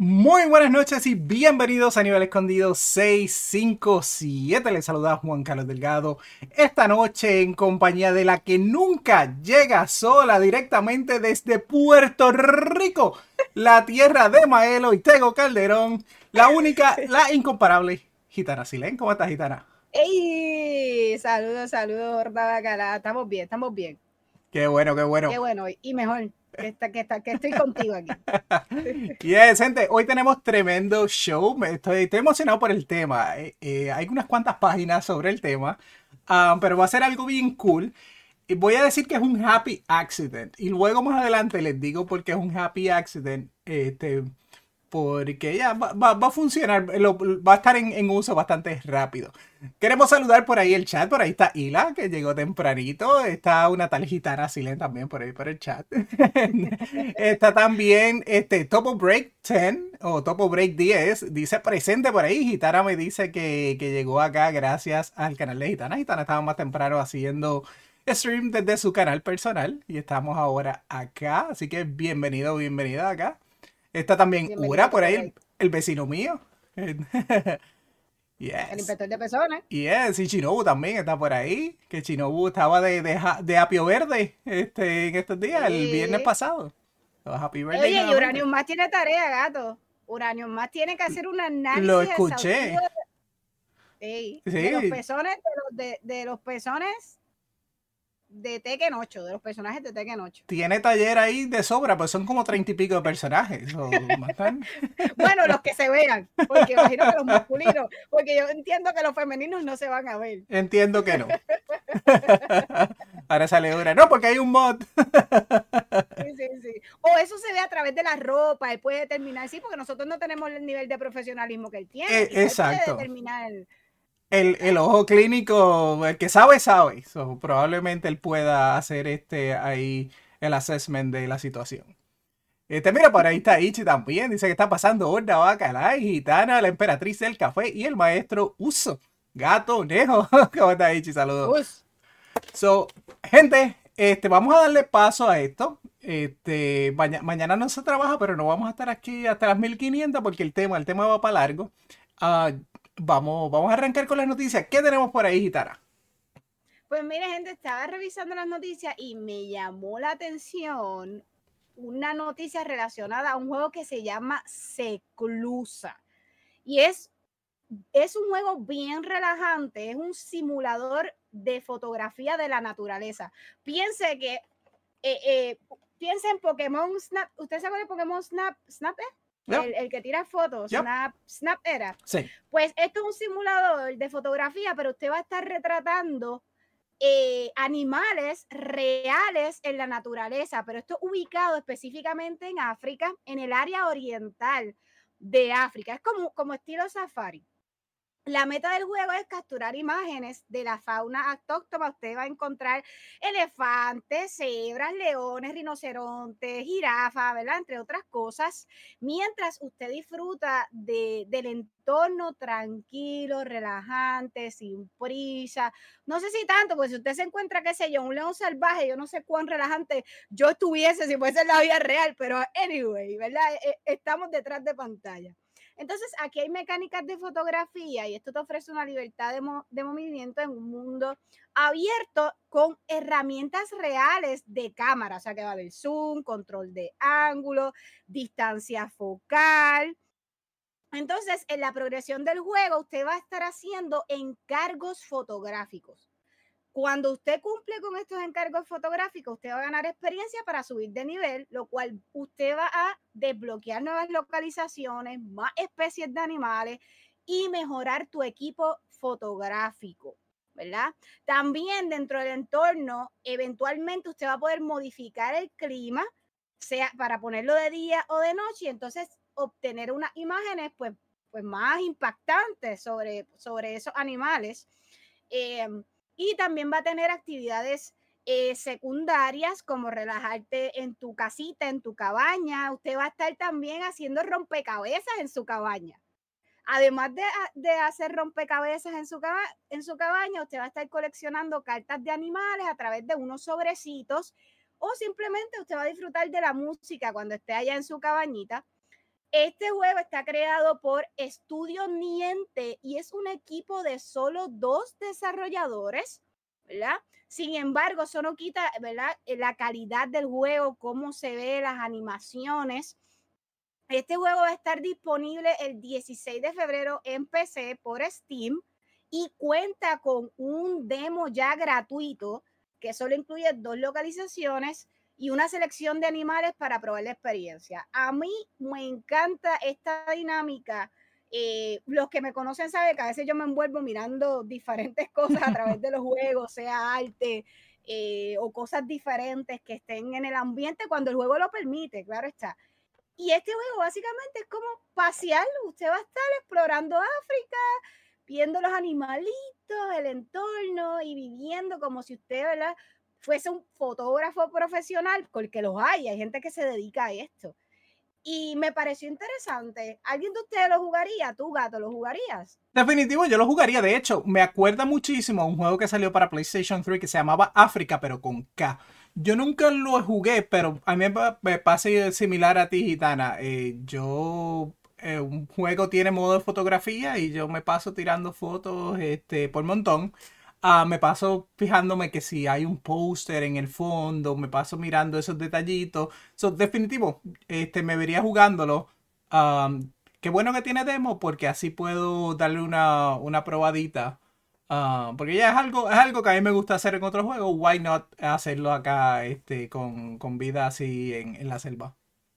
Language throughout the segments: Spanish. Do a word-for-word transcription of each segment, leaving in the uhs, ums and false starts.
Muy buenas noches y bienvenidos a Nivel Escondido seiscientos cincuenta y siete. Les saluda Juan Carlos Delgado. Esta noche en compañía de la que nunca llega sola, directamente desde Puerto Rico, la tierra de Maelo y Tego Calderón, la única, la incomparable Gitana Silén. ¿Cómo estás, Gitana? ¡Ey! Saludos, saludos, Horda Bacala. Estamos bien, estamos bien. Qué bueno, qué bueno. Qué bueno, y mejor que, está, que, está, que estoy contigo aquí. Yes, gente, hoy tenemos tremendo show. Me estoy, estoy emocionado por el tema. Eh, eh, hay unas cuantas páginas sobre el tema, um, pero va a ser algo bien cool. Y voy a decir que es un happy accident. Y luego más adelante les digo por qué es un happy accident. Este, porque ya va, va, va a funcionar, lo, va a estar en, en uso bastante rápido. Queremos saludar por ahí el chat, por ahí está Hila, que llegó tempranito, está una tal Gitana Silen también por ahí por el chat. Está también este Topo Break diez o Topo Break diez, dice presente por ahí. Gitana me dice que, que llegó acá gracias al canal de Gitana. Gitana estaba más temprano haciendo stream desde su canal personal y estamos ahora acá, así que bienvenido, bienvenida acá. Está también Bienvenido Ura a por Topo ahí, Break. el, el vecino mío. El Yes. inspector de personas. Yes, y Shinobu también está por ahí. Que Shinobu estaba de, de, de Apio Verde este, en estos días, el viernes Sí. pasado. So, happy birthday Oye, y nuevamente. Uranium Más tiene tarea, gato. Uranium Más tiene que hacer un Lo análisis exhaustivo escuché. de, de los Sí, pezones, de los, de, de los pezones de Tekken ocho, de los personajes de Tekken ocho. tiene taller ahí de sobra, pues son como treinta y pico de personajes. So, Bueno, los que se vean, porque imagino que los masculinos, porque yo entiendo que los femeninos no se van a ver. Entiendo que no. Ahora sale Ura. No, porque hay un mod. Sí, sí, sí. O eso se ve a través de la ropa, él puede determinar, sí, porque nosotros no tenemos el nivel de profesionalismo que él tiene, Eh, quizás él puede exacto. determinar. El, el ojo clínico, el que sabe, sabe. So, probablemente él pueda hacer este ahí el assessment de la situación. Este, mira, por ahí está Ichi también. Dice que está pasando Horda Bacalá, Gitana, la emperatriz del café y el maestro Uso. Gato, Nejo. ¿Cómo está Ichi? Saludos. Us. So, gente, este, vamos a darle paso a esto. Este, maña- mañana no se trabaja, pero no vamos a estar aquí hasta las mil quinientas porque el tema, el tema va para largo. Ah, vamos, vamos a arrancar con las noticias. ¿Qué tenemos por ahí, Gitana? Pues mire, gente, estaba revisando las noticias y me llamó la atención una noticia relacionada a un juego que se llama Seclusa. Y es, es un juego bien relajante, es un simulador de fotografía de la naturaleza. Piense que, eh, eh, piense en Pokémon Snap. ¿Usted sabe de Pokémon Snap? ¿Snap es? Yep, El, el que tira fotos, yep. Snap, Snap era. Sí. Pues esto es un simulador de fotografía, pero usted va a estar retratando eh, animales reales en la naturaleza, pero esto ubicado específicamente en África, en el área oriental de África. Es como, como estilo safari. La meta del juego es capturar imágenes de la fauna autóctona. Usted va a encontrar elefantes, cebras, leones, rinocerontes, jirafas, ¿verdad? Entre otras cosas, mientras usted disfruta de, del entorno tranquilo, relajante, sin prisa. No sé si tanto, pues si usted se encuentra, qué sé yo, un león salvaje, yo no sé cuán relajante yo estuviese si fuese en la vida real, pero anyway, ¿verdad? Estamos detrás de pantalla. Entonces, aquí hay mecánicas de fotografía y esto te ofrece una libertad de, mo de movimiento en un mundo abierto con herramientas reales de cámara. O sea, que va a haber zoom, control de ángulo, distancia focal. Entonces, en la progresión del juego, usted va a estar haciendo encargos fotográficos. Cuando usted cumple con estos encargos fotográficos, usted va a ganar experiencia para subir de nivel, lo cual usted va a desbloquear nuevas localizaciones, más especies de animales y mejorar tu equipo fotográfico, ¿verdad? También dentro del entorno, eventualmente usted va a poder modificar el clima, sea para ponerlo de día o de noche, y entonces obtener unas imágenes pues, pues más impactantes sobre, sobre esos animales. Eh, y también va a tener actividades eh, secundarias como relajarte en tu casita, en tu cabaña. Usted va a estar también haciendo rompecabezas en su cabaña. Además de, de hacer rompecabezas en su, en su cabaña, usted va a estar coleccionando cartas de animales a través de unos sobrecitos o simplemente usted va a disfrutar de la música cuando esté allá en su cabañita. Este juego está creado por Estudio Niente y es un equipo de solo dos desarrolladores, ¿verdad? Sin embargo, eso no quita, ¿verdad?, la calidad del juego, cómo se ve, las animaciones. Este juego va a estar disponible el dieciséis de febrero en P C por Steam y cuenta con un demo ya gratuito que solo incluye dos localizaciones y una selección de animales para probar la experiencia. A mí me encanta esta dinámica. Eh, los que me conocen saben que a veces yo me envuelvo mirando diferentes cosas a través de los juegos, sea arte eh, o cosas diferentes que estén en el ambiente cuando el juego lo permite, claro está. Y este juego básicamente es como pasear. Usted va a estar explorando África, viendo los animalitos, el entorno y viviendo como si usted, ¿verdad?, fuese un fotógrafo profesional, porque los hay, hay gente que se dedica a esto. Y me pareció interesante. ¿Alguien de ustedes lo jugaría? ¿Tú, Gato, lo jugarías? Definitivo, yo lo jugaría. De hecho, me acuerda muchísimo a un juego que salió para PlayStation tres que se llamaba África, pero con K. Yo nunca lo jugué, pero a mí me pasa similar a ti, Gitana. Eh, yo, eh, un juego tiene modo de fotografía y yo me paso tirando fotos este, por montón. Uh, me paso fijándome que si hay un póster en el fondo, me paso mirando esos detallitos. So, definitivo, este, me vería jugándolo. Um, Qué bueno que tiene demo porque así puedo darle una, una probadita. Uh, porque ya es algo, es algo que a mí me gusta hacer en otros juegos. Why not hacerlo acá este, con, con vida así en, en la selva?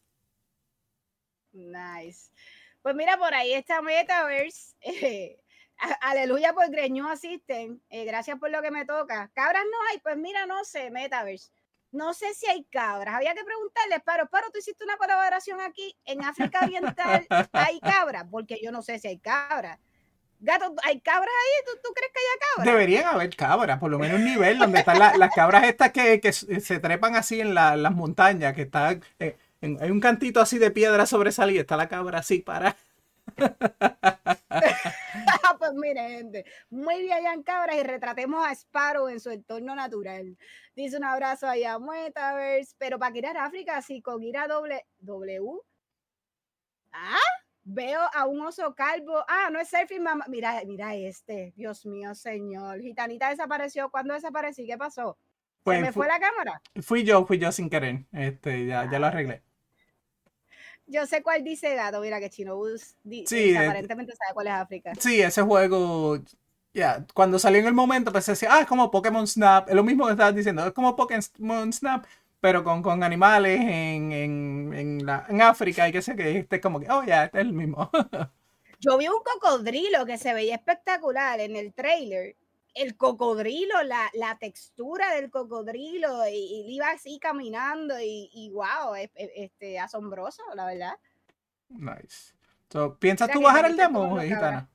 Nice. Pues mira, por ahí está Metaverse. Eh, aleluya por Greñú asisten. Eh, gracias por lo que me toca. Cabras no hay, pues mira, no sé, Metaverse. No sé si hay cabras. Había que preguntarles, pero, pero tú hiciste una colaboración aquí en África Oriental. ¿Hay cabras? Porque yo no sé si hay cabras. Gato, ¿hay cabras ahí? ¿Tú, tú crees que haya cabras? Deberían haber cabras, por lo menos un nivel donde están la, las cabras estas que, que se trepan así en la, las montañas, que está eh, en, hay un cantito así de piedra sobresalida, está la cabra así para... Pues mire, gente, muy bien, Jan Cabras, y retratemos a Sparrow en su entorno natural. Dice un abrazo allá a Metaverse, pero para ir a África, sí, con ir a doble, W. Ah, veo a un oso calvo. Ah, no es selfie, mamá. Mira, mira este. Dios mío, señor. Gitanita desapareció. ¿Cuándo desaparecí? ¿Qué pasó? Pues ¿Se me fue la cámara? Fui yo, fui yo sin querer. Este, ya, ya lo arreglé. Yo sé cuál dice Gato. Mira que Chino Bus sí, eh, aparentemente sabe cuál es África. Sí, ese juego, ya, yeah, cuando salió en el momento, pues se decía, ah, es como Pokémon Snap. Es lo mismo que estabas diciendo, es como Pokémon Snap, pero con, con animales en, en, en, la, en África y que sé que este es como que, oh, ya, yeah, este es el mismo. Yo vi un cocodrilo que se veía espectacular en el trailer. El cocodrilo, la, la textura del cocodrilo, y, y iba así caminando y, y wow, es, es, este, asombroso, la verdad. Nice. So, ¿piensas tú bajar el demo, Gitana?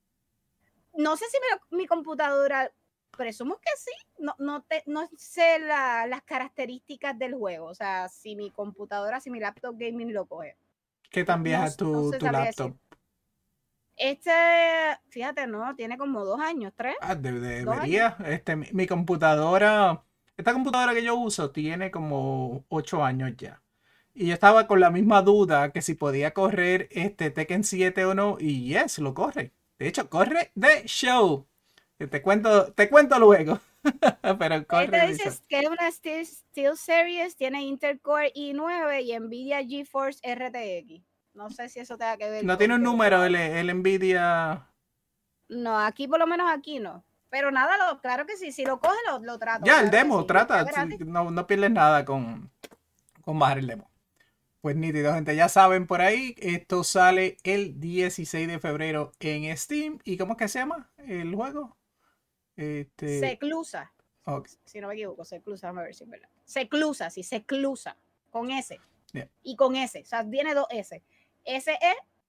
No sé si mi, mi computadora, presumo que sí, no, no, te, no sé la, las características del juego, o sea, si mi computadora, si mi laptop gaming lo coge. ¿Qué tan vieja no, es tu, no tu laptop? Decir. Este, fíjate, no, tiene como dos años, tres. Ah, de, de, debería. Este, mi, mi computadora, esta computadora que yo uso tiene como ocho años ya. Y yo estaba con la misma duda que si podía correr este Tekken siete o no. Y yes, lo corre. De hecho, corre de show. Te cuento, te cuento luego. Pero corre. Ahí te dices que es una Steel, Steel Series, tiene Intel Core i nueve y Nvidia GeForce R T X. No sé si eso tenga que ver. No tiene un número el, el Nvidia. No, aquí por lo menos aquí no. Pero nada, lo, claro que sí, si lo coge lo, lo trato. Ya, claro el demo, sí. trata. No, no pierdes nada con, con bajar el demo. Pues nítido, gente, ya saben por ahí, esto sale el dieciséis de febrero en Steam. ¿Y cómo es que se llama el juego? Este... Seclusa. Okay. Si no me equivoco, Seclusa, vamos a ver si es verdad. Seclusa, sí, Seclusa, con S. Yeah. Y con S, o sea, viene dos S. S E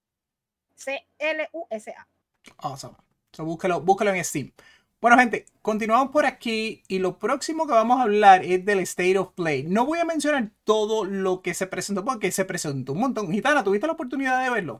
C L U S A. Awesome. So, búscalo, búscalo en Steam. Bueno, gente, continuamos por aquí y lo próximo que vamos a hablar es del State of Play. No voy a mencionar todo lo que se presentó porque se presentó un montón. Gitana, ¿tuviste la oportunidad de verlo?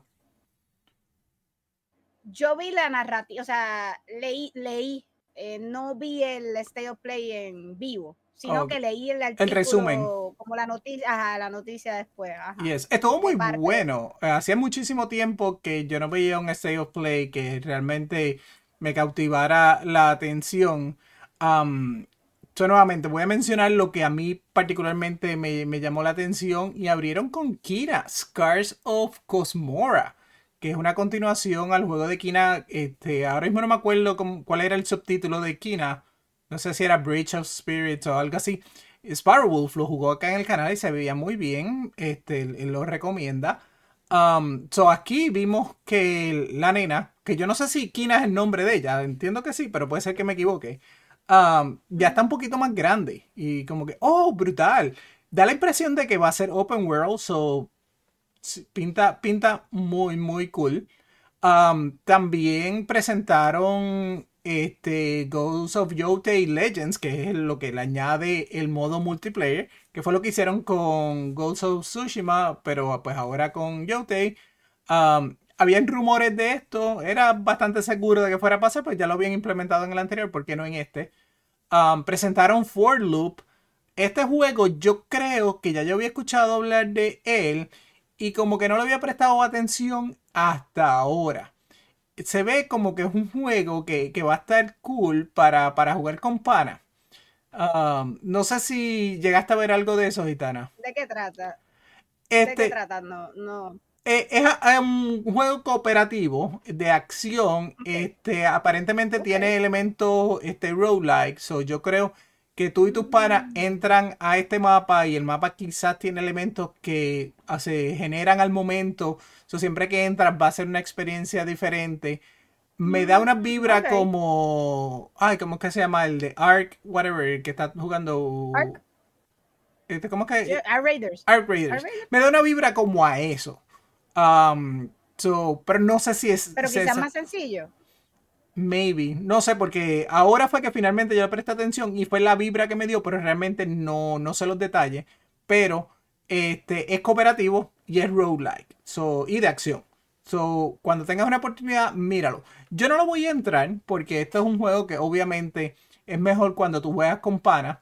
Yo vi la narrativa, o sea, leí, leí, eh, no vi el State of Play en vivo. sino Okay. que leí el El resumen. artículo, como la noticia, ajá, la noticia después. Ajá, Yes. Estuvo de muy parte. bueno. Eh, Hacía muchísimo tiempo que yo no veía un State of Play que realmente me cautivara la atención. Um, yo nuevamente voy a mencionar lo que a mí particularmente me, me llamó la atención y abrieron con Kina, Scars of Cosmora, que es una continuación al juego de Kina. Este, ahora mismo no me acuerdo cómo- cuál era el subtítulo de Kina. No sé si era Bridge of Spirits o algo así. Sparrowwolf lo jugó acá en el canal y se veía muy bien. Este, él lo recomienda. Um, so aquí vimos que la nena, que yo no sé si Kina es el nombre de ella, entiendo que sí, pero puede ser que me equivoque. Um, ya está un poquito más grande y como que, oh, brutal. Da la impresión de que va a ser open world, so pinta, pinta muy, muy cool. Um, también presentaron este Ghosts of Yotei Legends, que es lo que le añade el modo multiplayer, que fue lo que hicieron con Ghosts of Tsushima, pero pues ahora con Yotei. Um, habían rumores de esto, era bastante seguro de que fuera a pasar, pues ya lo habían implementado en el anterior, ¿por qué no en este? Um, presentaron For Loop. Este juego yo creo que ya yo había escuchado hablar de él y como que no le había prestado atención hasta ahora. Se ve como que es un juego que, que va a estar cool para, para jugar con pana. Um, no sé si llegaste a ver algo de eso, Gitana. ¿De qué trata? ¿De qué Este trata? No, no. eh, es, es un juego cooperativo de acción. Ok, Este, aparentemente ok. tiene elementos este, roguelike. So yo creo que tú y tus panas Mm, entran a este mapa y el mapa quizás tiene elementos que ah, se generan al momento. So siempre que entras va a ser una experiencia diferente. Me da una mm, vibra ok. como. Ay, ¿cómo es que se llama? El de Ark, whatever, el que está jugando. Arc, Este, ¿Cómo es yo- que? Arc Raiders. Ark Arc Raiders. Raiders. Me da una vibra como a eso. Um, so, pero no sé si es, Pero es quizás esa. más sencillo. Maybe. No sé, porque ahora fue que finalmente yo le presté atención y fue la vibra que me dio, pero realmente no, no sé los detalles. Pero este es cooperativo y es roguelike. So, y de acción. So, cuando tengas una oportunidad, míralo. Yo no lo voy a entrar porque esto es un juego que obviamente es mejor cuando tú juegas con pana.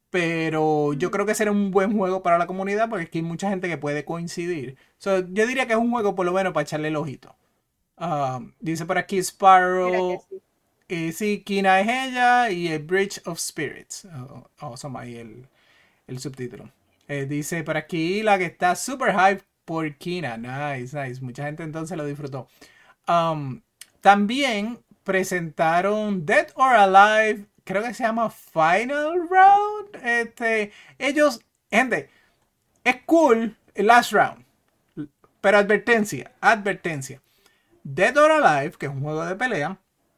Pero yo creo que será un buen juego para la comunidad porque aquí hay mucha gente que puede coincidir. So, yo diría que es un juego por lo menos para echarle el ojito. Um, dice por aquí Mira que Sparrow. sí. Eh, sí, Kina es ella y el Bridge of Spirits. Oh, awesome, ahí el, el subtítulo. Eh, dice por aquí la que está super hype por Kina. Nice, nice. Mucha gente entonces lo disfrutó. Um, también presentaron Dead or Alive. Creo que se llama Final Round. Este, ellos, gente, es cool el Last Round. Pero advertencia, advertencia. Dead or Alive, que es un juego de pelea,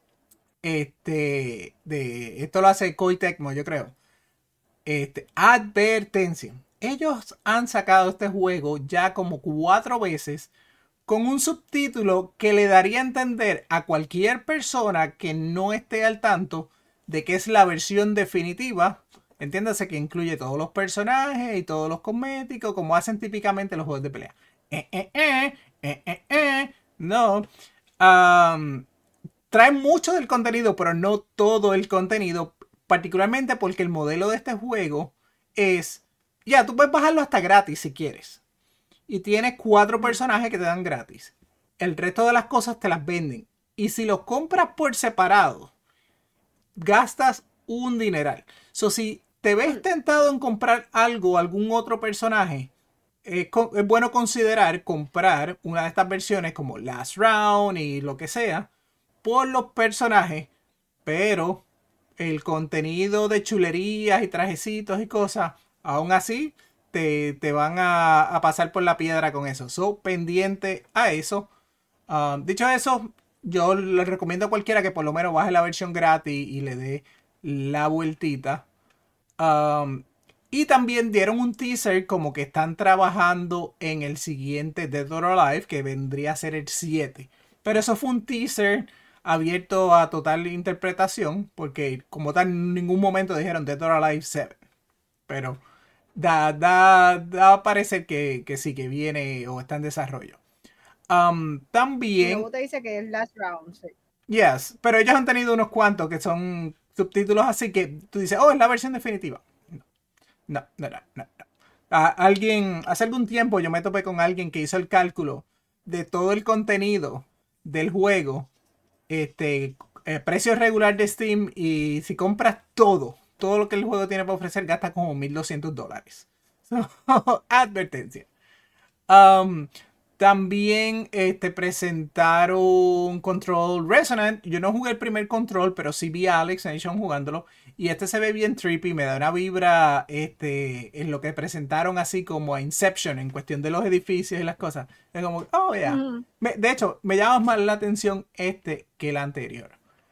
este, de, esto lo hace Koei Tecmo, yo creo. Este, advertencia. Ellos han sacado este juego ya como cuatro veces con un subtítulo que le daría a entender a cualquier persona que no esté al tanto de que es la versión definitiva. Entiéndase que incluye todos los personajes y todos los cosméticos, como hacen típicamente los juegos de pelea. Eh, eh, eh, eh, eh, eh. No. Um, trae mucho del contenido, pero no todo el contenido. Particularmente porque el modelo de este juego es. Ya, tú puedes bajarlo hasta gratis si quieres. Y tienes cuatro Mm. personajes que te dan gratis. El resto de las cosas te las venden. Y si los compras por separado, gastas un dineral. So, si te ves Mm. tentado en comprar algo, algún otro personaje, es, es bueno considerar comprar una de estas versiones como Last Round y lo que sea por los personajes, pero el contenido de chulerías y trajecitos y cosas, aún así te, te van a, a, pasar por la piedra con eso. So, pendiente a eso. Um, dicho eso, yo le recomiendo a cualquiera que por lo menos baje la versión gratis y le dé la vueltita. Um, y también dieron un teaser como que están trabajando en el siguiente Dead or Alive, que vendría a ser el siete. Pero eso fue un teaser abierto a total interpretación, porque como tal en ningún momento dijeron Dead or Alive siete. Pero da, da, da a parecer que, que sí, que viene o está en desarrollo. Um, Mi también, logo te dice que es Last Round. Sí. yes, pero ellos han tenido unos cuantos que son subtítulos así que tú dices, oh, es la versión definitiva. No, no, no, no. no. A- alguien, hace algún tiempo yo me topé con alguien que hizo el cálculo de todo el contenido del juego, este, eh, precio regular de Steam, y si compras todo, todo lo que el juego tiene para ofrecer, gasta como mil doscientos dólares. So, advertencia. Um, También este, presentaron Control Resonant. Yo no jugué el primer Control, pero sí vi a Alex Nation jugándolo. Y este se ve bien trippy, me da una vibra este, en lo que presentaron, así como a Inception en cuestión de los edificios y las cosas. Es como, oh, yeah. Ujú. Me- de hecho, me llama más la atención este que el anterior.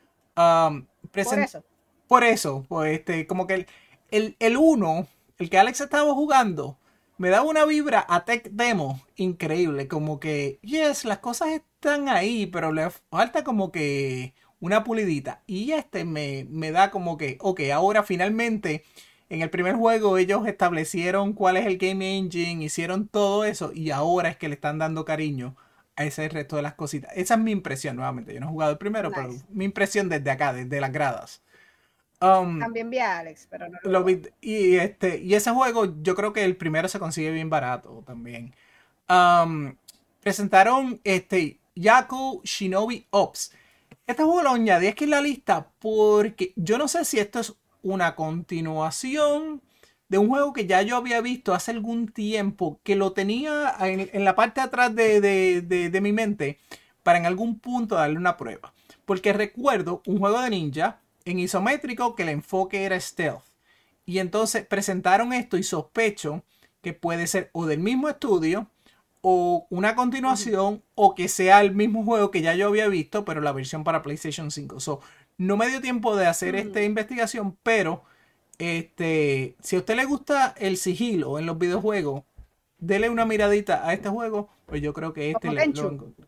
Um, Por present- eso. por eso, pues este, como que el, el, el uno, el que Alex estaba jugando, me daba una vibra a Tech Demo increíble. Como que, yes, las cosas están ahí, pero le falta como que una pulidita. Y este me, me da como que, ok, ahora finalmente, en el primer juego ellos establecieron cuál es el Game Engine, hicieron todo eso, y ahora es que le están dando cariño a ese resto de las cositas. Esa es mi impresión, nuevamente. Yo no he jugado el primero, pero Nice. mi impresión desde acá, desde las gradas. Um, También vi a Alex, pero no lo he lo jugado. vi- y, este, y ese juego, yo creo que el primero se consigue bien barato también. Um, Presentaron este Yaku Shinobi Ops. Este juego lo añadí aquí en la lista porque yo no sé si esto es una continuación de un juego que ya yo había visto hace algún tiempo, que lo tenía en, en la parte de atrás de, de- de- de mi mente para en algún punto darle una prueba. Porque recuerdo un juego de ninja en isométrico que el enfoque era stealth. Y entonces presentaron esto y sospecho que puede ser o del mismo estudio o una Ujú. continuación o que sea el mismo juego que ya yo había visto, pero la versión para PlayStation cinco. So, no me dio tiempo de hacer esta Mm. investigación, pero este, si a usted le gusta el sigilo en los videojuegos, dele una miradita a este juego, pues yo creo que este Como le, lo Tenchu. encontró.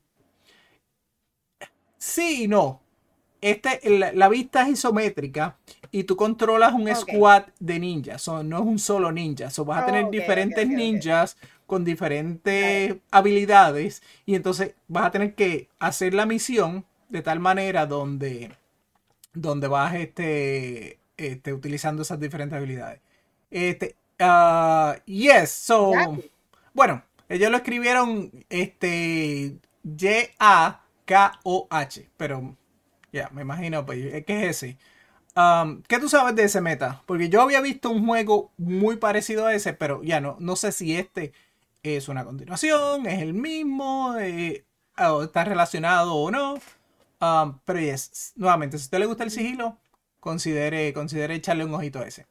Sí y no. Este, la, la vista es isométrica y tú controlas un Ok. squad de ninjas. So, no es un solo ninja. So, vas a tener Oh, ok, ok, diferentes ok, ok. ninjas con Got it. diferentes habilidades. Y entonces vas a tener que hacer la misión de tal manera donde, donde vas este, este, utilizando esas diferentes habilidades. Este, ah, yes, so, Yaku. bueno, ellos lo escribieron este, Y A K O H, pero ya, me imagino, pues, ¿qué es ese? Um, ¿Qué tú sabes de ese meta? Porque yo había visto un juego muy parecido a ese, pero ya no, no sé si este es una continuación, es el mismo, eh, o está relacionado o no. Um, pero yes, nuevamente, si a usted le gusta el Ujú. sigilo, considere, considere echarle un ojito a ese.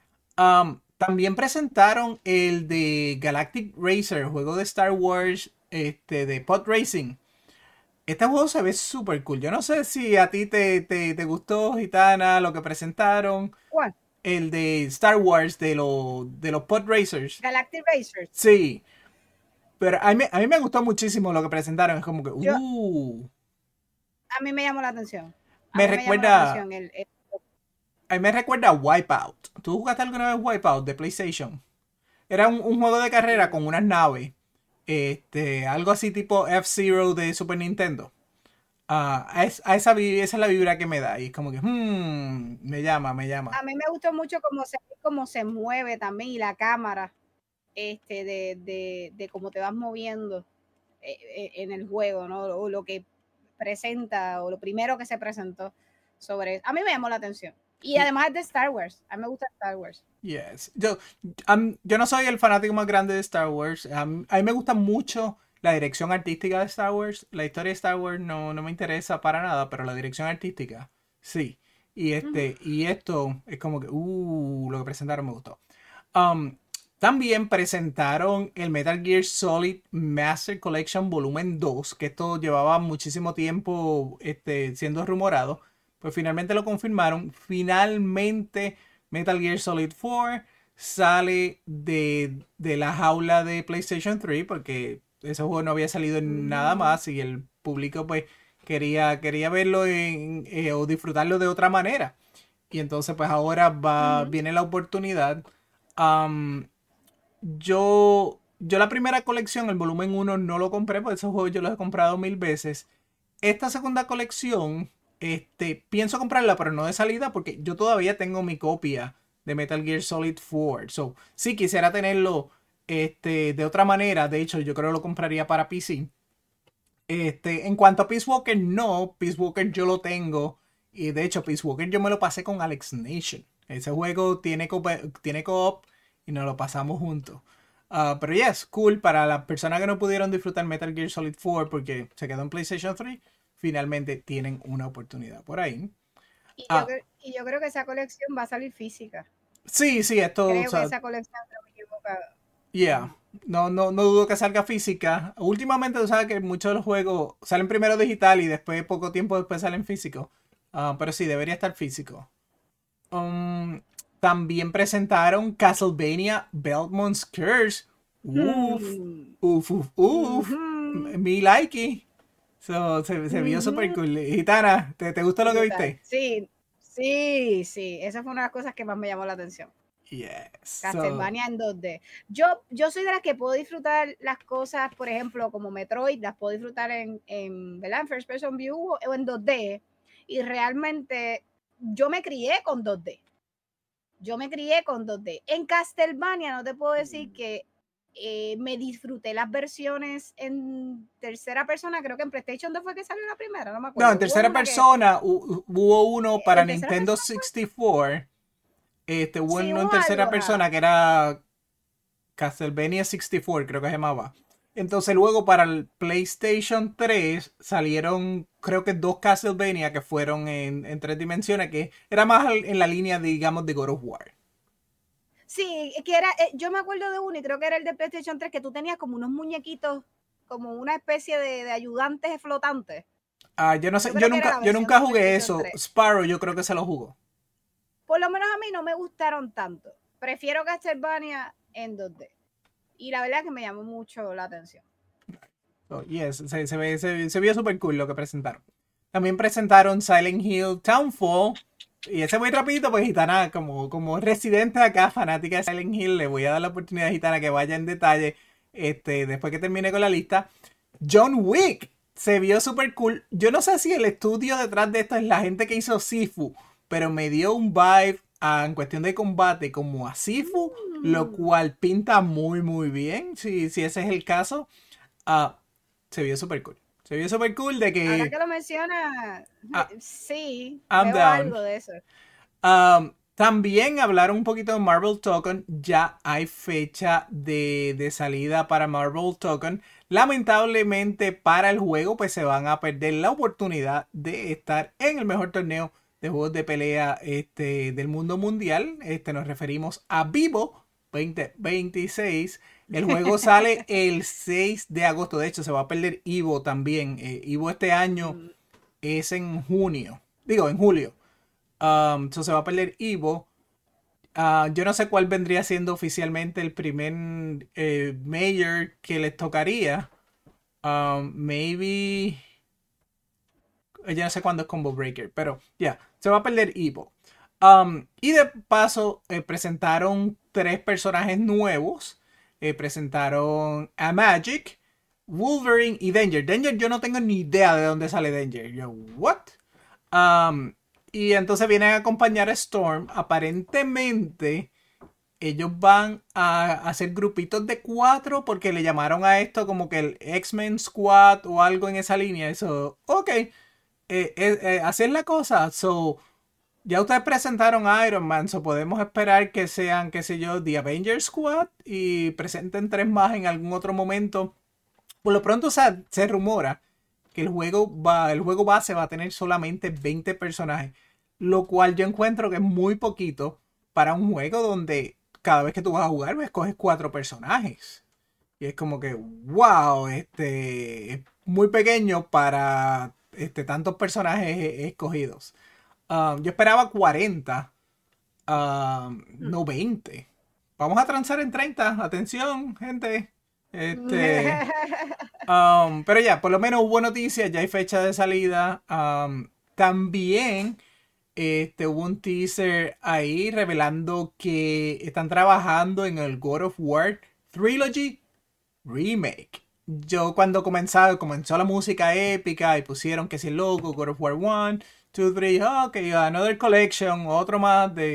Um, también presentaron el de Galactic Racer, juego de Star Wars, este, de Pod Racing. Este juego se ve súper cool. Yo no sé si a ti te, te, te gustó, Gitana, lo que presentaron. ¿Cuál? El de Star Wars, de, lo, de los Pod Racers. Galactic Racers. Sí, pero a mí, a mí me gustó muchísimo lo que presentaron. Es como que, Yo, uh, a mí me llamó la atención. A me mí me llamó la recuerda, atención el, el- a mí me recuerda a Wipeout. ¿Tú jugaste alguna vez Wipeout de PlayStation? Era un, un juego de carrera con unas naves. Este, algo así tipo F-Zero de Super Nintendo. Ah, a, es- a esa, vi- esa es la vibra que me da. Y es como que, hmm, me llama, me llama. a mí me gustó mucho cómo se, cómo se mueve también y la cámara, este, de, de, de cómo te vas moviendo eh, eh, en el juego, ¿no? O lo que presenta, o lo primero que se presentó sobre eso. A mí me llamó la atención. Y Y- además es de Star Wars. A mí me gusta Star Wars. Yes. Yo, am- yo no soy el fanático más grande de Star Wars. Am- a mí me gusta mucho la dirección artística de Star Wars. La historia de Star Wars no, no me interesa para nada, pero la dirección artística, sí. Y Ujú. este, y esto es como que, uh, lo que presentaron me gustó. Um, También presentaron el Metal Gear Solid Master Collection Volumen dos, que esto llevaba muchísimo tiempo este, siendo rumorado. Pues finalmente lo confirmaron. Finalmente Metal Gear Solid cuatro sale de, de la jaula de PlayStation tres, porque ese juego no había salido en nada Mm. más y el público pues quería, quería verlo en, eh, o disfrutarlo de otra manera. Y entonces pues ahora va, Ujú. viene la oportunidad. Um, yo, yo la primera colección, el volumen uno no lo compré, porque esos juegos yo los he comprado mil veces. Esta segunda colección, este, pienso comprarla, pero no de salida, porque yo todavía tengo mi copia de Metal Gear Solid cuatro. So, si quisiera tenerlo este, de otra manera, de hecho, yo creo que lo compraría para P C. Este, en cuanto a Peace Walker, no. Peace Walker yo lo tengo. Y de hecho, Peace Walker yo me lo pasé con Alex Nation. Ese juego tiene co-op, tiene co y nos lo pasamos juntos. Uh, pero yes, cool para las personas que no pudieron disfrutar Metal Gear Solid cuatro porque se quedó en PlayStation tres. Finalmente tienen una oportunidad por ahí. Y, ah, yo, y yo creo que esa colección va a salir física. Sí, sí, esto... Creo o sea, que esa colección no me equivoco. Yeah. No, no, no dudo que salga física. Últimamente tú sabes que muchos de los juegos salen primero digital y después, poco tiempo después, salen físico. Uh, pero sí, debería estar físico. Um, también presentaron Castlevania Belmont's Curse. Uf, mm. uf, uf, uf. Mm-hmm. Mi likey. So, se, se vio mm-hmm. súper cool. Gitana, ¿te, ¿te gustó lo que viste? Sí, sí, sí. Esa fue una de las cosas que más me llamó la atención. Yes. Castlevania so, en dos D. Yo, yo soy de las que puedo disfrutar las cosas, por ejemplo, como Metroid, las puedo disfrutar en, en, ¿verdad? en First Person View o en dos D. Y realmente yo me crié con dos D. Yo me crié con dos D. En Castlevania no te puedo decir que eh, me disfruté las versiones en tercera persona. Creo que en PlayStation dos fue que salió la primera, no me acuerdo. No, en tercera persona que, hubo uno para Nintendo sesenta y cuatro. Este, hubo sí, uno en tercera algo, persona ¿no? que era Castlevania sesenta y cuatro, creo que se llamaba. Entonces luego para el PlayStation tres salieron creo que dos Castlevania que fueron en, en tres dimensiones, que era más en la línea, digamos, de God of War. Sí, que era, yo me acuerdo de uno y creo que era el de PlayStation tres, que tú tenías como unos muñequitos, como una especie de, de ayudantes flotantes. Ah, yo no sé, yo, yo nunca, yo nunca jugué eso. tres. Sparrow yo creo que se lo jugó. Por lo menos a mí no me gustaron tanto. Prefiero Castlevania en dos D. Y la verdad es que me llamó mucho la atención. Oh, yes, se, se, ve, se, se vio súper cool lo que presentaron. También presentaron Silent Hill Townfall. Y ese muy rapidito, pues Gitana, como, como residente acá, fanática de Silent Hill, le voy a dar la oportunidad a Gitana que vaya en detalle este, después que termine con la lista. John Wick se vio súper cool. Yo no sé si el estudio detrás de esto es la gente que hizo Sifu, pero me dio un vibe a, en cuestión de combate como a Sifu, mm. lo cual pinta muy muy bien, si, si ese es el caso. Uh, se vio súper cool. Se vio súper cool de que... Ahora que lo menciona, ah, sí, I'm veo down. algo de eso. Um, también hablaron un poquito de Marvel Token. Ya hay fecha de, de salida para Marvel Token. Lamentablemente para el juego pues se van a perder la oportunidad de estar en el mejor torneo de juegos de pelea este, del mundo mundial. Este, nos referimos a Vivo veinte veintiséis. El juego sale el seis de agosto. De hecho, se va a perder Evo también. Eh, Evo este año mm. es en junio. Digo, en julio. Um, entonces se va a perder Evo. Uh, yo no sé cuál vendría siendo oficialmente el primer eh, Major que les tocaría. Um, maybe... Ya no sé cuándo es Combo Breaker. Pero ya, yeah, se va a perder Evo. Um, y de paso eh, presentaron tres personajes nuevos. Eh, presentaron a Magic, Wolverine y Danger. Danger yo no tengo ni idea de dónde sale Danger. Yo, ¿what? Um, y entonces vienen a acompañar a Storm. Aparentemente ellos van a hacer grupitos de cuatro porque le llamaron a esto como que el X-Men Squad o algo en esa línea. Eso, ok. Eh, eh, eh, así es la cosa. So, ya ustedes presentaron a Iron Man, so podemos esperar que sean, qué sé yo, The Avengers Squad y presenten tres más en algún otro momento. Por lo pronto, o sea, se rumora que el juego, va, el juego base va a tener solamente veinte personajes, lo cual yo encuentro que es muy poquito para un juego donde cada vez que tú vas a jugar, pues, escoges cuatro personajes. Y es como que, wow, este, es muy pequeño para este, tantos personajes escogidos. Um, yo esperaba cuarenta, um, no veinte. Vamos a transar en treinta. Atención, gente. Este, um, pero ya, por lo menos hubo noticias, ya hay fecha de salida. Um, también este, hubo un teaser ahí revelando que están trabajando en el God of War Trilogy Remake. Yo cuando comenzaba, comenzó la música épica y pusieron que si el logo God of War uno, dos, tres, ok, another collection, otro más de...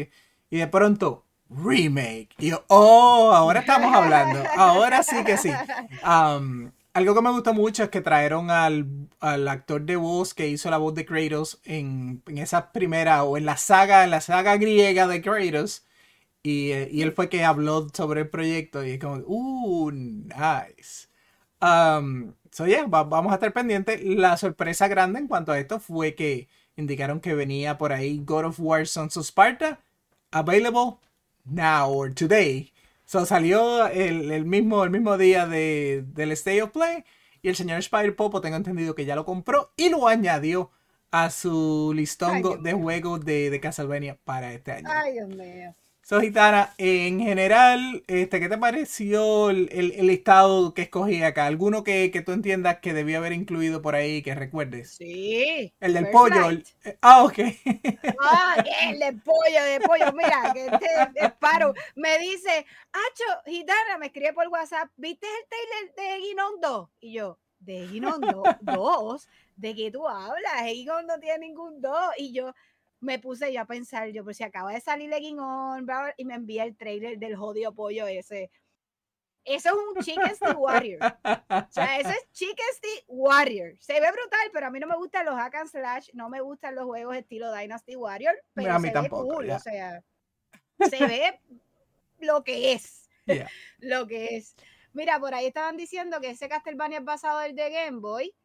y de pronto, remake. Y yo, oh, ahora estamos hablando. Ahora sí que sí. Um, algo que me gustó mucho es que trajeron al, al actor de voz que hizo la voz de Kratos en, en esa primera, o en la saga, en la saga griega de Kratos. Y, eh, y él fue que habló sobre el proyecto y es como, uh, nice. Um, so yeah, va- vamos a estar pendientes. La sorpresa grande en cuanto a esto fue que indicaron que venía por ahí God of War Sons of Sparta, available now or today. So salió el, el mismo, el mismo día de, del State of Play y el señor Spider Popo tengo entendido que ya lo compró y lo añadió a su listón Ay, Dios de mío. juegos de, de Castlevania para este año. Ay, Dios mío. So, Gitana, en general, este, ¿qué te pareció el, el- el listado que escogí acá? ¿Alguno que, que tú entiendas que debió haber incluido por ahí que recuerdes? Sí, El del First pollo. Light. el- eh, ah, ok. Ah, que el de pollo, de pollo. Mira, que este Sparrow me dice, Acho, Gitana, me escribe por WhatsApp, ¿viste el trailer de Eguinón dos? Y yo, ¿de Eguinón dos? ¿De qué tú hablas? Eguinón no tiene ningún dos. Y yo me puse yo a pensar, yo, pues si acaba de salir Eguinón, y me envía el trailer del jodido pollo ese. Eso es un Chicken Stick Warrior. O sea, eso es Chicken Stick Warrior. Se ve brutal, pero a mí no me gustan los hack and slash, no me gustan los juegos estilo Dynasty Warrior, pero A mí se tampoco, ve cool, ya. o sea, se ve lo que es, Yeah. lo que es. Mira, por ahí estaban diciendo que ese Castlevania es basado en el de Game Boy,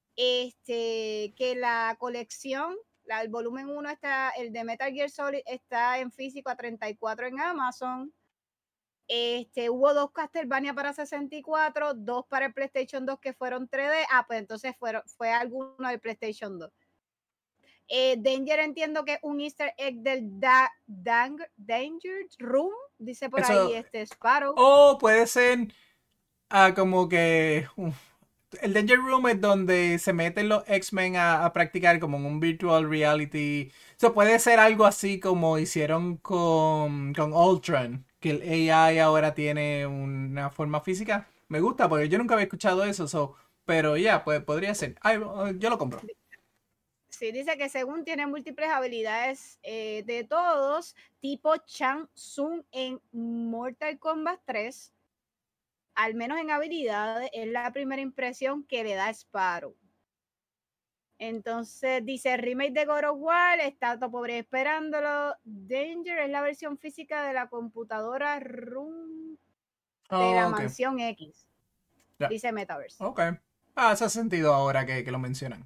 este, que la colección, la, el volumen uno está, el de Metal Gear Solid está en físico a treinta y cuatro en Amazon. Este, hubo dos Castlevania para sesenta y cuatro, dos para el PlayStation dos que fueron tres D. Ah, pues entonces fueron, fue alguno del PlayStation dos. Eh, Danger entiendo que es un easter egg del da, Dang, Danger Room, dice por Eso. ahí este Sparrow. O puede ser ah, como que. uf, el Danger Room es donde se meten los X-Men a, a practicar como en un virtual reality. Eso puede ser algo así como hicieron con, con Ultron, que el A I ahora tiene una forma física. Me gusta porque yo nunca había escuchado eso, so, pero ya, yeah, pues podría ser. Ay, yo lo compro. Sí, dice que según tiene múltiples habilidades eh, de todos, tipo Shang Tsung en Mortal Kombat tres, al menos en habilidades, es la primera impresión que le da Sparrow. Entonces dice remake de God of War, está todo pobre esperándolo. Danger es la versión física de la computadora Room de Oh, la okay. mansión X. Yeah. Dice Metaverse. Ok. Ah, hace sentido ahora que, que lo mencionan.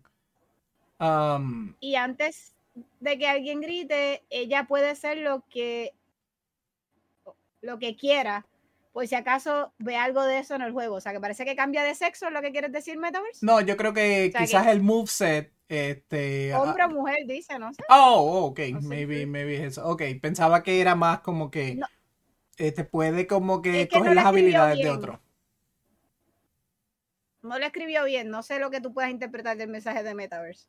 Um, y antes de que alguien grite, ella puede ser lo que lo que quiera, por si acaso ve algo de eso en el juego. O sea, que parece que cambia de sexo, ¿es lo que quieres decir, Metaverse? no, yo creo que O sea, quizás que el moveset, este... hombre o uh, mujer, dice, no sé. oh, ok, No sé maybe, si- maybe es eso. Ok, pensaba que era más como que No, este puede como que es que coger no lo las escribió habilidades de bien. otro. No lo escribió bien. No sé lo que tú puedas interpretar del mensaje de Metaverse.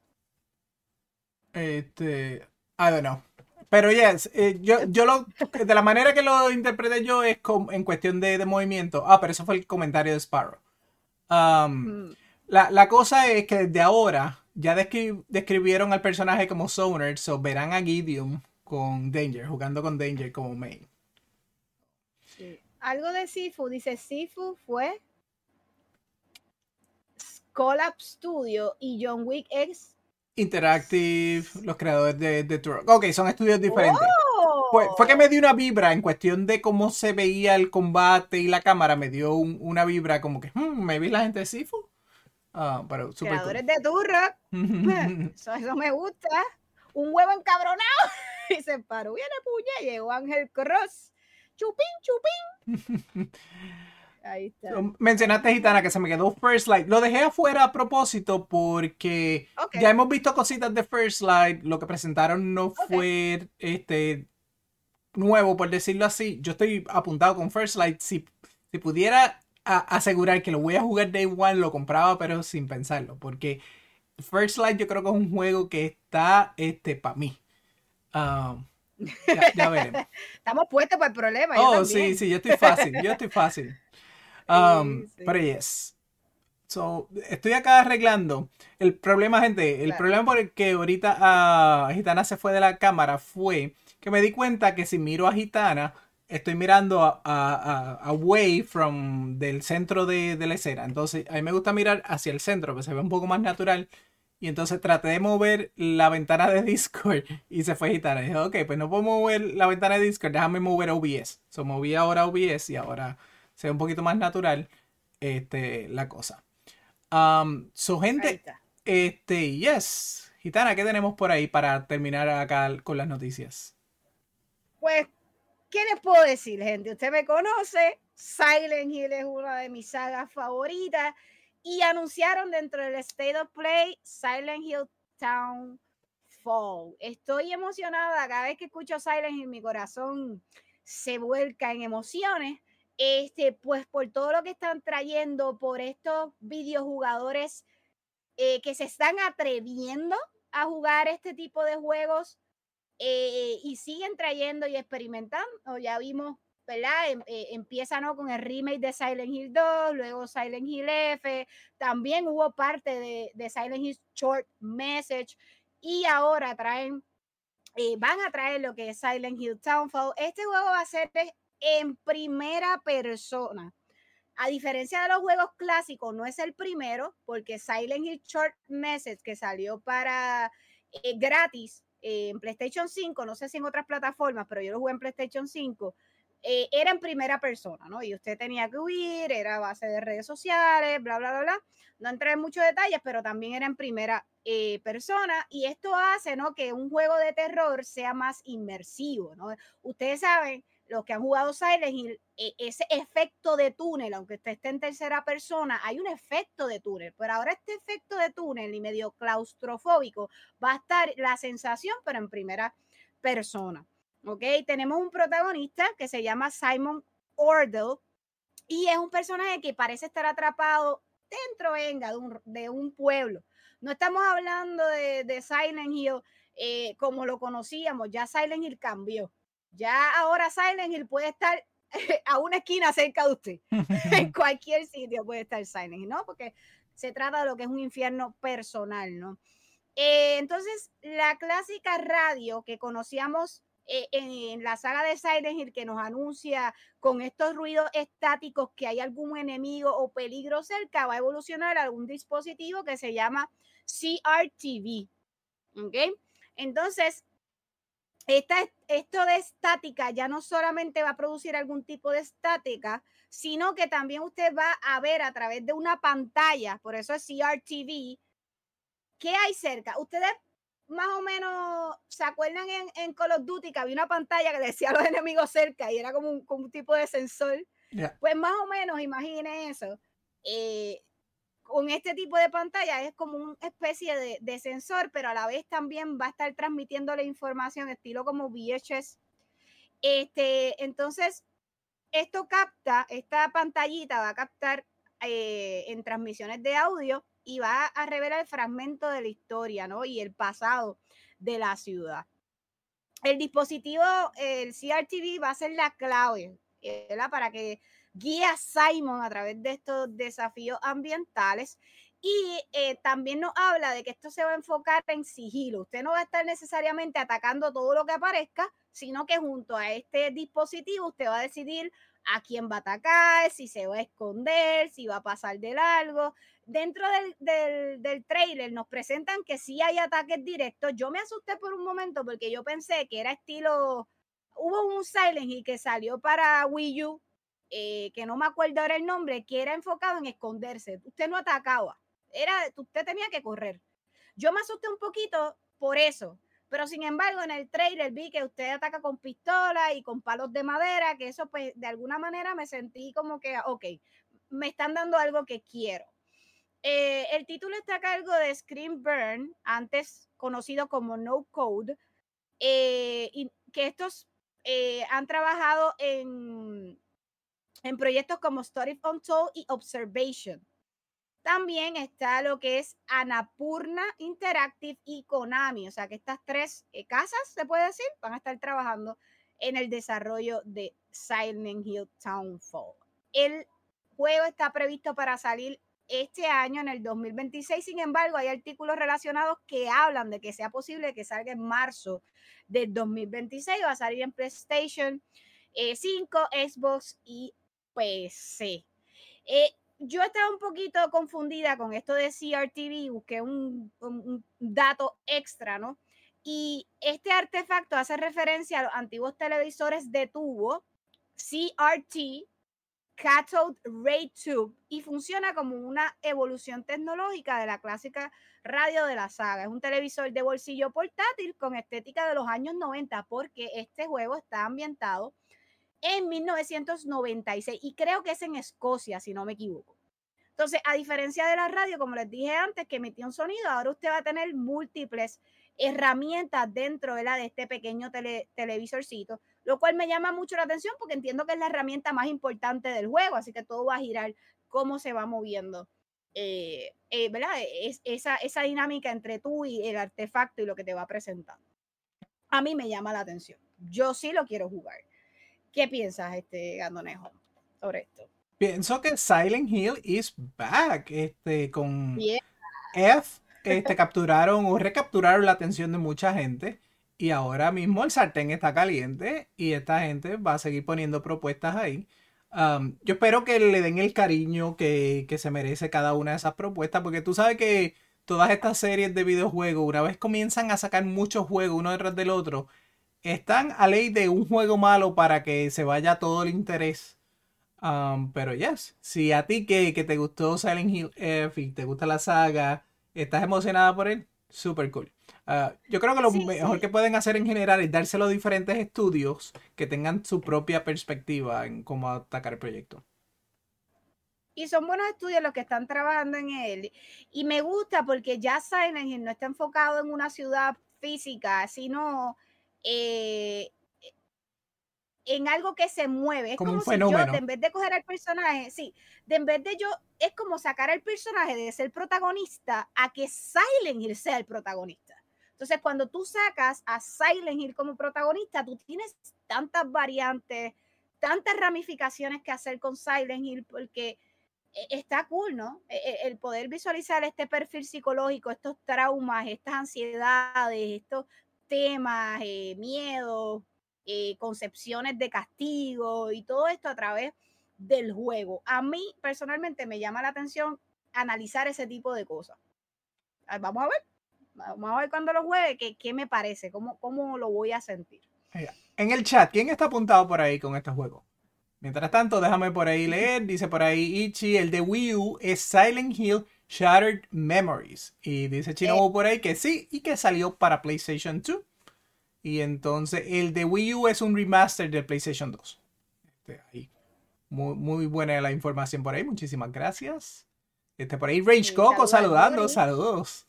Este, I don't know. Pero yes, eh, yo, yo lo, de la manera que lo interpreté yo es con, en cuestión de, de movimiento. Ah, pero eso fue el comentario de Sparrow. Um, Mm. la, la cosa es que desde ahora ya descri- describieron al personaje como Zoner, so verán a Gideon con Danger, jugando con Danger como main. Sí. Algo de Sifu, dice Sifu fue Collab Studio y John Wick X. Interactive, los creadores de, de Turok. Ok, son estudios diferentes. ¡Oh! Fue, fue que me dio una vibra en cuestión de cómo se veía el combate y la cámara. Me dio un, una vibra como que, hmm, me vi la gente de Sifu. Ah, pero super Creadores cool. de Turok. eso, eso me gusta. Un huevo encabronado. Y se paró. Viene puña. Llegó Ángel Cross. Chupín, chupín. Ahí está. Mencionaste, Gitana, que se me quedó First Light. Lo dejé afuera a propósito porque okay. ya hemos visto cositas de First Light. Lo que presentaron no okay. fue este nuevo, por decirlo así. Yo estoy apuntado con First Light. Si, si pudiera a, asegurar que lo voy a jugar Day One, lo compraba, pero sin pensarlo. Porque First Light yo creo que es un juego que está este, para mí. Um, ya, ya veremos. Estamos puestos para el problema. Oh, sí, sí, yo estoy fácil. Yo estoy fácil. Um, sí, sí. Pero yes. So, estoy acá arreglando. El problema, gente, el Claro. problema por el que ahorita ah, Gitana se fue de la cámara fue que me di cuenta que si miro a Gitana, estoy mirando a, a- a- away from del centro de, de la escena. Entonces, a mí me gusta mirar hacia el centro, que se ve un poco más natural. Y entonces traté de mover la ventana de Discord y se fue Gitana. Y dije, ok, pues no puedo mover la ventana de Discord, déjame mover O B S. So, moví ahora O B S y ahora se ve un poquito más natural este, la cosa. Um, so, Ahí gente, está. este, yes. Gitana, ¿qué tenemos por ahí para terminar acá con las noticias? Pues, ¿qué les puedo decir, gente? Usted me conoce, Silent Hill es una de mis sagas favoritas y anunciaron dentro del State of Play Silent Hill Townfall. Estoy emocionada, cada vez que escucho Silent Hill mi corazón se vuelca en emociones, este, pues por todo lo que están trayendo, por estos videojugadores eh, que se están atreviendo a jugar este tipo de juegos eh, y siguen trayendo y experimentando. Ya vimos, ¿verdad? Em, eh, empieza ¿no? con el remake de Silent Hill dos, luego Silent Hill F, también hubo parte de, de Silent Hill Short Message y ahora traen, eh, van a traer lo que es Silent Hill Townfall. Este juego va a ser en primera persona. A diferencia de los juegos clásicos, no es el primero, porque Silent Hill Short Message, que salió para eh, gratis eh, en PlayStation cinco, no sé si en otras plataformas, pero yo lo jugué en PlayStation cinco, eh, era en primera persona, ¿no? Y usted tenía que huir, era a base de redes sociales, bla, bla, bla, bla. No entré en muchos detalles, pero también era en primera eh, persona. Y esto hace, ¿no? Que un juego de terror sea más inmersivo, ¿no? Ustedes saben, los que han jugado Silent Hill, ese efecto de túnel, aunque usted esté en tercera persona, hay un efecto de túnel, pero ahora este efecto de túnel y medio claustrofóbico va a estar la sensación, pero en primera persona. ¿Ok? Tenemos un protagonista que se llama Simon Ordell y es un personaje que parece estar atrapado dentro, venga, de un, de un pueblo. No estamos hablando de, de Silent Hill eh, como lo conocíamos, ya Silent Hill cambió. Ya ahora Silent Hill puede estar a una esquina cerca de usted. En cualquier sitio puede estar Silent Hill, ¿no? Porque se trata de lo que es un infierno personal, ¿no? Eh, entonces, la clásica radio que conocíamos eh, en, en la saga de Silent Hill, que nos anuncia con estos ruidos estáticos que hay algún enemigo o peligro cerca, va a evolucionar a algún dispositivo que se llama C R T V. ¿Ok? Entonces, esta, esto de estática ya no solamente va a producir algún tipo de estática, sino que también usted va a ver a través de una pantalla, por eso es C R T V, qué hay cerca. Ustedes más o menos se acuerdan en, en Call of Duty que había una pantalla que decía a los enemigos cerca y era como un, como un tipo de sensor. Yeah. Pues más o menos, imaginen eso. Eh, con este tipo de pantalla es como una especie de, de sensor, pero a la vez también va a estar transmitiendo la información estilo como V H S. Este, entonces, esto capta, esta pantallita va a captar eh, en transmisiones de audio y va a revelar el fragmento de la historia, ¿no? Y el pasado de la ciudad. El dispositivo, el C R T V va a ser la clave, ¿verdad? Para que guíe a Simon a través de estos desafíos ambientales. Y eh, también nos habla de que esto se va a enfocar en sigilo. Usted no va a estar necesariamente atacando todo lo que aparezca, sino que junto a este dispositivo usted va a decidir a quién va a atacar, si se va a esconder, si va a pasar de largo. Dentro del, del, del trailer nos presentan que sí hay ataques directos. Yo me asusté por un momento porque yo pensé que era estilo, hubo un Silent Hill que salió para Wii U, eh, que no me acuerdo ahora el nombre, que era enfocado en esconderse. Usted no atacaba, era, usted tenía que correr. Yo me asusté un poquito por eso, pero sin embargo en el trailer vi que usted ataca con pistola y con palos de madera, que eso pues de alguna manera me sentí como que, ok, me están dando algo que quiero. Eh, el título está a cargo de Screen Burn, antes conocido como No Code, eh, y que estos eh, han trabajado en, en proyectos como Story Untold y Observation. También está lo que es Annapurna Interactive y Konami, o sea que estas tres eh, casas, se puede decir, van a estar trabajando en el desarrollo de Silent Hill Townfall. El juego está previsto para salir este año, en el dos mil veintiséis. Sin embargo, hay artículos relacionados que hablan de que sea posible que salga en marzo del dos mil veintiséis. Va a salir en PlayStation eh, cinco, Xbox y P C. Eh, yo estaba un poquito confundida con esto de C R T V, busqué un, un, un dato extra, ¿no? Y este artefacto hace referencia a los antiguos televisores de tubo, C R T, Cathode Ray Tube, y funciona como una evolución tecnológica de la clásica radio de la saga. Es un televisor de bolsillo portátil con estética de los años noventa, porque este juego está ambientado en mil novecientos noventa y seis y creo que es en Escocia, si no me equivoco. Entonces, a diferencia de la radio, como les dije antes, que emitía un sonido, ahora usted va a tener múltiples herramientas dentro de, la, de este pequeño tele, televisorcito, lo cual me llama mucho la atención porque entiendo que es la herramienta más importante del juego, así que todo va a girar cómo se va moviendo, eh, eh, ¿verdad? Es, esa, esa dinámica entre tú y el artefacto y lo que te va presentando. A mí me llama la atención. Yo sí lo quiero jugar. ¿Qué piensas, este Gandonejo, sobre esto? Pienso que Silent Hill is back. Este, con yeah. F, este, capturaron o recapturaron la atención de mucha gente. Y ahora mismo el sartén está caliente. Y esta gente va a seguir poniendo propuestas ahí. Um, yo espero que le den el cariño que, que se merece cada una de esas propuestas. Porque tú sabes que todas estas series de videojuegos, una vez comienzan a sacar muchos juegos uno detrás del otro, están a ley de un juego malo para que se vaya todo el interés. Um, pero yes, si a ti que, que te gustó Silent Hill F y te gusta la saga, estás emocionada por él, super cool. Uh, yo creo que lo sí, mejor sí. que pueden hacer en general es dárselo a diferentes estudios que tengan su propia perspectiva en cómo atacar el proyecto. Y son buenos estudios los que están trabajando en él. Y me gusta porque ya Silent Hill no está enfocado en una ciudad física, sino eh, en algo que se mueve. Es como, como un fenómeno. Si yo, de en vez de coger al personaje, sí, de en vez de yo, es como sacar al personaje de ser protagonista a que Silent Hill sea el protagonista. Entonces, cuando tú sacas a Silent Hill como protagonista, tú tienes tantas variantes, tantas ramificaciones que hacer con Silent Hill, porque está cool, ¿no? El poder visualizar este perfil psicológico, estos traumas, estas ansiedades, estos temas, eh, miedos, eh, concepciones de castigo y todo esto a través del juego. A mí personalmente me llama la atención analizar ese tipo de cosas. Vamos a ver, vamos a ver cuando lo juegue, qué, qué me parece, cómo, cómo lo voy a sentir. En el chat, ¿quién está apuntado por ahí con este juego? Mientras tanto, déjame por ahí leer. Dice por ahí Ichi, el de Wii U es Silent Hill Shattered Memories. Y dice Chinobu por ahí que sí, y que salió para PlayStation dos. Y entonces el de Wii U es un remaster de PlayStation dos. Este, ahí. Muy, muy buena la información por ahí. Muchísimas gracias. Este, por ahí Rage sí, Coco saludando. Saludos.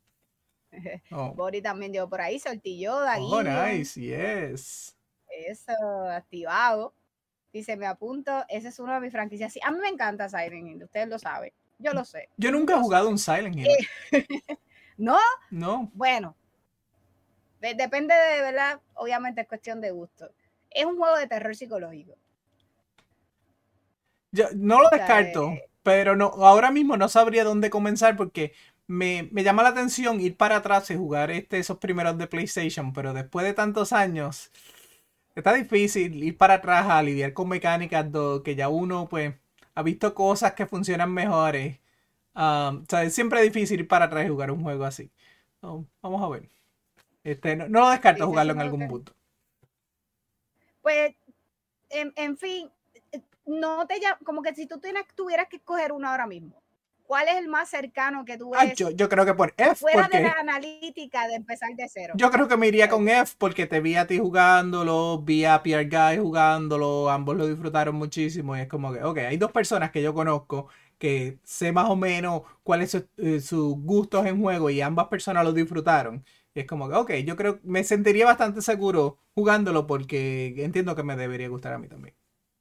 Oh. Bori también llegó por ahí. Saltillo, Daguillo. Oh, nice. Yes. Eso, activado. Dice, me apunto. Ese es uno de mis franquicias. Sí, a mí me encanta Silent Hill. Ustedes lo saben. Yo lo sé. Yo nunca he jugado un Silent Hill. ¿No? No. Bueno. De, depende de, ¿verdad? Obviamente es cuestión de gusto. Es un juego de terror psicológico. Yo no lo descarto, o sea, eh, pero no, ahora mismo no sabría dónde comenzar porque me, me llama la atención ir para atrás y jugar este, esos primeros de PlayStation, pero después de tantos años está difícil ir para atrás a lidiar con mecánicas do, que ya uno pues ha visto cosas que funcionan mejores. Um, o sea, es siempre difícil ir para atrás y jugar un juego así. So, vamos a ver. Este, no, no lo descarto sí, jugarlo en algún que... punto. Pues, en, en fin, no te llama, como que si tú tienes, tuvieras que escoger uno ahora mismo, ¿cuál es el más cercano que tú ves? Ah, yo, yo creo que por F. Fuera porque... de la analítica de empezar de cero. Yo creo que me iría con F porque te vi a ti jugándolo, vi a Pierre Guy jugándolo, ambos lo disfrutaron muchísimo y es como que, ok, hay dos personas que yo conozco que sé más o menos cuáles son eh, sus gustos en juego y ambas personas lo disfrutaron. Y es como que, ok, yo creo que me sentiría bastante seguro jugándolo porque entiendo que me debería gustar a mí también.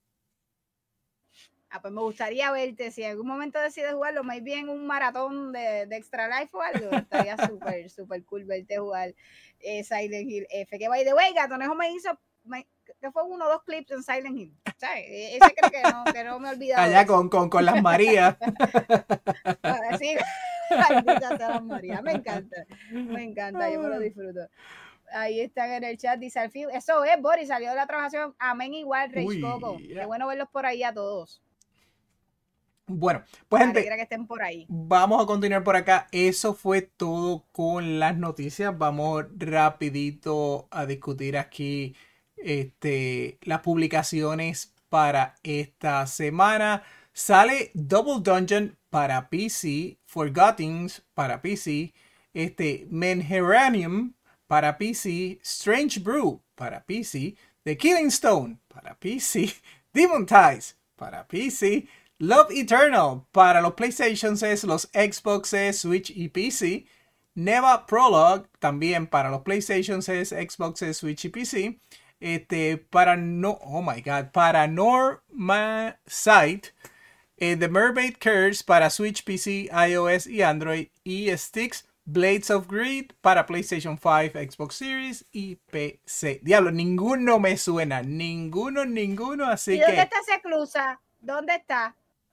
Ah, pues me gustaría verte, si en algún momento decides jugarlo, más bien un maratón de, de Extra Life o algo, estaría súper, súper cool verte jugar eh, Silent Hill F. Que by the way, Gatonejo me hizo, me, que fue uno o dos clips en Silent Hill. ¿Sabes? Ese creo que no, que no me he olvidado. Allá con, con, con las Marías. Sí, maldita sea las Marías. Me encanta, me encanta, yo me lo disfruto. Ahí están en el chat, dice al fin. Eso es, Boris, salió de la trabajación. Amén igual, Rage Coco. Yeah. Qué bueno verlos por ahí a todos. Bueno, pues gente, que estén por ahí. Vamos a continuar por acá. Eso fue todo con las noticias. Vamos rapidito a discutir aquí este, las publicaciones para esta semana. Sale Double Dungeon para P C, Forgottens para P C, este, Menheranium para P C, Strange Brew para P C, The Killing Stone para P C, Demon Ties para P C, Love Eternal para los PlayStations, los Xboxes, Switch y P C. Neva Prologue también para los PlayStations, Xboxes, Switch y P C. Este, para no, oh my god, para Norma Sight. Eh, The Mermaid Curse para Switch, P C, iOS y Android. Y Styx Blades of Greed para PlayStation cinco, Xbox Series y P C. Diablo, ninguno me suena. Ninguno, ninguno. Así ¿Y que. dónde está Seclusa? ¿Dónde está?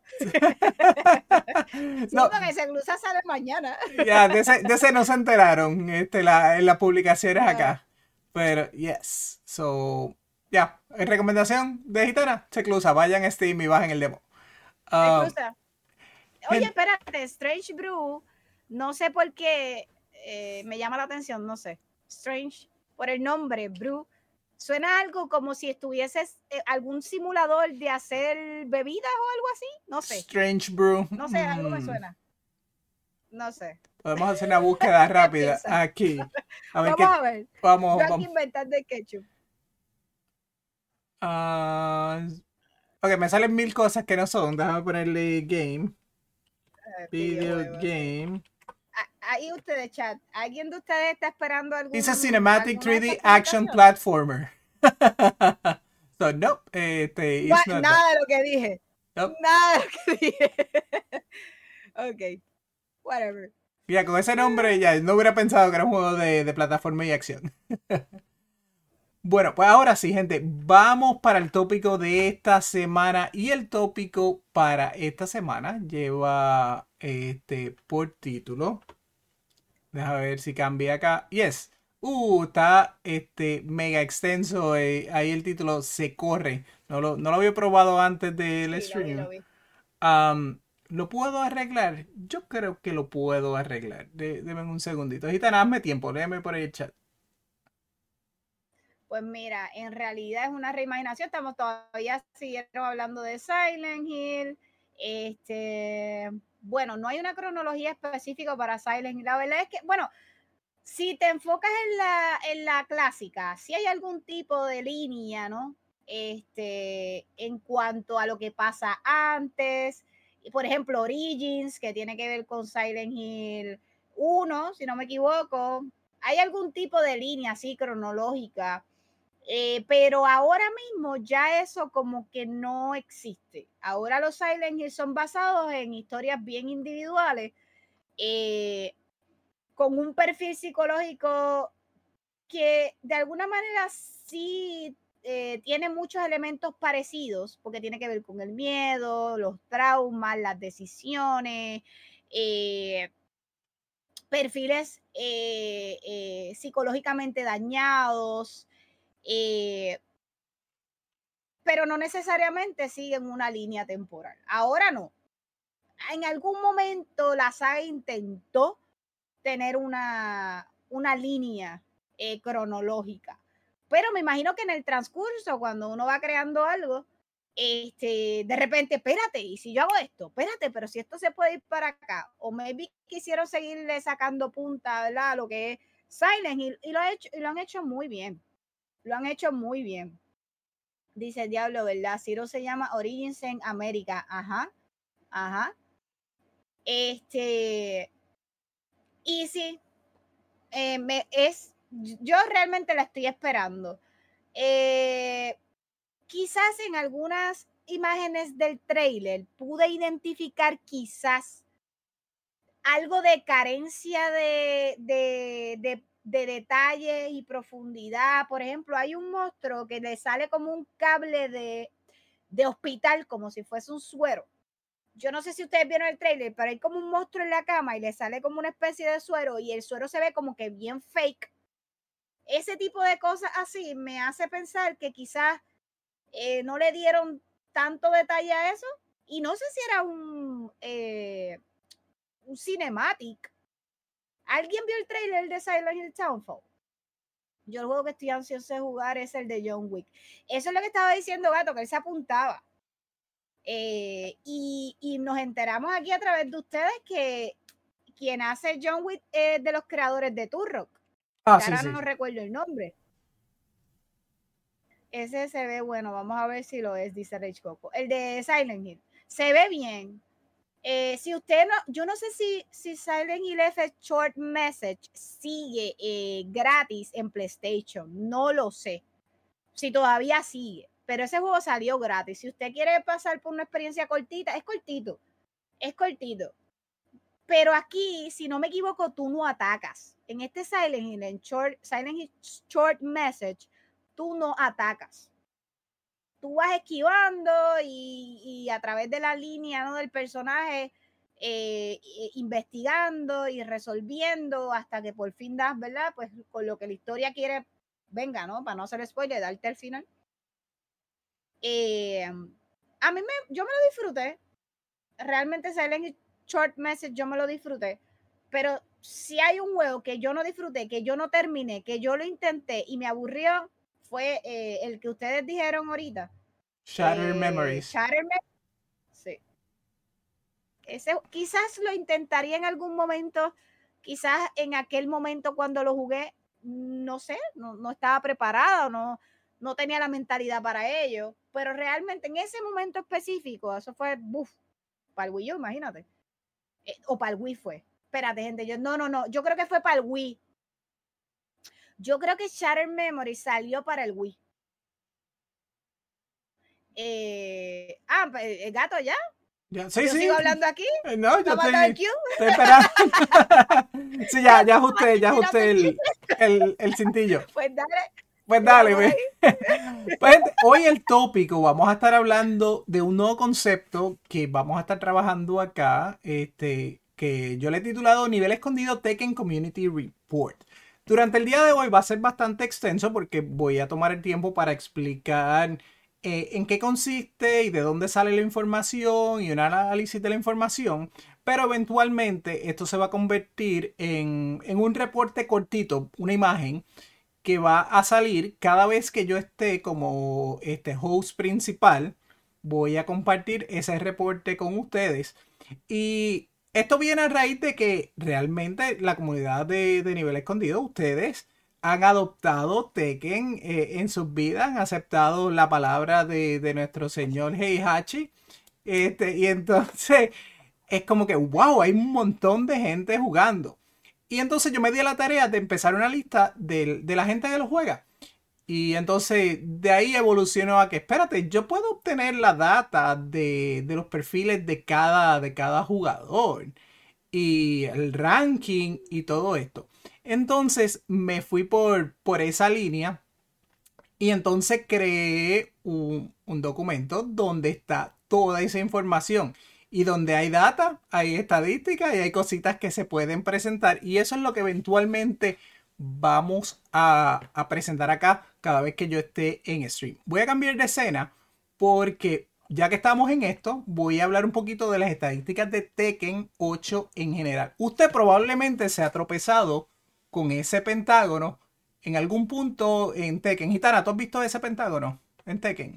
Sí, no, porque Seclusa sale mañana. Ya, yeah, de, ese, de ese no se enteraron este, la, en las publicaciones yeah. acá. Pero, yes. So, ya. Yeah. Recomendación de Gitana, Seclusa. Vayan a Steam y bajen el demo. Um, Oye, espérate, Strange Brew, no sé por qué eh, me llama la atención, no sé. Strange, por el nombre, Brew. Suena algo como si estuvieses eh, algún simulador de hacer bebidas o algo así, no sé. Strange Brew. No sé, algo me suena. No sé. Podemos hacer una búsqueda rápida aquí. A ver vamos qué... a ver. Vamos, Yo aquí vamos. inventando el ketchup. Uh, ok, me salen mil cosas que no son. Déjame ponerle game. Uh, Video, video game. Ahí ustedes, chat. ¿Alguien de ustedes está esperando algún? It's a cinematic three D action platformer. So, no, este, it's not nada that. de lo que dije. Nope. Nada de lo que dije. Ok. Whatever. Ya, con ese nombre ya no hubiera pensado que era un juego de, de plataforma y acción. Bueno, pues ahora sí, gente, vamos para el tópico de esta semana. Y el tópico para esta semana lleva este por título. Déjame ver si cambia acá. Yes. Uh, está este mega extenso. Eh, ahí el título se corre. No lo, no lo había probado antes del sí, stream. Lo vi, lo vi. Um, ¿Lo puedo arreglar? Yo creo que lo puedo arreglar. De, deme un segundito. Gitana, hazme tiempo. Léeme por ahí el chat. Pues mira, en realidad es una reimaginación. Estamos todavía siguieron hablando de Silent Hill. Este, bueno, no hay una cronología específica para Silent Hill. La verdad es que, bueno, si te enfocas en la, en la clásica, si hay algún tipo de línea, ¿no? Este, en cuanto a lo que pasa antes. Por ejemplo, Origins, que tiene que ver con Silent Hill uno, si no me equivoco. Hay algún tipo de línea así cronológica. Eh, pero ahora mismo ya eso como que no existe. Ahora los Silent Hill son basados en historias bien individuales, eh, con un perfil psicológico que de alguna manera sí eh, tiene muchos elementos parecidos, porque tiene que ver con el miedo, los traumas, las decisiones, eh, perfiles eh, eh, psicológicamente dañados, eh, pero no necesariamente siguen una línea temporal. Ahora no. En algún momento la saga intentó tener una, una línea eh, cronológica, pero me imagino que en el transcurso, cuando uno va creando algo, este, de repente, espérate, y si yo hago esto, espérate, pero si esto se puede ir para acá, o maybe quisieron seguirle sacando punta, ¿verdad? A lo que es Silent Hill, y lo, he hecho, y lo han hecho muy bien. Lo han hecho muy bien. Dice el Diablo, ¿verdad? Ciro se llama Origins en América. Ajá. Ajá. Este. Y sí. Eh, me, es. Yo realmente la estoy esperando. Eh, quizás en algunas imágenes del trailer pude identificar quizás algo de carencia de, de, de de detalles y profundidad. Por ejemplo, hay un monstruo que le sale como un cable de, de hospital, como si fuese un suero. Yo no sé si ustedes vieron el trailer, pero hay como un monstruo en la cama y le sale como una especie de suero y el suero se ve como que bien fake. Ese tipo de cosas así me hace pensar que quizás eh, no le dieron tanto detalle a eso. Y no sé si era un, eh, un cinematic. ¿Alguien vio el trailer de Silent Hill Townfall? Yo el juego que estoy ansioso de jugar es el de John Wick. Eso es lo que estaba diciendo Gato, que él se apuntaba. Eh, y, y nos enteramos aquí a través de ustedes que quien hace John Wick es de los creadores de Turok. Ah, que sí, ahora sí. no recuerdo el nombre. Ese se ve bueno, vamos a ver si lo es, dice Rage Coco. El de Silent Hill. Se ve bien. Eh, si usted no, yo no sé si, si Silent Hill F Short Message sigue eh, gratis en PlayStation. No lo sé. Si todavía sigue. Pero ese juego salió gratis. Si usted quiere pasar por una experiencia cortita, es cortito. Es cortito. Pero aquí, si no me equivoco, tú no atacas. En este Silent Hill, en short, Silent Hill Short Message, tú no atacas. Tú vas esquivando y, y a través de la línea, ¿no?, del personaje, eh, investigando y resolviendo hasta que por fin das, ¿verdad? Pues con lo que la historia quiere, venga, ¿no? Para no hacer spoiler, darte el final. Eh, a mí me, yo me lo disfruté. Realmente Silent Hill Short Message yo me lo disfruté. Pero si hay un juego que yo no disfruté, que yo no terminé, que yo lo intenté y me aburrió, fue eh, el que ustedes dijeron ahorita. Shattered Eh, Memories. Shattered Memories. Sí. Ese, quizás lo intentaría en algún momento, quizás en aquel momento cuando lo jugué, no sé, no, no estaba preparada, no, no tenía la mentalidad para ello, pero realmente en ese momento específico, eso fue, buf, para el Wii U, imagínate. Eh, o para el Wii fue. Espérate, gente, yo, no, no, no, yo creo que fue para el Wii. Yo creo que Shattered Memory salió para el Wii. Eh, ah, el gato ya. Ya, sí, Yo sí. sigo hablando aquí. No, yo estoy, estoy estoy esperando. Sí, ya, ya ajusté, ya ajusté el, el, el cintillo. Pues dale. Pues dale, ve. Pues hoy el tópico, vamos a estar hablando de un nuevo concepto que vamos a estar trabajando acá, este, que yo le he titulado Nivel Escondido Tekken Community Report. Durante el día de hoy va a ser bastante extenso porque voy a tomar el tiempo para explicar eh, en qué consiste y de dónde sale la información y un análisis de la información, pero eventualmente esto se va a convertir en, en un reporte cortito, una imagen que va a salir cada vez que yo esté como este host principal. Voy a compartir ese reporte con ustedes. Y esto viene a raíz de que realmente la comunidad de, de Nivel Escondido, ustedes han adoptado Tekken eh, en sus vidas, han aceptado la palabra de, de nuestro señor Heihachi. Este, y entonces es como que, wow, hay un montón de gente jugando. Y entonces yo me di a la tarea de empezar una lista de, de la gente que lo juega. Y entonces de ahí evolucionó a que, espérate, yo puedo obtener la data de, de los perfiles de cada, de cada jugador. Y el ranking y todo esto. Entonces me fui por, por esa línea. Y entonces creé un, un documento donde está toda esa información. Y donde hay data, hay estadísticas y hay cositas que se pueden presentar. Y eso es lo que eventualmente vamos a, a presentar acá cada vez que yo esté en stream. Voy a cambiar de escena porque ya que estamos en esto, voy a hablar un poquito de las estadísticas de Tekken ocho en general. Usted probablemente se ha tropezado con ese pentágono en algún punto en Tekken. Gitana, ¿tú has visto ese pentágono en Tekken?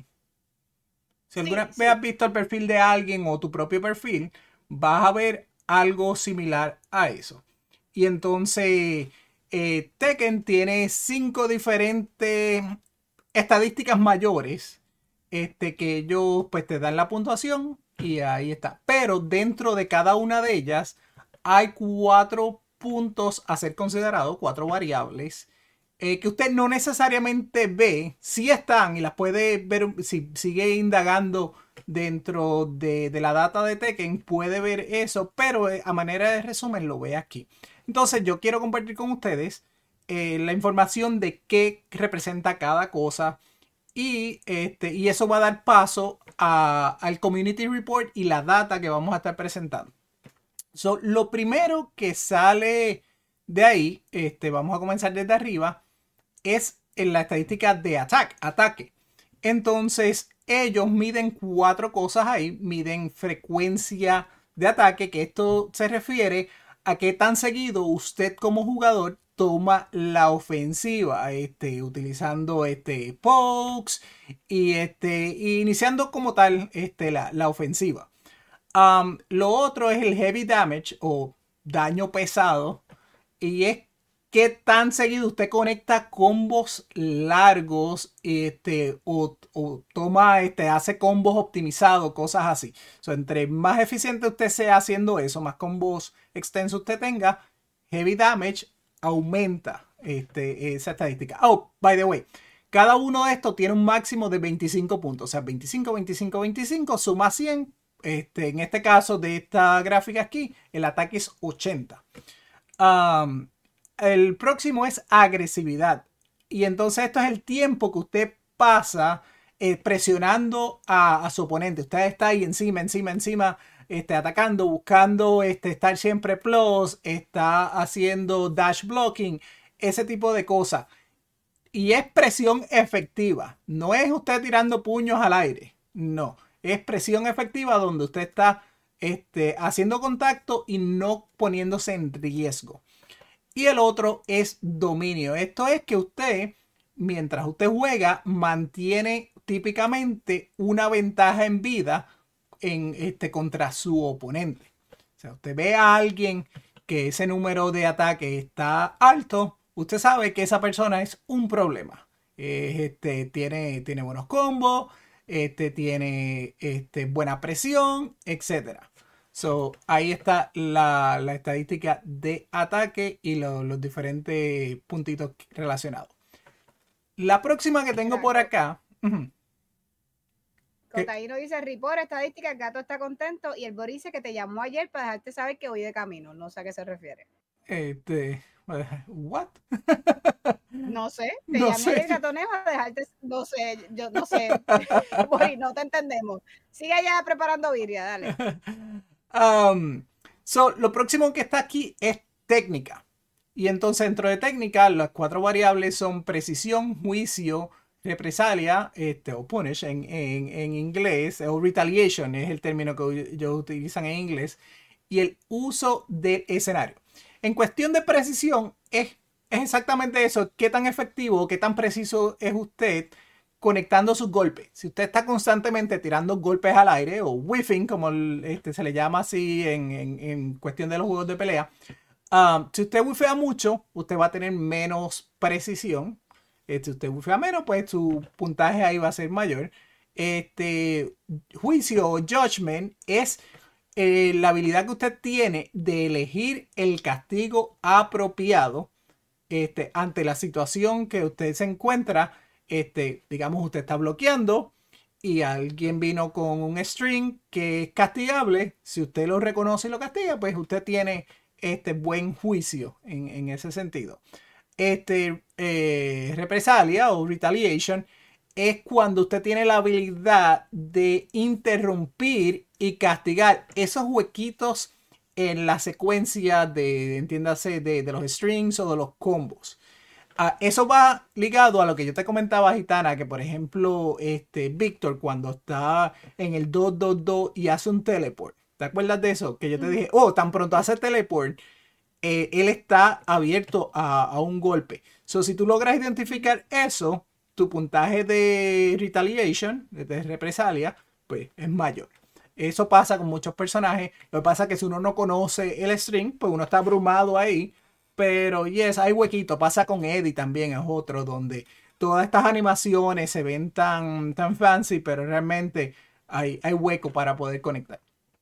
Si alguna vez sí, sí. has visto el perfil de alguien o tu propio perfil, vas a ver algo similar a eso. Y entonces eh, Tekken tiene cinco diferentes estadísticas mayores este, que ellos pues te dan la puntuación y ahí está. Pero dentro de cada una de ellas hay cuatro puntos a ser considerados, cuatro variables. Eh, que usted no necesariamente ve, si están y las puede ver, si sigue indagando dentro de, de la data de Tekken, puede ver eso, pero eh, a manera de resumen lo ve aquí. Entonces yo quiero compartir con ustedes eh, la información de qué representa cada cosa. Y, este, y eso va a dar paso a, al Community Report y la data que vamos a estar presentando. So, lo primero que sale de ahí, este, vamos a comenzar desde arriba, es en la estadística de attack, ataque. Entonces, ellos miden cuatro cosas ahí. Miden frecuencia de ataque, que esto se refiere a qué tan seguido usted como jugador toma la ofensiva, este, utilizando este, pokes y este, iniciando como tal este, la, la ofensiva. Um, lo otro es el heavy damage o daño pesado, y es qué tan seguido usted conecta combos largos, este, o, o toma, este, hace combos optimizados, cosas así. So, entre más eficiente usted sea haciendo eso, más combos extensos usted tenga, heavy damage aumenta este, esa estadística. Oh, by the way, cada uno de estos tiene un máximo de veinticinco puntos. O sea, veinticinco, veinticinco, veinticinco, suma cien. Este, en este caso de esta gráfica aquí, el ataque es ochenta. Um, el próximo es agresividad. Y entonces esto es el tiempo que usted pasa eh, presionando a, a su oponente. Usted está ahí encima, encima, encima, este, atacando, buscando este, estar siempre plus, está haciendo dash blocking, ese tipo de cosas. Y es presión efectiva. No es usted tirando puños al aire. No. Es presión efectiva donde usted está este, haciendo contacto y no poniéndose en riesgo. Y el otro es dominio. Esto es que usted, mientras usted juega, mantiene típicamente una ventaja en vida en, este, contra su oponente. O sea, usted ve a alguien que ese número de ataque está alto, usted sabe que esa persona es un problema. Eh, este, tiene, tiene buenos combos, este, tiene este, buena presión, etcétera. So, ahí está la, la estadística de ataque y lo, los diferentes puntitos relacionados. La próxima que tengo por acá. Uh-huh. Cotaíno dice, report, estadística, el gato está contento y el Boris dice que te llamó ayer para dejarte saber que voy de camino. No sé a qué se refiere. Este, ¿what? No sé, te no llamé sé. el gatoneo a dejarte, no sé, yo no sé. Boris, no te entendemos. Sigue ya preparando birria, dale. Um, so, lo próximo que está aquí es técnica. Y entonces dentro de técnica las cuatro variables son precisión, juicio, represalia, este, o punish en, en, en inglés, o retaliation es el término que ellos utilizan en inglés, y el uso del escenario. En cuestión de precisión es, es exactamente eso, qué tan efectivo, qué tan preciso es usted conectando sus golpes. Si usted está constantemente tirando golpes al aire o whiffing, como el, este, se le llama así en, en, en cuestión de los juegos de pelea, um, si usted whiffea mucho, usted va a tener menos precisión. Este, si usted whiffea menos, pues su puntaje ahí va a ser mayor. Este, juicio o judgment es eh, la habilidad que usted tiene de elegir el castigo apropiado este, ante la situación que usted se encuentra. Este, digamos, usted está bloqueando y alguien vino con un string que es castigable. Si usted lo reconoce y lo castiga, pues usted tiene este buen juicio en, en ese sentido. Este, eh, represalia o retaliation es cuando usted tiene la habilidad de interrumpir y castigar esos huequitos en la secuencia de, entiéndase, de, de los strings o de los combos. Uh, eso va ligado a lo que yo te comentaba, Gitana, que por ejemplo, este Víctor cuando está en el dos dos dos y hace un teleport. ¿Te acuerdas de eso? Que yo te dije, oh, tan pronto hace teleport, eh, él está abierto a, a un golpe. So, si tú logras identificar eso, tu puntaje de retaliation, de represalia, pues es mayor. Eso pasa con muchos personajes. Lo que pasa es que si uno no conoce el string, pues uno está abrumado ahí. Pero yes, hay huequito. Pasa con Eddie también, es otro donde todas estas animaciones se ven tan, tan fancy, pero realmente hay, hay hueco para poder conectar.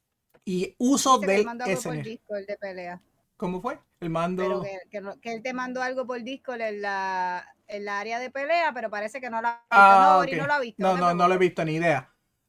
Y uso Dice del S N R. Por de pelea. ¿Cómo fue? El mando. Pero que, que, que él te mandó algo por Discord en la, en la área de pelea, pero parece que no lo ha visto. Ah, no, okay. no lo ha visto. No, no, no lo he visto, ni idea.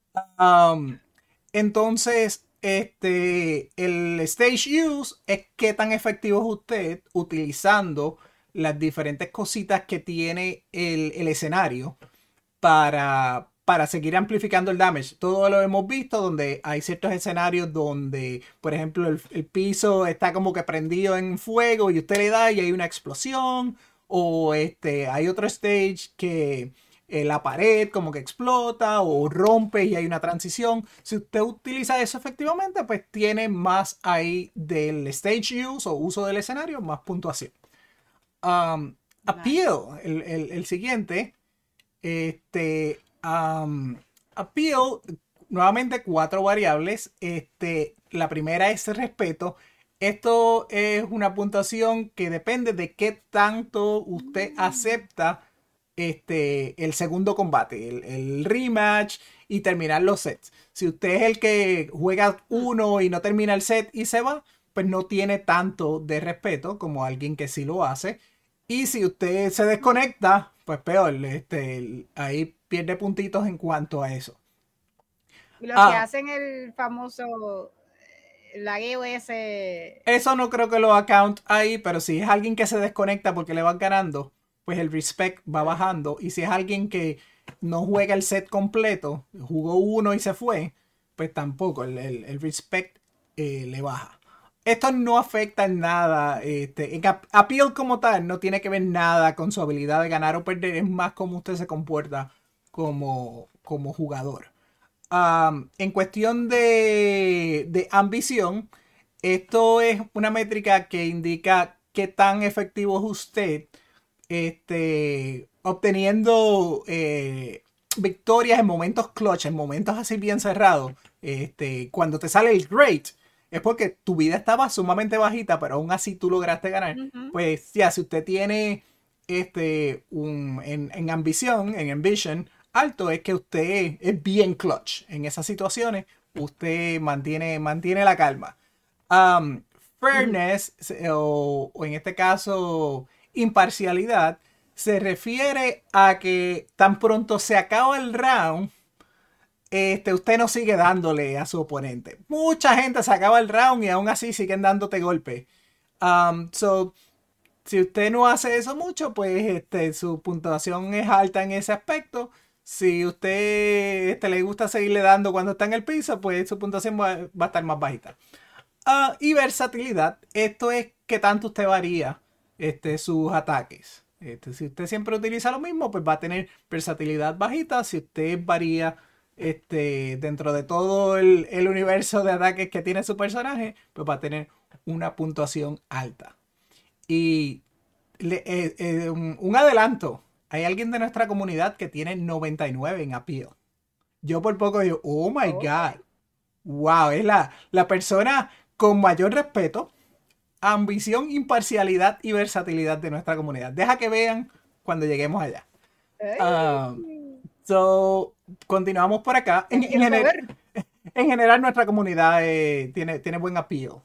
Um, entonces, este, el stage use es qué tan efectivo es usted utilizando las diferentes cositas que tiene el, el escenario para, para seguir amplificando el damage. Todo lo hemos visto donde hay ciertos escenarios donde, por ejemplo, el, el piso está como que prendido en fuego y usted le da y hay una explosión. O este, hay otro stage que eh, la pared como que explota o rompe y hay una transición. Si usted utiliza eso efectivamente, pues tiene más ahí del stage use o uso del escenario, más puntuación. Um, Appeal, el, el, el siguiente. Este, um, Appeal, nuevamente cuatro variables. Este, la primera es respeto. Esto es una puntuación que depende de qué tanto usted acepta este, el segundo combate, el, el rematch y terminar los sets. Si usted es el que juega uno y no termina el set y se va, pues no tiene tanto de respeto como alguien que sí lo hace. Y si usted se desconecta, pues peor, este, ahí pierde puntitos en cuanto a eso. Y los ah, que hacen el famoso lagueo ese. Eso no creo que lo account ahí, pero si es alguien que se desconecta porque le van ganando, pues el respect va bajando. Y si es alguien que no juega el set completo, jugó uno y se fue, pues tampoco, el, el, el respect eh, le baja. Esto no afecta en nada. Este, en Appeal como tal no tiene que ver nada con su habilidad de ganar o perder. Es más como usted se comporta como, como jugador. Um, en cuestión de, de ambición, esto es una métrica que indica qué tan efectivo es usted este, obteniendo eh, victorias en momentos clutch, en momentos así bien cerrados. Este, cuando te sale el great, es porque tu vida estaba sumamente bajita, pero aún así tú lograste ganar. Uh-huh. Pues ya, si usted tiene este, un, en, en ambición, en ambition, alto, es que usted es bien clutch. En esas situaciones, usted mantiene, mantiene la calma. Um, fairness, uh-huh. o, o en este caso, imparcialidad, se refiere a que tan pronto se acaba el round, este, usted no sigue dándole a su oponente. Mucha gente se acaba el round y aún así siguen dándote golpes. Um, so, si usted no hace eso mucho, pues este, su puntuación es alta en ese aspecto. Si usted este, le gusta seguirle dando cuando está en el piso, pues su puntuación va, va a estar más bajita. Uh, y versatilidad, esto es que tanto usted varía este, sus ataques. Este, si usted siempre utiliza lo mismo, pues va a tener versatilidad bajita. Si usted varía este, dentro de todo el, el universo de ataques que tiene su personaje, pues va a tener una puntuación alta. Y le, eh, eh, un, un adelanto, hay alguien de nuestra comunidad que tiene noventa y nueve en Appeal. Yo por poco digo, oh my oh. God. Wow, es la, la persona con mayor respeto, ambición, imparcialidad y versatilidad de nuestra comunidad. Deja que vean cuando lleguemos allá. Um, so, continuamos por acá. En, en, gener en general, nuestra comunidad eh, tiene, tiene buen appeal.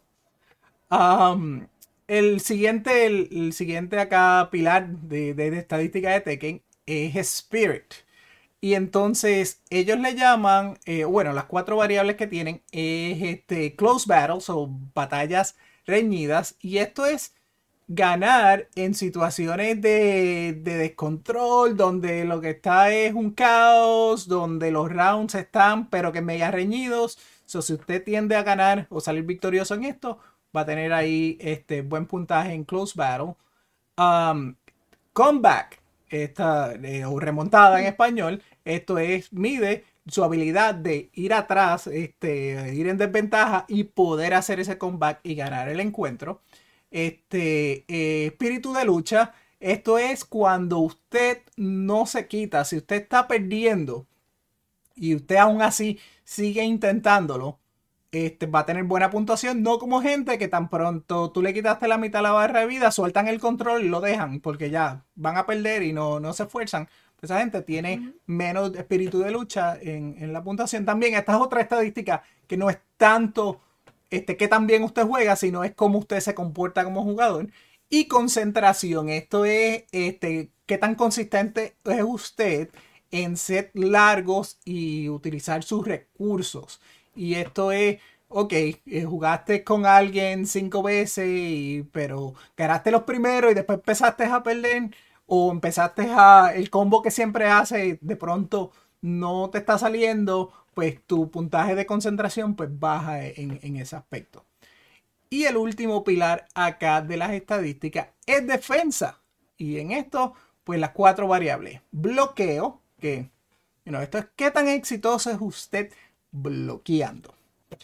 Um, el, siguiente, el, el siguiente acá pilar de, de, de estadística de Tekken es Spirit. Y entonces ellos le llaman, eh, bueno, las cuatro variables que tienen es este, close battles o batallas reñidas. Y esto es ganar en situaciones de, de descontrol, donde lo que está es un caos, donde los rounds están pero que mega reñidos. So, si usted tiende a ganar o salir victorioso en esto, va a tener ahí este buen puntaje en close battle. Um, comeback, esta, eh, o remontada en español, esto es, mide su habilidad de ir atrás, este, ir en desventaja y poder hacer ese comeback y ganar el encuentro. Este, eh, espíritu de lucha, esto es cuando usted no se quita, si usted está perdiendo y usted aún así sigue intentándolo, este, va a tener buena puntuación, no como gente que tan pronto tú le quitaste la mitad de la barra de vida, sueltan el control y lo dejan porque ya van a perder y no, no se esfuerzan. Esa gente tiene uh-huh. menos espíritu de lucha en, en la puntuación. También esta es otra estadística que no es tanto este, que tan bien usted juega, sino es cómo usted se comporta como jugador. Y concentración, esto es este, qué tan consistente es usted en set largos y utilizar sus recursos. Y esto es ok, eh, jugaste con alguien cinco veces, y, pero ganaste los primeros y después empezaste a perder, o empezaste a, el combo que siempre hace, de pronto no te está saliendo, pues tu puntaje de concentración pues baja en, en ese aspecto. Y el último pilar acá de las estadísticas es defensa. Y en esto, pues las cuatro variables. Bloqueo, que you know, esto es qué tan exitoso es usted bloqueando.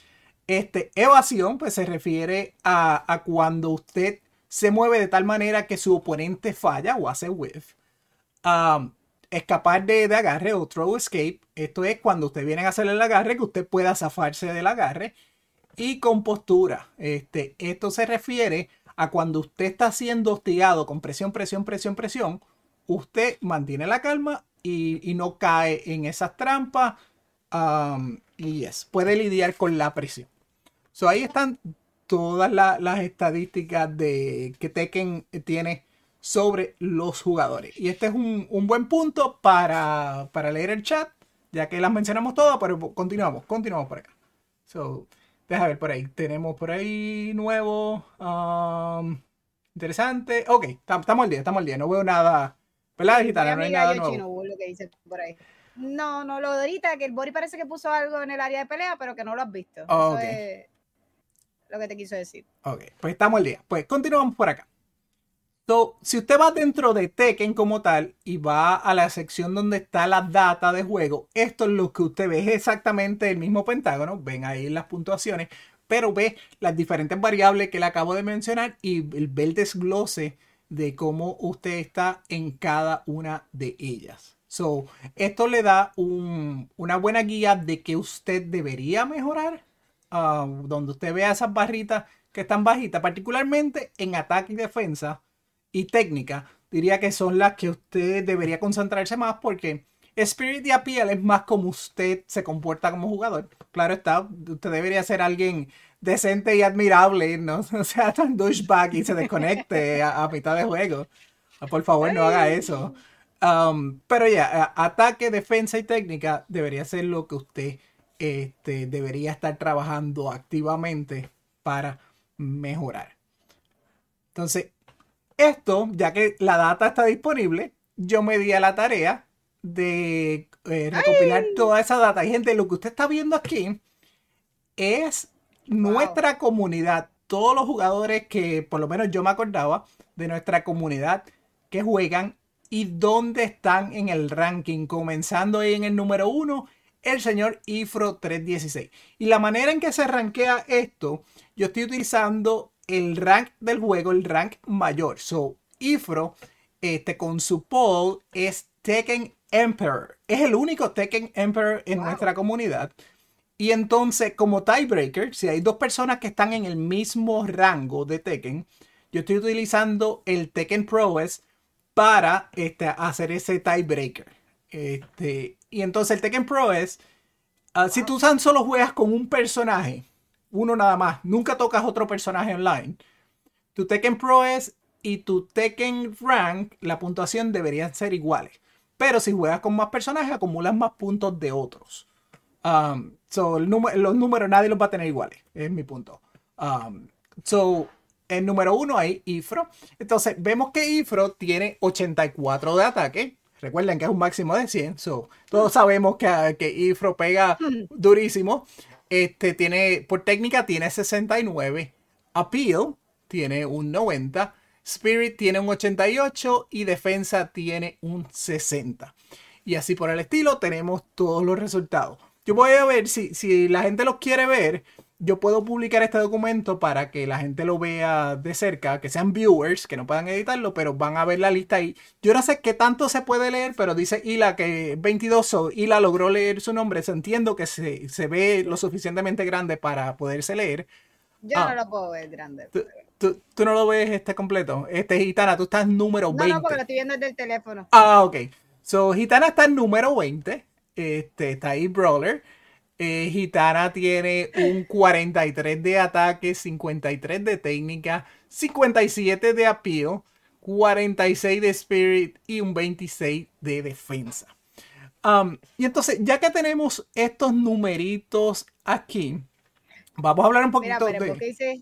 Este, evasión, pues se refiere a, a cuando usted se mueve de tal manera que su oponente falla o hace whiff. Um, escapar de, de agarre o throw escape. Esto es cuando usted viene a hacerle el agarre, que usted pueda zafarse del agarre. Y compostura. Este, esto se refiere a cuando usted está siendo hostigado con presión, presión, presión, presión. Usted mantiene la calma y, y no cae en esas trampas. Um, y yes, puede lidiar con la presión. So, ahí están todas la, las estadísticas de, que Tekken tiene sobre los jugadores. Y este es un, un buen punto para, para leer el chat, ya que las mencionamos todas, pero continuamos, continuamos por acá. So, deja ver por ahí. Tenemos por ahí nuevo. Um, interesante. Ok, estamos al día, estamos al día. No veo nada. ¿Verdad, Gitana? No hay nada nuevo. Chino, lo que dice por ahí. No, no, lo de ahorita, que el Bori parece que puso algo en el área de pelea, pero que no lo has visto. Oh, Eso okay. es lo que te quiso decir. Ok, pues estamos al día. Pues continuamos por acá. So, si usted va dentro de Tekken como tal y va a la sección donde está la data de juego, esto es lo que usted ve, es exactamente el mismo pentágono, ven ahí las puntuaciones, pero ve las diferentes variables que le acabo de mencionar y ve el desglose de cómo usted está en cada una de ellas. So, esto le da un, una buena guía de que usted debería mejorar, uh, donde usted vea esas barritas que están bajitas, particularmente en ataque y defensa y técnica, diría que son las que usted debería concentrarse más, porque Spirit y Appeal es más como usted se comporta como jugador. Claro está, usted debería ser alguien decente y admirable, no, no sea tan douchebag y se desconecte a, a mitad de juego. Por favor, no haga eso. Um, pero ya, yeah, ataque, defensa y técnica debería ser lo que usted este, debería estar trabajando activamente para mejorar. Entonces, esto, ya que la data está disponible, yo me di a la tarea de eh, recopilar ¡ay! Toda esa data. Y gente, lo que usted está viendo aquí es wow. Nuestra comunidad. Todos los jugadores que por lo menos yo me acordaba de nuestra comunidad que juegan y dónde están en el ranking. Comenzando ahí en el número uno, el señor Ifro trescientos dieciséis. Y la manera en que se rankea esto, yo estoy utilizando el rank del juego, el rank mayor. So, Ifro, este, con su poll, es Tekken Emperor. Es el único Tekken Emperor en wow. nuestra comunidad. Y entonces, como tiebreaker, si hay dos personas que están en el mismo rango de Tekken, yo estoy utilizando el Tekken Prowess para este, hacer ese tiebreaker. Este, y entonces el Tekken Prowess, uh, wow. si tú tan solo juegas con un personaje, uno nada más, nunca tocas otro personaje online, tu Tekken Prowess y tu Tekken Rank, la puntuación deberían ser iguales. Pero si juegas con más personajes, acumulas más puntos de otros. Um, so, el los números nadie los va a tener iguales, es mi punto. Um, so, el número uno hay Ifro. Entonces, vemos que Ifro tiene ochenta y cuatro de ataque. Recuerden que es un máximo de cien. So, todos sabemos que, que Ifro pega durísimo. Este tiene, por técnica tiene sesenta y nueve. Appeal tiene un noventa. Spirit tiene un ochenta y ocho. Y defensa tiene un sesenta. Y así por el estilo tenemos todos los resultados. Yo voy a ver si, si la gente los quiere ver. Yo puedo publicar este documento para que la gente lo vea de cerca, que sean viewers, que no puedan editarlo, pero van a ver la lista ahí. Yo no sé qué tanto se puede leer, pero dice Hila que veintidós, so Hila logró leer su nombre. So entiendo que se, se ve lo suficientemente grande para poderse leer. Yo ah, no lo puedo ver grande. ¿Tú, tú, tú no lo ves este completo? Este, Gitana, tú estás número veinte. No, no, porque lo estoy viendo desde el teléfono. Ah, ok. So, Gitana está en número veinte. Este, está ahí Brawler. Eh, Gitana tiene un cuarenta y tres de ataque, cincuenta y tres de técnica, cincuenta y siete de appeal, cuarenta y seis de spirit y un veintiséis de defensa. Um, y entonces, ya que tenemos estos numeritos aquí, Vamos a hablar un Mira, poquito pero de... porque dice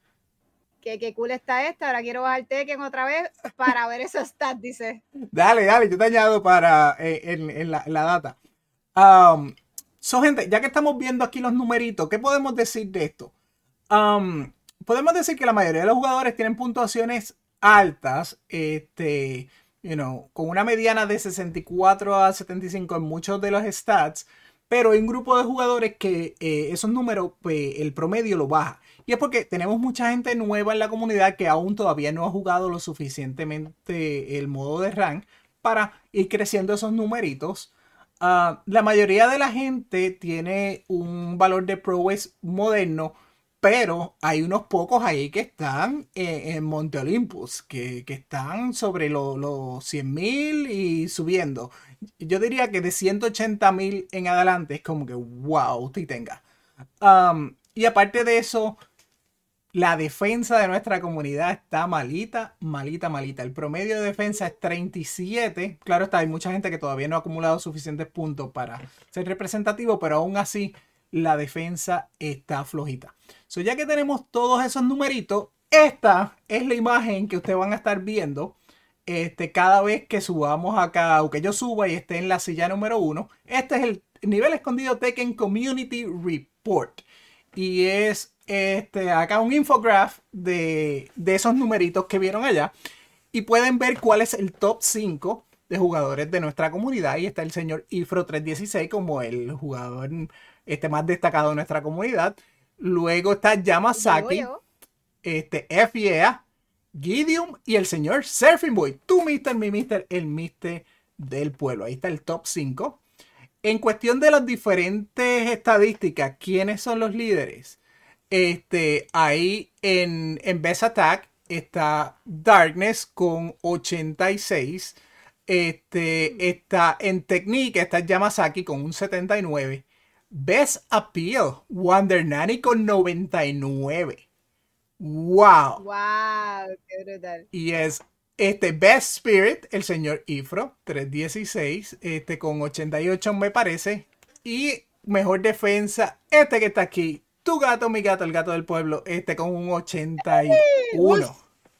que qué cool está esta, ahora quiero bajar Tekken otra vez para ver esos stats, dice. Dale, dale, yo te añado para eh, en, en la, la data. Um, so, gente, ya que estamos viendo aquí los numeritos, ¿qué podemos decir de esto? Um, podemos decir que la mayoría de los jugadores tienen puntuaciones altas, este, you know, con una mediana de sesenta y cuatro a setenta y cinco en muchos de los stats, pero hay un grupo de jugadores que eh, esos números, pues, el promedio lo baja. Y es porque tenemos mucha gente nueva en la comunidad que aún todavía no ha jugado lo suficientemente el modo de rank para ir creciendo esos numeritos. Uh, la mayoría de la gente tiene un valor de prowess moderno, pero hay unos pocos ahí que están eh, en Monte Olympus, que, que están sobre los lo cien mil y subiendo. Yo diría que de ciento ochenta mil en adelante es como que wow, te tenga. Um, y aparte de eso, la defensa de nuestra comunidad está malita, malita, malita. El promedio de defensa es treinta y siete. Claro está, hay mucha gente que todavía no ha acumulado suficientes puntos para ser representativo, pero aún así la defensa está flojita. So, ya que tenemos todos esos numeritos, esta es la imagen que ustedes van a estar viendo este, cada vez que subamos acá, o que yo suba y esté en la silla número uno. Este es el nivel escondido Tekken Community Report. Y es este, acá un infograph de, de esos numeritos que vieron allá. Y pueden ver cuál es el top cinco de jugadores de nuestra comunidad. Y está el señor Ifro trescientos dieciséis como el jugador este, más destacado de nuestra comunidad. Luego está Yamasaki, Yo, yo. este, F yeah, Gideon y el señor Surfing Boy. Tú, mister, mi mister, el mister del pueblo. Ahí está el top cinco. En cuestión de las diferentes estadísticas, ¿quiénes son los líderes? Este, ahí en, en Best Attack está Darkness con ochenta y seis. Este, está en Technique, está Yamasaki con un setenta y nueve. Best Appeal, Wonder Nanny con noventa y nueve. ¡Wow! ¡Wow! ¡Qué brutal! Y es este Best Spirit, el señor Ifro, trescientos dieciséis, este con ochenta y ocho me parece. Y mejor defensa, este que está aquí, tu gato, mi gato, el gato del pueblo, este con un ochenta y uno.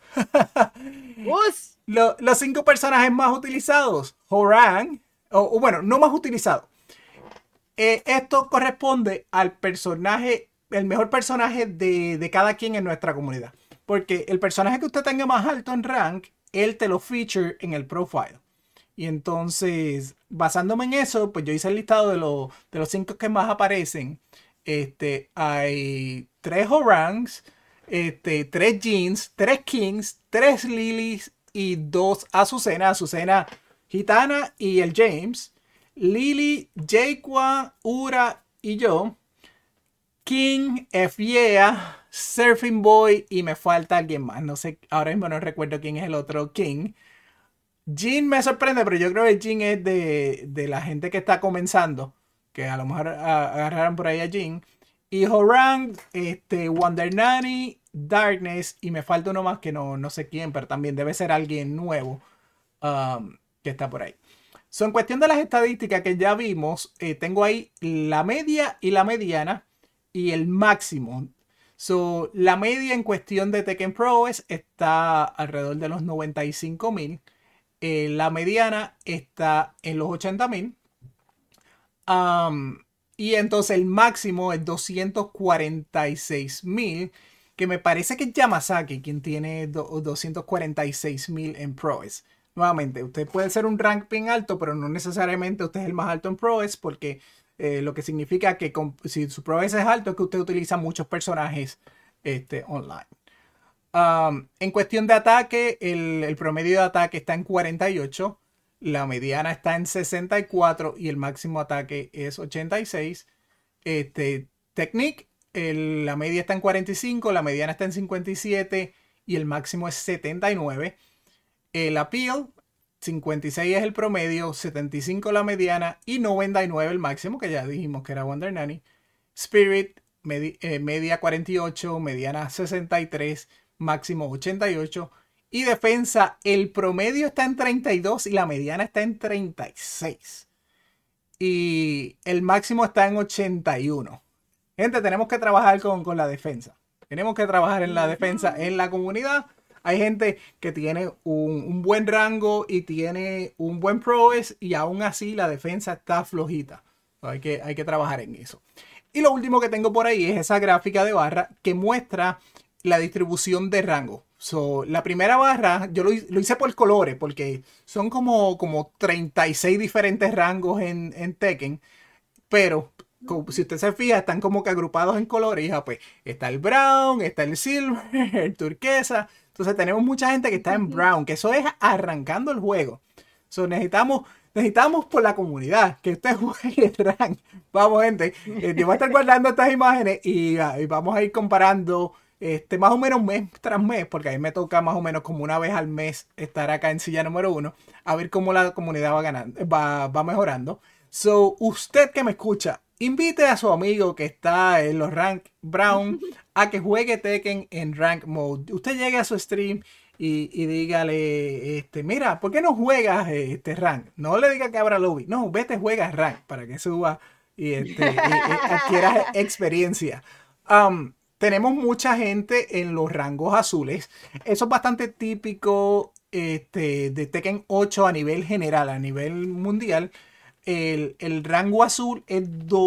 ¡Us! Lo, los cinco personajes más utilizados, Horang, o, o bueno, no más utilizados. Eh, esto corresponde al personaje, el mejor personaje de, de cada quien en nuestra comunidad. Porque el personaje que usted tenga más alto en rank, él te lo feature en el profile. Y entonces, basándome en eso, pues yo hice el listado de, lo, de los cinco que más aparecen. Este, hay tres Orangs, este, tres Jeans, tres Kings, tres Lilies y dos Azucena. Azucena Gitana y el James. Lily, Jaquan, Ura y yo. King, F yeah, Surfing Boy y me falta alguien más. No sé, ahora mismo no recuerdo quién es el otro King. Jin me sorprende, pero yo creo que Jin es de, de la gente que está comenzando. Que a lo mejor a, agarraron por ahí a Jin. Y Horang, este, Wonder Nanny, Darkness y me falta uno más que no, no sé quién, pero también debe ser alguien nuevo um, que está por ahí. So, en cuestión de las estadísticas que ya vimos, eh, tengo ahí la media y la mediana y el máximo. So, la media en cuestión de Tekken Pro es, está alrededor de los noventa y cinco mil. Eh, la mediana está en los ochenta mil. Um, y entonces el máximo es doscientos cuarenta y seis mil. Que me parece que es Yamasaki quien tiene doscientos cuarenta y seis mil en Proes. Nuevamente, usted puede ser un rank bien alto, pero no necesariamente usted es el más alto en Proes, porque eh, lo que significa que con, si su Proes es alto es que usted utiliza muchos personajes este, online. Um, en cuestión de ataque, el, el promedio de ataque está en cuarenta y ocho, la mediana está en sesenta y cuatro y el máximo ataque es ochenta y seis. Este, Technique, el, la media está en cuarenta y cinco, la mediana está en cincuenta y siete y el máximo es setenta y nueve. El Appeal, cincuenta y seis es el promedio, setenta y cinco la mediana y noventa y nueve el máximo, que ya dijimos que era Wonder Nanny. Spirit, medi eh, media cuarenta y ocho, mediana sesenta y tres, máximo ochenta y ocho. Y defensa, el promedio está en treinta y dos y la mediana está en treinta y seis. Y el máximo está en ochenta y uno. Gente, tenemos que trabajar con, con la defensa. Tenemos que trabajar en la defensa en la comunidad. Hay gente que tiene un, un buen rango y tiene un buen prowess y aún así la defensa está flojita. Hay que, hay que trabajar en eso. Y lo último que tengo por ahí es esa gráfica de barra que muestra la distribución de rango. So, la primera barra yo lo, lo hice por colores porque son como, como treinta y seis diferentes rangos en, en Tekken. Pero como, si usted se fija, están como que agrupados en colores. Ya, pues está el brown, está el silver, el turquesa. Entonces tenemos mucha gente que está en brown, que eso es arrancando el juego. So, necesitamos, necesitamos por la comunidad que usted juegue rank. Vamos, gente. eh, Yo voy a estar guardando estas imágenes y, ah, y vamos a ir comparando este, más o menos mes tras mes, porque a mí me toca más o menos como una vez al mes estar acá en silla número uno, a ver cómo la comunidad va ganando, va, va mejorando. So, usted que me escucha, invite a su amigo que está en los rank brown a que juegue Tekken en rank mode. Usted llegue a su stream y, y dígale, este, mira, ¿por qué no juegas este rank? No le diga que abra lobby. No, vete, juegas rank para que suba y, este, y, y adquieras experiencia. Um, tenemos mucha gente en los rangos azules. Eso es bastante típico este, de Tekken ocho a nivel general, a nivel mundial. El, el rango azul es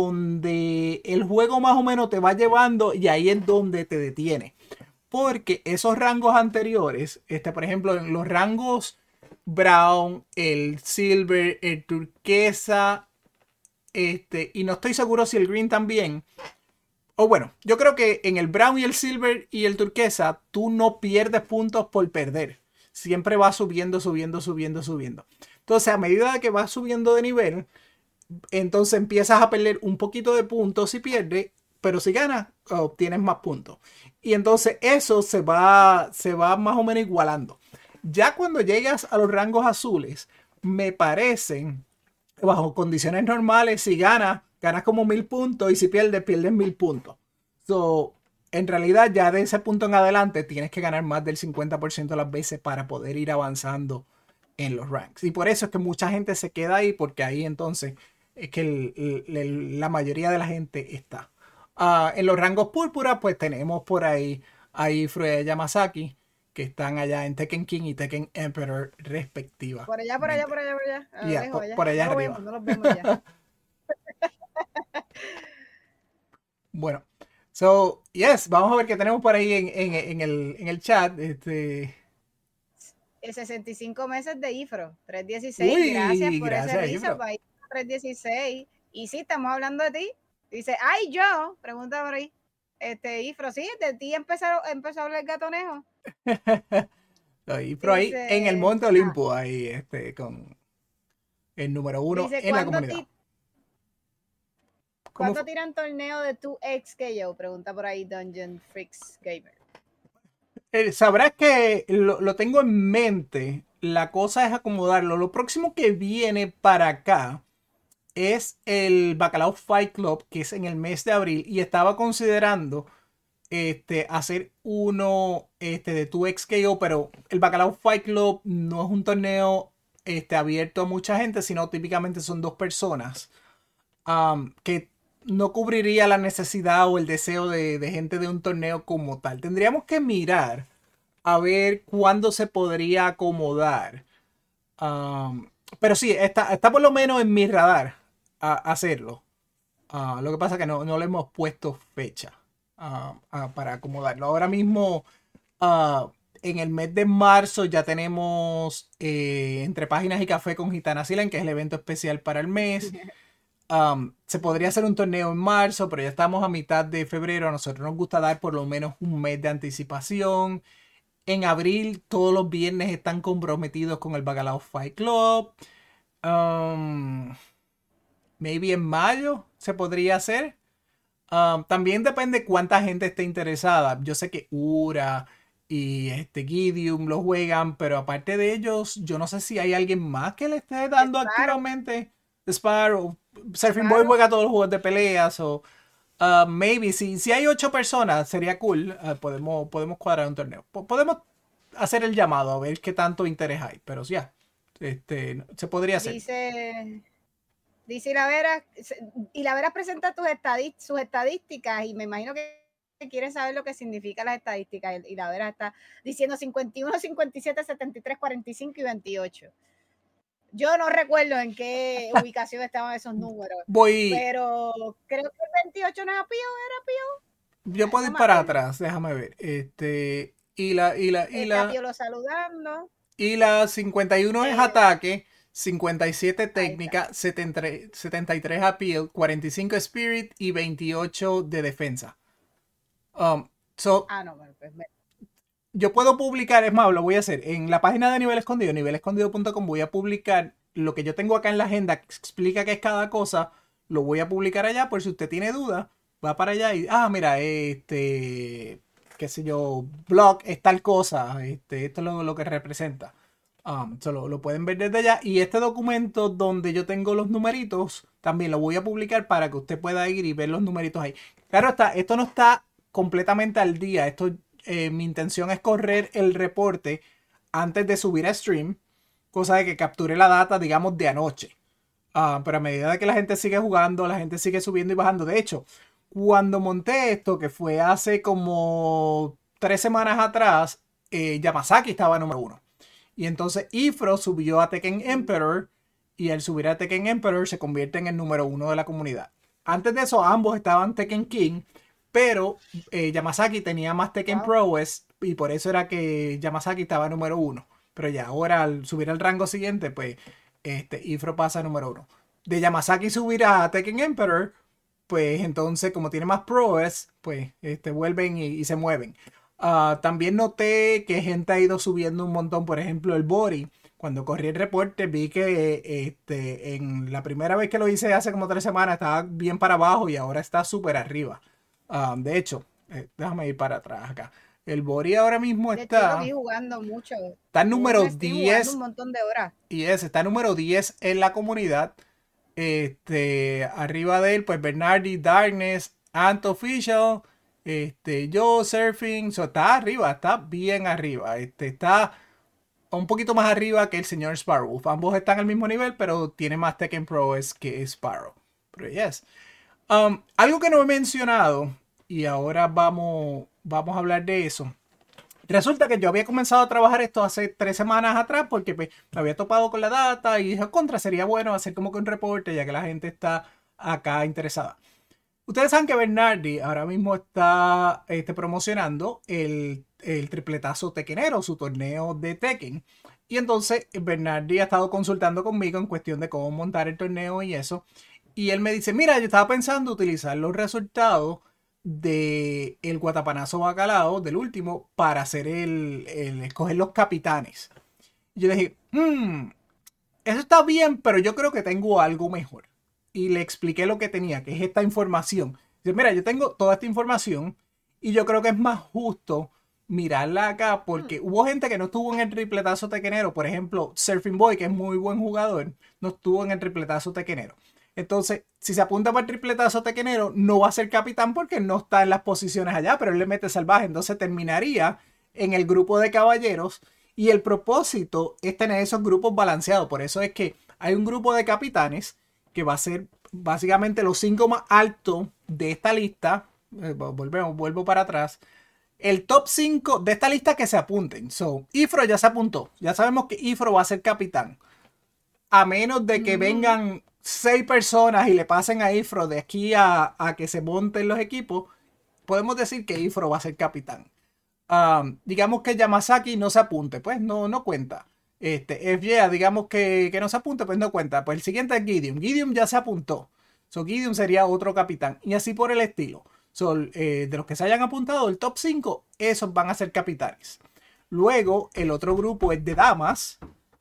donde el juego más o menos te va llevando y ahí es donde te detiene. Porque esos rangos anteriores, este, por ejemplo, en los rangos brown, el silver, el turquesa, este, y no estoy seguro si el green también. O bueno, yo creo que en el brown y el silver y el turquesa, tú no pierdes puntos por perder. Siempre va subiendo, subiendo, subiendo, subiendo. Entonces, a medida que vas subiendo de nivel, entonces empiezas a perder un poquito de puntos si pierdes, pero si ganas, obtienes más puntos. Y entonces eso se va, se va más o menos igualando. Ya cuando llegas a los rangos azules, me parecen, bajo condiciones normales, si ganas, ganas como mil puntos y si pierdes, pierdes mil puntos. So, en realidad, ya de ese punto en adelante, tienes que ganar más del cincuenta por ciento de las veces para poder ir avanzando en los ranks. Y por eso es que mucha gente se queda ahí, porque ahí entonces es que el, el, el, la mayoría de la gente está. Uh, en los rangos púrpura, pues tenemos por ahí a Ifro y Yamasaki, que están allá en Tekken King y Tekken Emperor respectivamente. Por allá, por allá, por allá, por allá. Ah, yeah, lejos, por, allá. por allá no arriba. Vemos, no los vemos ya. Bueno, so, yes, vamos a ver qué tenemos por ahí en, en, en, el, en el chat. Este... El sesenta y cinco meses de Ifro, trescientos dieciséis. Uy, gracias por gracias, ese research, trescientos dieciséis. Y sí, estamos hablando de ti. Dice, ay, yo, pregunta por ahí. Este, Ifro, sí, de ti empezó, empezó a hablar el gatonejo. Ifro ahí en el Monte Olimpo, ah, ahí, este, con el número uno dice, en la comunidad. Ti ¿Cuándo tiran torneo de tu ex que yo? Pregunta por ahí Dungeon Freaks Gamer. Eh, sabrás que lo, lo tengo en mente. La cosa es acomodarlo. Lo próximo que viene para acá es el Bacalao Fight Club, que es en el mes de abril. Y estaba considerando este, hacer uno este, de tu ex K O, pero el Bacalao Fight Club no es un torneo este, abierto a mucha gente, sino típicamente son dos personas um, que no cubriría la necesidad o el deseo de, de gente de un torneo como tal. Tendríamos que mirar a ver cuándo se podría acomodar. Um, pero sí, está, está por lo menos en mi radar a, a hacerlo. Uh, lo que pasa es que no, no le hemos puesto fecha uh, uh, para acomodarlo. Ahora mismo, uh, en el mes de marzo, ya tenemos eh, Entre Páginas y Café con Gitana Silen, que es el evento especial para el mes. Um, se podría hacer un torneo en marzo, pero ya estamos a mitad de febrero. A nosotros nos gusta dar por lo menos un mes de anticipación. En abril, todos los viernes están comprometidos con el Bacalao Fight Club. Um, maybe en mayo se podría hacer. Um, también depende cuánta gente esté interesada. Yo sé que Ura y este Gideon lo juegan, pero aparte de ellos, yo no sé si hay alguien más que le esté dando Sparrow. activamente. Sparrow. Surfing Boy juega todos los juegos de peleas o uh, maybe si, si hay ocho personas sería cool. Uh, podemos, podemos cuadrar un torneo. P podemos hacer el llamado a ver qué tanto interés hay, pero ya, este, se podría hacer. Dice, Dice Ilaveras, Ilaveras presenta tus estadí sus estadísticas y me imagino que quiere saber lo que significan las estadísticas. Ilaveras está diciendo cincuenta y uno, cincuenta y siete, setenta y tres, cuarenta y cinco y veintiocho. Yo no recuerdo en qué ubicación estaban esos números. Voy. Pero creo que el veintiocho no era Pío, era Pío. Yo puedo ir para atrás, déjame ver. Este. Y la. Y la. Y la. Pío saludando. Y la cincuenta y uno eh, es ataque, cincuenta y siete técnica, setenta y tres appeal, cuarenta y cinco spirit y veintiocho de defensa. Um, so, ah, no, pues me... Yo puedo publicar, es más, lo voy a hacer. En la página de Nivel Escondido, nivel escondido punto com, voy a publicar lo que yo tengo acá en la agenda, que explica qué es cada cosa. Lo voy a publicar allá, por si usted tiene duda, va para allá y, ah, mira, este, qué sé yo, blog es tal cosa, este, esto es lo, lo que representa. Um, solo lo pueden ver desde allá. Y este documento donde yo tengo los numeritos, también lo voy a publicar para que usted pueda ir y ver los numeritos ahí. Claro está, esto no está completamente al día, esto... Eh, mi intención es correr el reporte antes de subir a stream, cosa de que capture la data, digamos, de anoche. Uh, pero a medida de que la gente sigue jugando, la gente sigue subiendo y bajando. De hecho, cuando monté esto, que fue hace como tres semanas atrás, eh, Yamazaki estaba número uno. Y entonces Ifro subió a Tekken Emperor, y al subir a Tekken Emperor se convierte en el número uno de la comunidad. Antes de eso, ambos estaban Tekken King, pero eh, Yamazaki tenía más Tekken wow. Prowess y por eso era que Yamazaki estaba número uno. Pero ya ahora al subir al rango siguiente, pues este, Ifro pasa a número uno. De Yamazaki subir a Tekken Emperor, pues entonces como tiene más Prowess, pues este, vuelven y, y se mueven. Uh, también noté que gente ha ido subiendo un montón, por ejemplo el Bori. Cuando corrí el reporte vi que este, en la primera vez que lo hice hace como tres semanas estaba bien para abajo y ahora está súper arriba. Um, de hecho, eh, déjame ir para atrás acá. El Bori ahora mismo de está. Hecho, lo vi jugando mucho. Está en número diez. Un montón de horas. Y ese está número diez en la comunidad. Este, arriba de él, pues Bernardi, Darkness, Ant Official, este, yo, Surfing. So, está arriba, está bien arriba. Este, está un poquito más arriba que el señor Sparrow. Ambos están al mismo nivel, pero tiene más Tekken Pro que Sparrow. Pero yes. Um, algo que no he mencionado y ahora vamos, vamos a hablar de eso. Resulta que yo había comenzado a trabajar esto hace tres semanas atrás porque pues, me había topado con la data y dije, contra, sería bueno hacer como que un reporte ya que la gente está acá interesada. Ustedes saben que Bernardi ahora mismo está este, promocionando el, el tripletazo tequenero, su torneo de Tekken. Y entonces Bernardi ha estado consultando conmigo en cuestión de cómo montar el torneo y eso. Y él me dice, mira, yo estaba pensando utilizar los resultados del guatapanazo bacalao, del último, para hacer el, el escoger los capitanes. Y yo le dije, hmm, eso está bien, pero yo creo que tengo algo mejor. Y le expliqué lo que tenía, que es esta información. Dice, mira, yo tengo toda esta información y yo creo que es más justo mirarla acá porque hmm. hubo gente que no estuvo en el tripletazo tequenero. Por ejemplo, Surfing Boy, que es muy buen jugador, no estuvo en el tripletazo tequenero. Entonces, si se apunta para el tripletazo tequenero, no va a ser capitán porque no está en las posiciones allá, pero él le mete salvaje. Entonces terminaría en el grupo de caballeros y el propósito es tener esos grupos balanceados. Por eso es que hay un grupo de capitanes que va a ser básicamente los cinco más altos de esta lista. Eh, volvemos, vuelvo para atrás. El top cinco de esta lista que se apunten. So, Ifro ya se apuntó. Ya sabemos que Ifro va a ser capitán. A menos de que mm. vengan seis personas y le pasen a Ifro de aquí a, a que se monten los equipos, podemos decir que Ifro va a ser capitán. Um, digamos que Yamazaki no se apunte, pues no, no cuenta. Este, F Y A, digamos que, que no se apunte, pues no cuenta. Pues el siguiente es Gideon. Gideon ya se apuntó. So, Gideon sería otro capitán. Y así por el estilo. So, eh, de los que se hayan apuntado, el top cinco, esos van a ser capitanes. Luego, el otro grupo es de damas.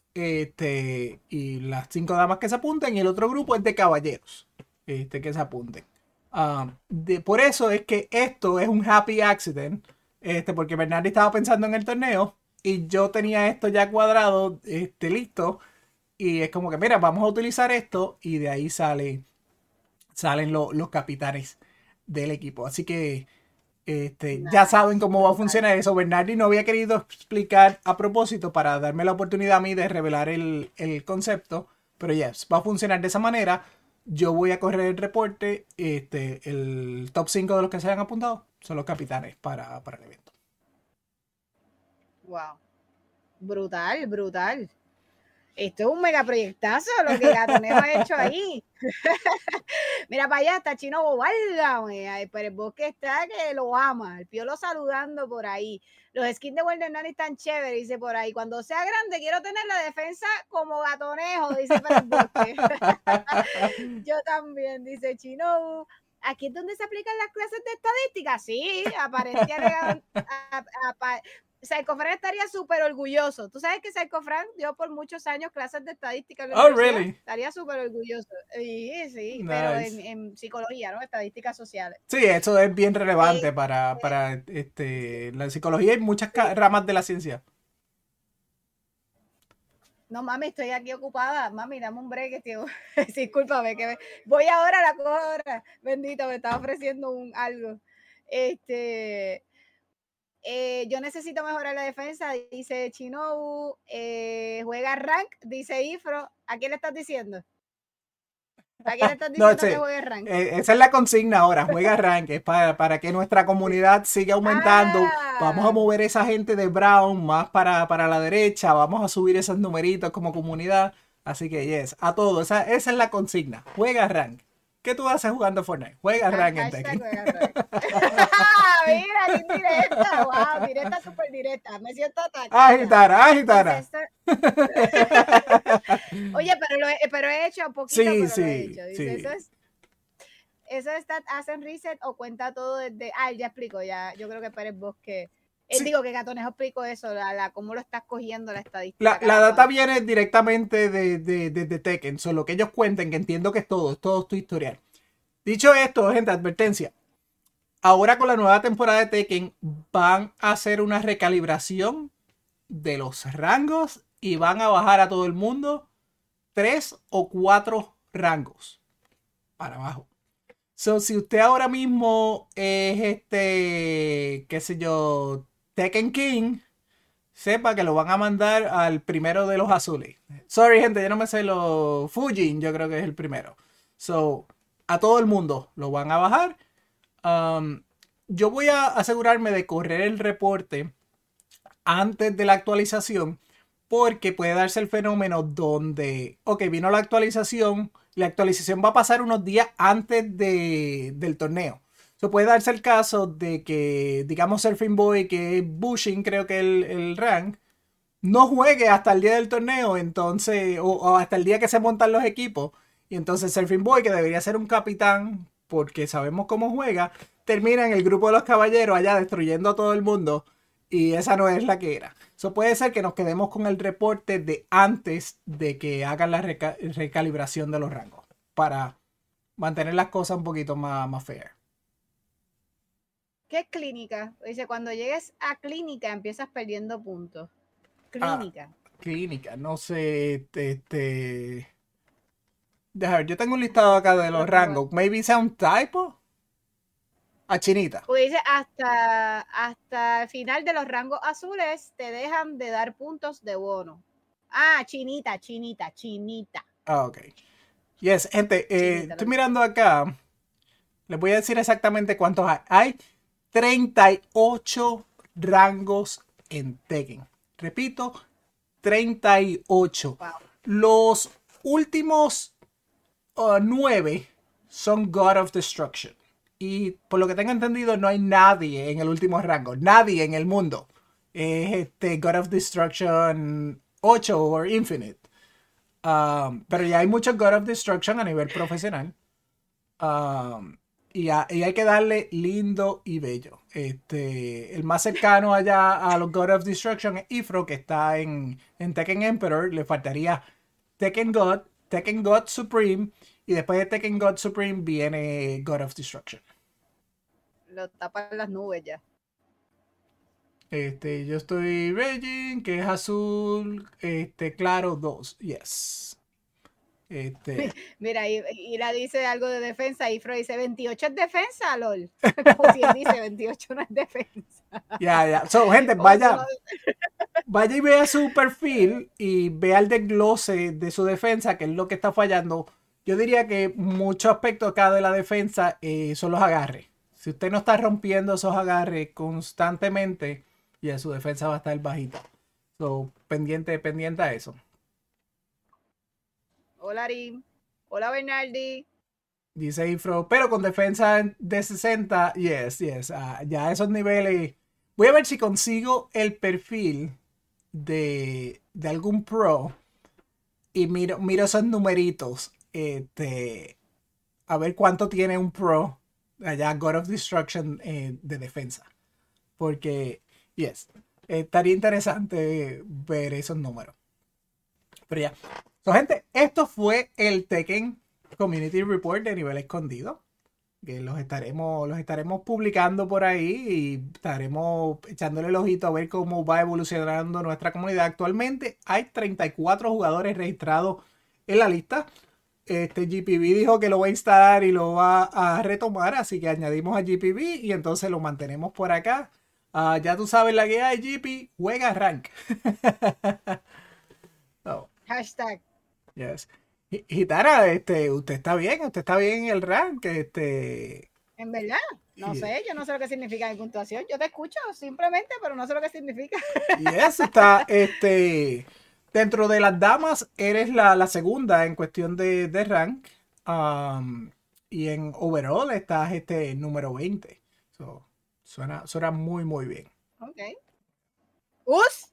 Este, y las cinco damas que se apunten. Y el otro grupo es de caballeros. Este, que se apunten. Uh, de, por eso es que esto es un happy accident. Este, porque Bernardi estaba pensando en el torneo. Y yo tenía esto ya cuadrado, este, listo. Y es como que, mira, vamos a utilizar esto. Y de ahí sale, salen lo, los capitanes del equipo. Así que este, nice. Ya saben cómo va a funcionar eso. Bernardi no había querido explicar a propósito para darme la oportunidad a mí de revelar el, el concepto. Pero ya, yes, va a funcionar de esa manera. yo voy a correr el reporte. Este, el top cinco de los que se han apuntado son los capitanes para, para el evento. Wow. Brutal, brutal. Esto es un megaproyectazo lo que Gatonero ha hecho ahí. Mira para allá, está Chino Bobalga, pero el bosque está que lo ama. El Piolo saludando por ahí. Los skins de Wonder Nanny están chéveres, dice por ahí. Cuando sea grande, quiero tener la defensa como Gatonejo, dice para el bosque. Yo también, dice Chino. Aquí es donde se aplican las clases de estadística. Sí, aparentemente. Psycho Fran estaría súper orgulloso. Tú sabes que Psycho Fran dio por muchos años clases de estadística en la Oh, universidad. really? Estaría súper orgulloso. Sí, sí, Nice. pero en, en psicología, ¿no? Estadísticas sociales. Sí, eso es bien relevante eh, para, para este, la psicología y muchas eh, ramas de la ciencia. No, mami, estoy aquí ocupada. Mami, dame un break, tío. Discúlpame, que me... voy ahora, la cojo ahora. Bendito, me estaba ofreciendo un algo. Este... Eh, yo necesito mejorar la defensa, dice Chinobu. Eh, juega rank, dice Ifro. ¿A quién le estás diciendo? ¿A quién le estás diciendo no, sí, que juegue rank? Eh, esa es la consigna ahora, juega rank, es para, para que nuestra comunidad siga aumentando. Ah. Vamos a mover esa gente de Brown más para, para la derecha, vamos a subir esos numeritos como comunidad. Así que yes, a todo, esa, esa es la consigna, juega rank. ¿Qué tú haces jugando Fortnite? Juega rank en Tekken. Mira, qué directa. Wow, directa, súper directa. Me siento atacada. Agitara, agitara. Oye, pero, lo he, pero he hecho un poquito, sí, pero sí, lo he hecho. Dice, sí. Eso es, eso está, hacen reset o cuenta todo desde... Ah, ya explico, ya. Yo creo que Pérez Bosque... Eh, sí. Digo que Gatonejo explico eso, la, la, cómo lo estás cogiendo la estadística. La, la data viene directamente de, de, de, de Tekken, solo lo que ellos cuenten, que entiendo que es todo, es todo tu historial. Dicho esto, gente, advertencia. Ahora con la nueva temporada de Tekken van a hacer una recalibración de los rangos y van a bajar a todo el mundo tres o cuatro rangos para abajo. So, si usted ahora mismo es este, qué sé yo, Tekken King, sepa que lo van a mandar al primero de los azules. Sorry, gente, yo no me sé los Fujin, yo creo que es el primero. So, a todo el mundo lo van a bajar. Um, yo voy a asegurarme de correr el reporte antes de la actualización, porque puede darse el fenómeno donde, ok, vino la actualización, la actualización va a pasar unos días antes de, del torneo. So, puede darse el caso de que, digamos, Surfing Boy, que es Bushing, creo que el, el rank, no juegue hasta el día del torneo, entonces, o, o hasta el día que se montan los equipos. Y entonces Surfing Boy, que debería ser un capitán, porque sabemos cómo juega, termina en el grupo de los caballeros allá destruyendo a todo el mundo. Y esa no es la que era. Eso puede ser que nos quedemos con el reporte de antes de que hagan la reca recalibración de los rangos. Para mantener las cosas un poquito más, más fair. ¿Qué es clínica? Dice, cuando llegues a clínica empiezas perdiendo puntos. Clínica. Ah, clínica, no sé, este... este... Deja ver, yo tengo un listado acá de los rangos. Maybe sea un typo. A Chinita. Pues dice, hasta, hasta el final de los rangos azules te dejan de dar puntos de bono. Ah, Chinita, Chinita, Chinita. Ah, ok. Yes, gente, eh, Chinita, estoy mirando acá. Les voy a decir exactamente cuántos hay. Hay treinta y ocho rangos en Tekken. Repito, treinta y ocho. Wow. Los últimos uh, nueve son God of Destruction. Y por lo que tengo entendido, no hay nadie en el último rango. Nadie en el mundo. Es este God of Destruction ocho o Infinite. Um, pero ya hay muchos God of Destruction a nivel profesional. Um, y, a, y hay que darle lindo y bello. Este, el más cercano allá a los God of Destruction es Ifro, que está en, en Tekken Emperor. Le faltaría Tekken God, Tekken God Supreme. Y después de Tekken God Supreme viene God of Destruction. Lo tapan las nubes ya. Este, yo estoy Raging, que es azul, este, claro, dos. Yes. Este. Mira, Ira dice algo de defensa y Fro dice veintiocho es defensa, lol. Como si él dice veintiocho no es defensa. Ya, yeah, ya. Yeah. So, gente, vaya. Vaya y vea su perfil y vea el desglose de su defensa, que es lo que está fallando. yo diría que mucho aspecto acá de la defensa eh, son los agarres. Si usted no está rompiendo esos agarres constantemente, ya su defensa va a estar bajita. So, pendiente, pendiente a eso. Hola, Ari. Hola, Bernardi. Dice Ifro, pero con defensa de sesenta, yes, yes. Uh, ya a esos niveles. Voy a ver si consigo el perfil de, de algún pro y miro, miro esos numeritos. Este, a ver cuánto tiene un pro allá, God of Destruction eh, de defensa. Porque, yes, eh, estaría interesante ver esos números. Pero ya. So, gente, esto fue el Tekken Community Report de nivel escondido. Que los estaremos, los estaremos publicando por ahí y estaremos echándole el ojito a ver cómo va evolucionando nuestra comunidad. Actualmente hay treinta y cuatro jugadores registrados en la lista. Este G P B dijo que lo va a instalar y lo va a retomar, así que añadimos a G P B y entonces lo mantenemos por acá. Uh, ya tú sabes la que hay, G P, juega rank. Oh. Hashtag. Yes. Gitana, este, usted está bien, usted está bien en el rank, este. En verdad, no yeah. sé, yo no sé lo que significa mi puntuación. Yo te escucho simplemente, pero no sé lo que significa. Y eso está, este, dentro de las damas, eres la, la segunda en cuestión de, de rank. Um, y en overall estás este número veinte. So, suena, suena muy, muy bien. Ok. ¡Us!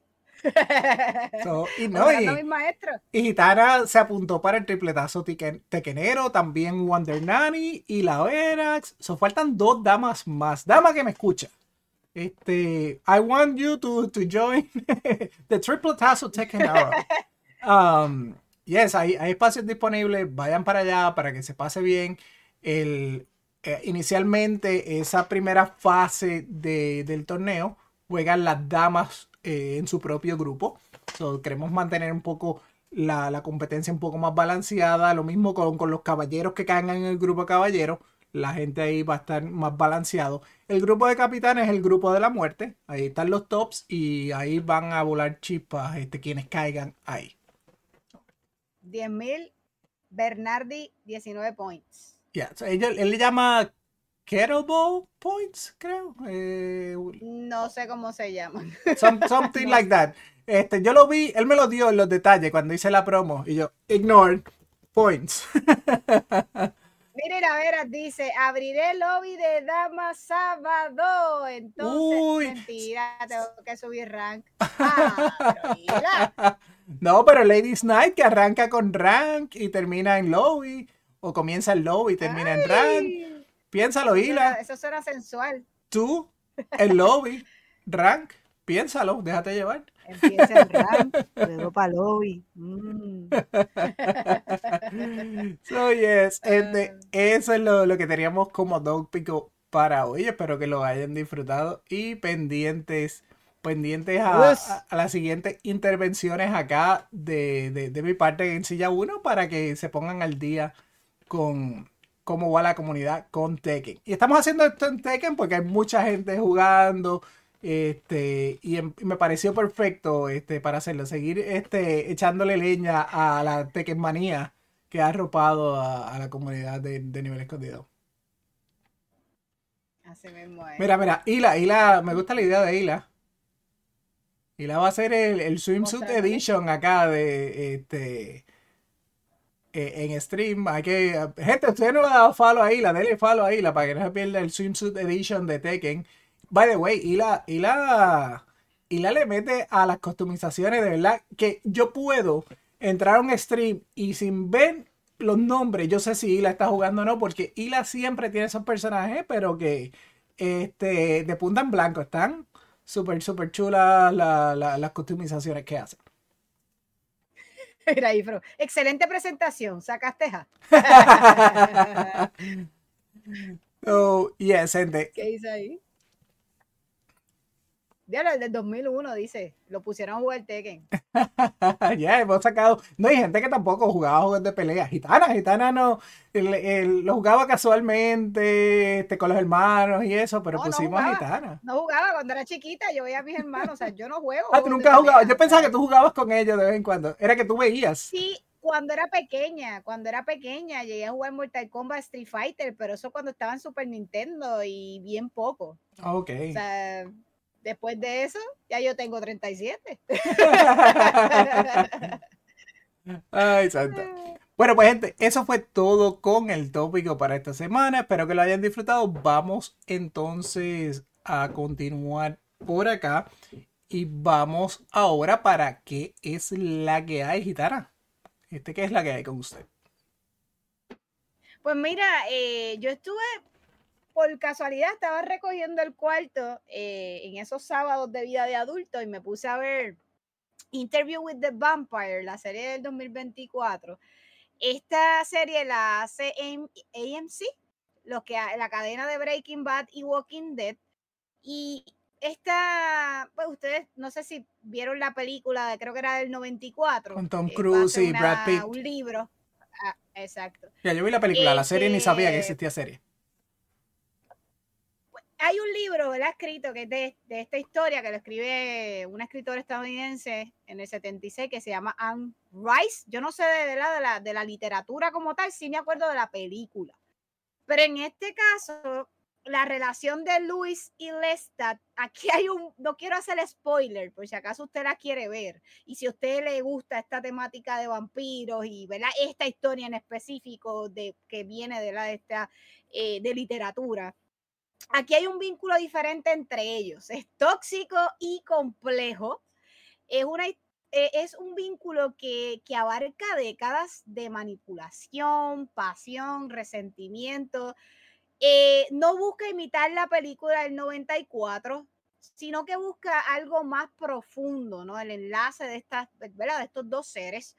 So, y, no, y, y Gitana se apuntó para el tripletazo tequenero, también Wonder Nanny y la Verax. So, faltan dos damas más. Dama que me escucha. Este, I want you to, to join the tripletazo tequenero. Um, yes, hay, hay espacios disponibles. Vayan para allá para que se pase bien. El, eh, inicialmente, esa primera fase de, del torneo juegan las damas Eh, en su propio grupo. So, queremos mantener un poco la, la competencia un poco más balanceada. Lo mismo con, con los caballeros que caigan en el grupo de caballeros. La gente ahí va a estar más balanceado. El grupo de capitanes es el grupo de la muerte. Ahí están los tops y ahí van a volar chispas este, quienes caigan ahí. diez mil, Bernardi, diecinueve points. Yeah, so él, él le llama Kettlebell points, creo. Eh, no sé cómo se llaman. Some, something no. like that. Este, yo lo vi, él me lo dio en los detalles cuando hice la promo y yo, ignore points. Miren, a ver, dice, abriré el lobby de damas sábado. Entonces, Uy. mentira, tengo que subir rank. Ah, pero mira. No, pero Ladies Night que arranca con rank y termina en lobby, o comienza en lobby y termina Ay. en rank. Piénsalo, Hila. Eso suena sensual. Tú, el lobby, rank, piénsalo, déjate llevar. Empieza el rank, luego para lobby. Mm. So, yes, este, eso es lo, lo que teníamos como Dog Pico para hoy. Espero que lo hayan disfrutado y pendientes, pendientes a, a, a las siguientes intervenciones acá de, de, de mi parte en Silla uno para que se pongan al día con cómo va la comunidad con Tekken. Y estamos haciendo esto en Tekken porque hay mucha gente jugando este y, en, y me pareció perfecto este para hacerlo, seguir este echándole leña a la Tekken manía que ha arropado a, a la comunidad de, de nivel escondido. Así mismo es. Mira, mira, Hila, Hila, me gusta la idea de Hila. Hila va a ser el, el Swimsuit Edition acá de este en stream. Hay que, gente, ustedes no le han dado follow a Hila, denle follow a Hila para que no se pierda el Swimsuit Edition de Tekken. By the way, Hila, Hila, Hila le mete a las customizaciones, de verdad, que yo puedo entrar a un stream y sin ver los nombres, yo sé si Hila está jugando o no, porque Hila siempre tiene esos personajes, pero que este, de punta en blanco están súper, súper chulas la, la, las customizaciones que hace. Mira, Ifro, excelente presentación, sacaste ja. Oh, yes, gente. ¿Qué dice ahí? Diablo, el del dos mil uno dice, lo pusieron a jugar Tekken. Ya, yeah, hemos sacado. No hay gente que tampoco jugaba juegos de pelea. Gitana, Gitana no. El, el, lo jugaba casualmente este, con los hermanos y eso, pero no, pusimos no a Gitana. No jugaba cuando era chiquita, yo veía a mis hermanos, o sea, yo no juego. Ah, tú nunca jugabas. Yo pensaba que tú jugabas con ellos de vez en cuando. Era que tú veías. Sí, Cuando era pequeña, cuando era pequeña, llegué a jugar Mortal Kombat, Street Fighter, pero eso cuando estaba en Super Nintendo y bien poco. Ok. O sea, después de eso, ya yo tengo treinta y siete. Ay, santa. Bueno, pues gente, eso fue todo con el tópico para esta semana. Espero que lo hayan disfrutado. Vamos entonces a continuar por acá. Y vamos ahora para qué es la que hay, gitana. Este, ¿qué es la que hay con usted? Pues mira, eh, yo estuve, por casualidad, estaba recogiendo el cuarto eh, en esos sábados de vida de adulto y me puse a ver Interview with the Vampire, la serie del dos mil veinticuatro. Esta serie la hace A M C, lo que, la cadena de Breaking Bad y Walking Dead. Y esta, pues ustedes, no sé si vieron la película, creo que era del noventa y cuatro, Con Tom eh, Cruise base y Brad una, Pitt. un libro. Ah, exacto. Ya, yo vi la película, la Eh, serie ni sabía que que existía serie. hay un libro, ¿verdad? Escrito que es de, de esta historia que lo escribe una escritora estadounidense en el setenta y seis que se llama Anne Rice. Yo no sé de, ¿verdad? de, la, de la literatura como tal, sí me acuerdo de la película. Pero en este caso, la relación de Luis y Lestat, aquí hay un, no quiero hacer spoiler, por si acaso usted la quiere ver, y si a usted le gusta esta temática de vampiros y ¿verdad? Esta historia en específico de, que viene de, la, esta, eh, de literatura, aquí hay un vínculo diferente entre ellos, es tóxico y complejo, es una es un vínculo que, que abarca décadas de manipulación, pasión, resentimiento. Eh, no busca imitar la película del noventa y cuatro, sino que busca algo más profundo, ¿no? El enlace de, estas, ¿verdad? De estos dos seres.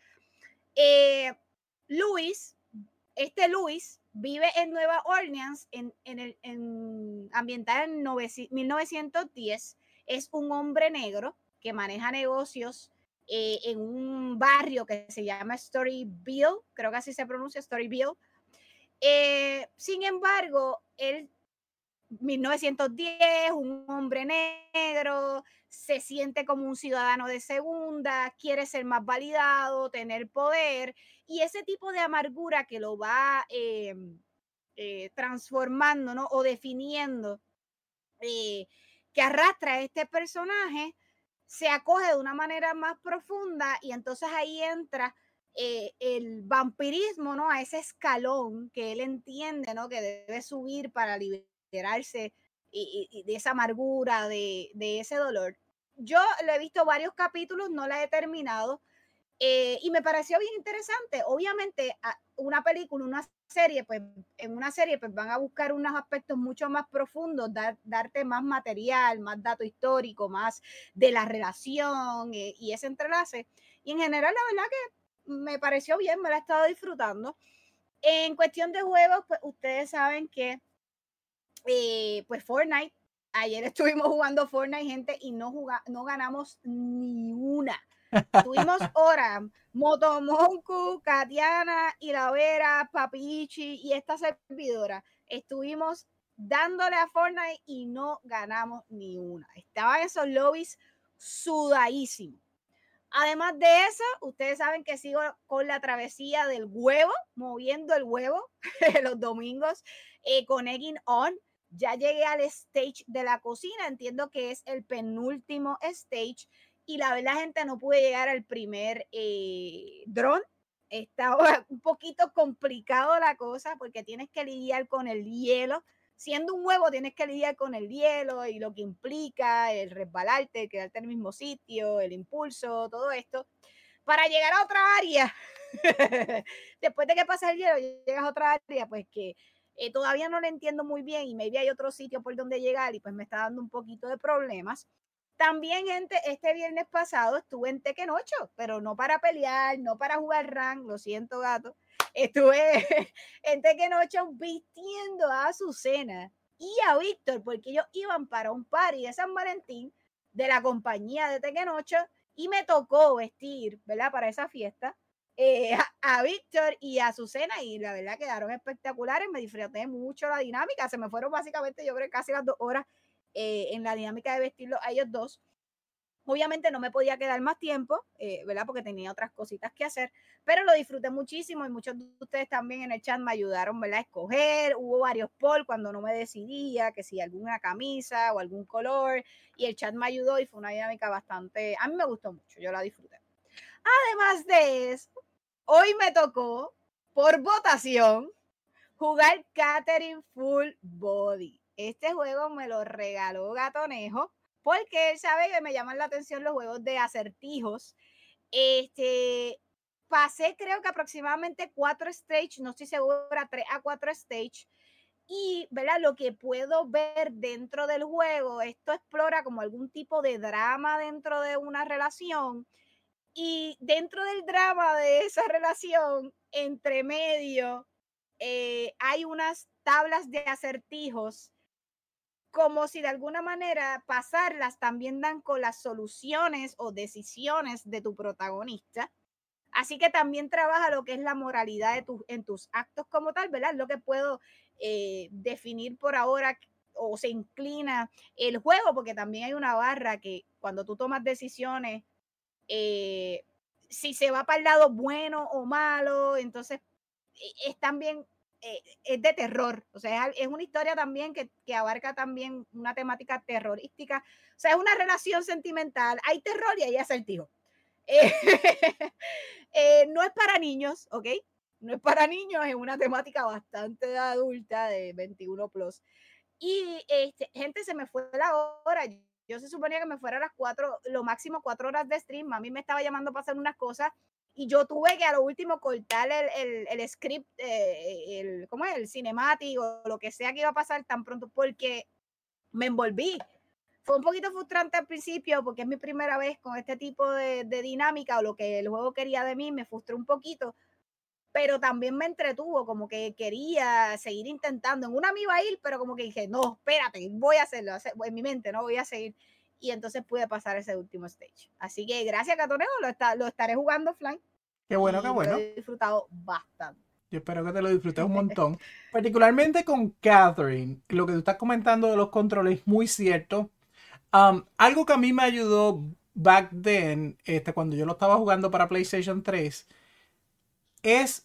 Eh, Luis, este Luis, vive en Nueva Orleans, en, en el, en, ambientada en mil novecientos diez. Es un hombre negro que maneja negocios eh, en un barrio que se llama Storyville, creo que así se pronuncia, Storyville. Eh, sin embargo, él, mil novecientos diez, un hombre negro, se siente como un ciudadano de segunda, quiere ser más validado, tener poder, y ese tipo de amargura que lo va eh, eh, transformando, ¿no? O definiendo, eh, que arrastra a este personaje, se acoge de una manera más profunda y entonces ahí entra eh, el vampirismo, ¿no? A ese escalón que él entiende, ¿no? Que debe subir para liberarse y, y, y de esa amargura, de, de ese dolor. Yo le he visto varios capítulos, no la he terminado, eh, y me pareció bien interesante. Obviamente, una película, una serie, pues en una serie pues van a buscar unos aspectos mucho más profundos, dar, darte más material, más dato histórico, más de la relación eh, y ese entrelace. Y en general, la verdad que me pareció bien, me la he estado disfrutando. En cuestión de juegos, pues ustedes saben que eh, pues Fortnite, ayer estuvimos jugando Fortnite, gente, y no, juga, no ganamos ni una. Tuvimos horas, Motomonku, Katiana, Iravera, Papichi y esta servidora. Estuvimos dándole a Fortnite y no ganamos ni una. Estaban esos lobbies sudadísimos. Además de eso, ustedes saben que sigo con la travesía del huevo, moviendo el huevo los domingos eh, con Egging On. Ya llegué al stage de la cocina, entiendo que es el penúltimo stage y la verdad, gente, no pude llegar al primer eh, dron. Estaba un poquito complicado la cosa porque tienes que lidiar con el hielo. Siendo un huevo tienes que lidiar con el hielo y lo que implica el resbalarte, quedarte en el mismo sitio, el impulso, todo esto. Para llegar a otra área, después de que pasa el hielo, llegas a otra área, pues que eh, todavía no lo entiendo muy bien y maybe hay otro sitio por donde llegar y pues me está dando un poquito de problemas. También, gente, este viernes pasado estuve en Tekken ocho, pero no para pelear, no para jugar rank, lo siento, gato. Estuve en Tekken ocho vistiendo a Azucena y a Víctor, porque ellos iban para un party de San Valentín de la compañía de Tekken ocho y me tocó vestir, ¿verdad? Para esa fiesta eh, a, a Víctor y a Azucena y la verdad quedaron espectaculares, me disfruté mucho la dinámica, se me fueron básicamente yo creo casi las dos horas Eh, en la dinámica de vestirlo a ellos dos. Obviamente no me podía quedar más tiempo, eh, ¿verdad? Porque tenía otras cositas que hacer, pero lo disfruté muchísimo y muchos de ustedes también en el chat me ayudaron, ¿verdad? A escoger. Hubo varios polls cuando no me decidía, que si alguna camisa o algún color, y el chat me ayudó y fue una dinámica bastante, a mí me gustó mucho, yo la disfruté. Además de eso, hoy me tocó, por votación, jugar Catherine Full Body. Este juego me lo regaló Gatonejo porque él sabe que me llaman la atención los juegos de acertijos. Este, pasé creo que aproximadamente cuatro stages, no estoy segura, tres a cuatro stages. Y, ¿verdad? Lo que puedo ver dentro del juego, esto explora como algún tipo de drama dentro de una relación. Y dentro del drama de esa relación, entre medio, eh, hay unas tablas de acertijos, como si de alguna manera pasarlas también dan con las soluciones o decisiones de tu protagonista. Así que también trabaja lo que es la moralidad de tu, en tus actos como tal, ¿verdad? Lo que puedo eh, definir por ahora o se inclina el juego, porque también hay una barra que cuando tú tomas decisiones, eh, si se va para el lado bueno o malo, entonces es también, eh, es de terror, o sea, es, es una historia también que, que abarca también una temática terrorística, o sea, es una relación sentimental, hay terror y hay acertijo. Eh, eh, no es para niños, ¿ok? No es para niños, es una temática bastante adulta de veintiuno plus. Y este, gente, se me fue la hora. Yo se suponía que me fuera a las cuatro, lo máximo cuatro horas de stream. Mami me estaba llamando para hacer unas cosas y yo tuve que a lo último cortar el, el, el script, eh, el, ¿cómo es? El cinemático, lo que sea que iba a pasar tan pronto, porque me envolví. Fue un poquito frustrante al principio porque es mi primera vez con este tipo de, de dinámica o lo que el juego quería de mí, me frustró un poquito, pero también me entretuvo, como que quería seguir intentando. En una me iba a ir, pero como que dije, no, espérate, voy a hacerlo, en mi mente, no voy a seguir. Y entonces pude pasar ese último stage. Así que gracias, Catoneo, lo, está, lo estaré jugando offline. Qué bueno, qué bueno. Lo he disfrutado bastante. Yo espero que te lo disfrutes un montón. Particularmente con Catherine, lo que tú estás comentando de los controles es muy cierto. Um, algo que a mí me ayudó back then, este, cuando yo lo estaba jugando para PlayStation tres, es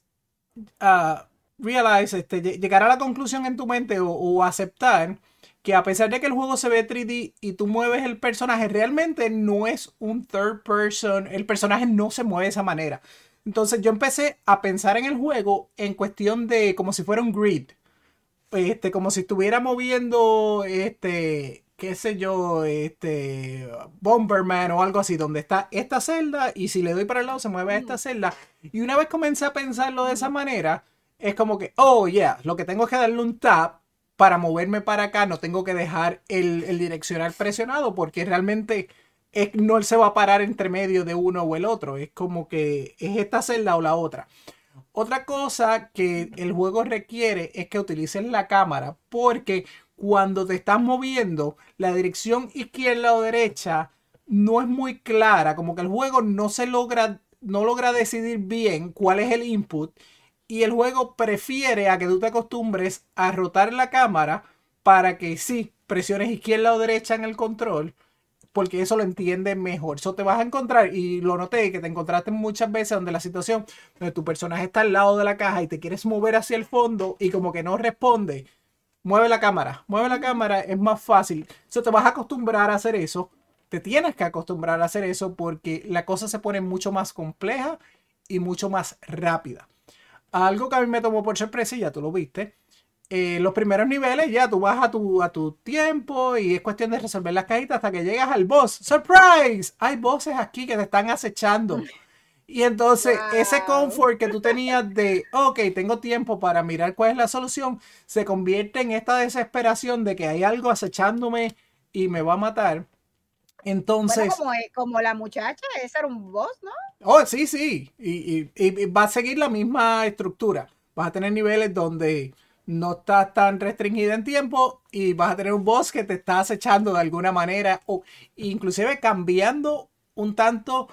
uh, realize, este, llegar a la conclusión en tu mente o, o aceptar que a pesar de que el juego se ve tres D y tú mueves el personaje, realmente no es un third person, el personaje no se mueve de esa manera. Entonces yo empecé a pensar en el juego en cuestión de como si fuera un grid. Este, como si estuviera moviendo, este, qué sé yo, este, Bomberman o algo así, donde está esta celda y si le doy para el lado se mueve a esta celda. Y una vez comencé a pensarlo de esa manera, es como que, oh, yeah, lo que tengo es que darle un tap para moverme para acá, no tengo que dejar el, el direccional presionado porque realmente es, no se va a parar entre medio de uno o el otro, es como que es esta celda o la otra. Otra cosa que el juego requiere es que utilices la cámara porque cuando te estás moviendo la dirección izquierda o derecha no es muy clara, como que el juego no se logra, no logra decidir bien cuál es el input y el juego prefiere a que tú te acostumbres a rotar la cámara para que sí, presiones izquierda o derecha en el control, porque eso lo entiende mejor. Eso te vas a encontrar, y lo noté, que te encontraste muchas veces donde la situación, donde tu personaje está al lado de la caja y te quieres mover hacia el fondo y como que no responde. Mueve la cámara, mueve la cámara, es más fácil. Eso te vas a acostumbrar a hacer eso. Te tienes que acostumbrar a hacer eso porque la cosa se pone mucho más compleja y mucho más rápida. Algo que a mí me tomó por sorpresa, y ya tú lo viste, eh, los primeros niveles ya tú vas a tu, a tu tiempo y es cuestión de resolver las cajitas hasta que llegas al boss. ¡Surprise! Hay bosses aquí que te están acechando. Y entonces wow. Ese confort que tú tenías de, ok, tengo tiempo para mirar cuál es la solución, se convierte en esta desesperación de que hay algo acechándome y me va a matar. Entonces... Bueno, como, como la muchacha, ese era un boss, ¿no? Oh, sí, sí. Y, y, y va a seguir la misma estructura. Vas a tener niveles donde no estás tan restringida en tiempo y vas a tener un boss que te está acechando de alguna manera o inclusive cambiando un tanto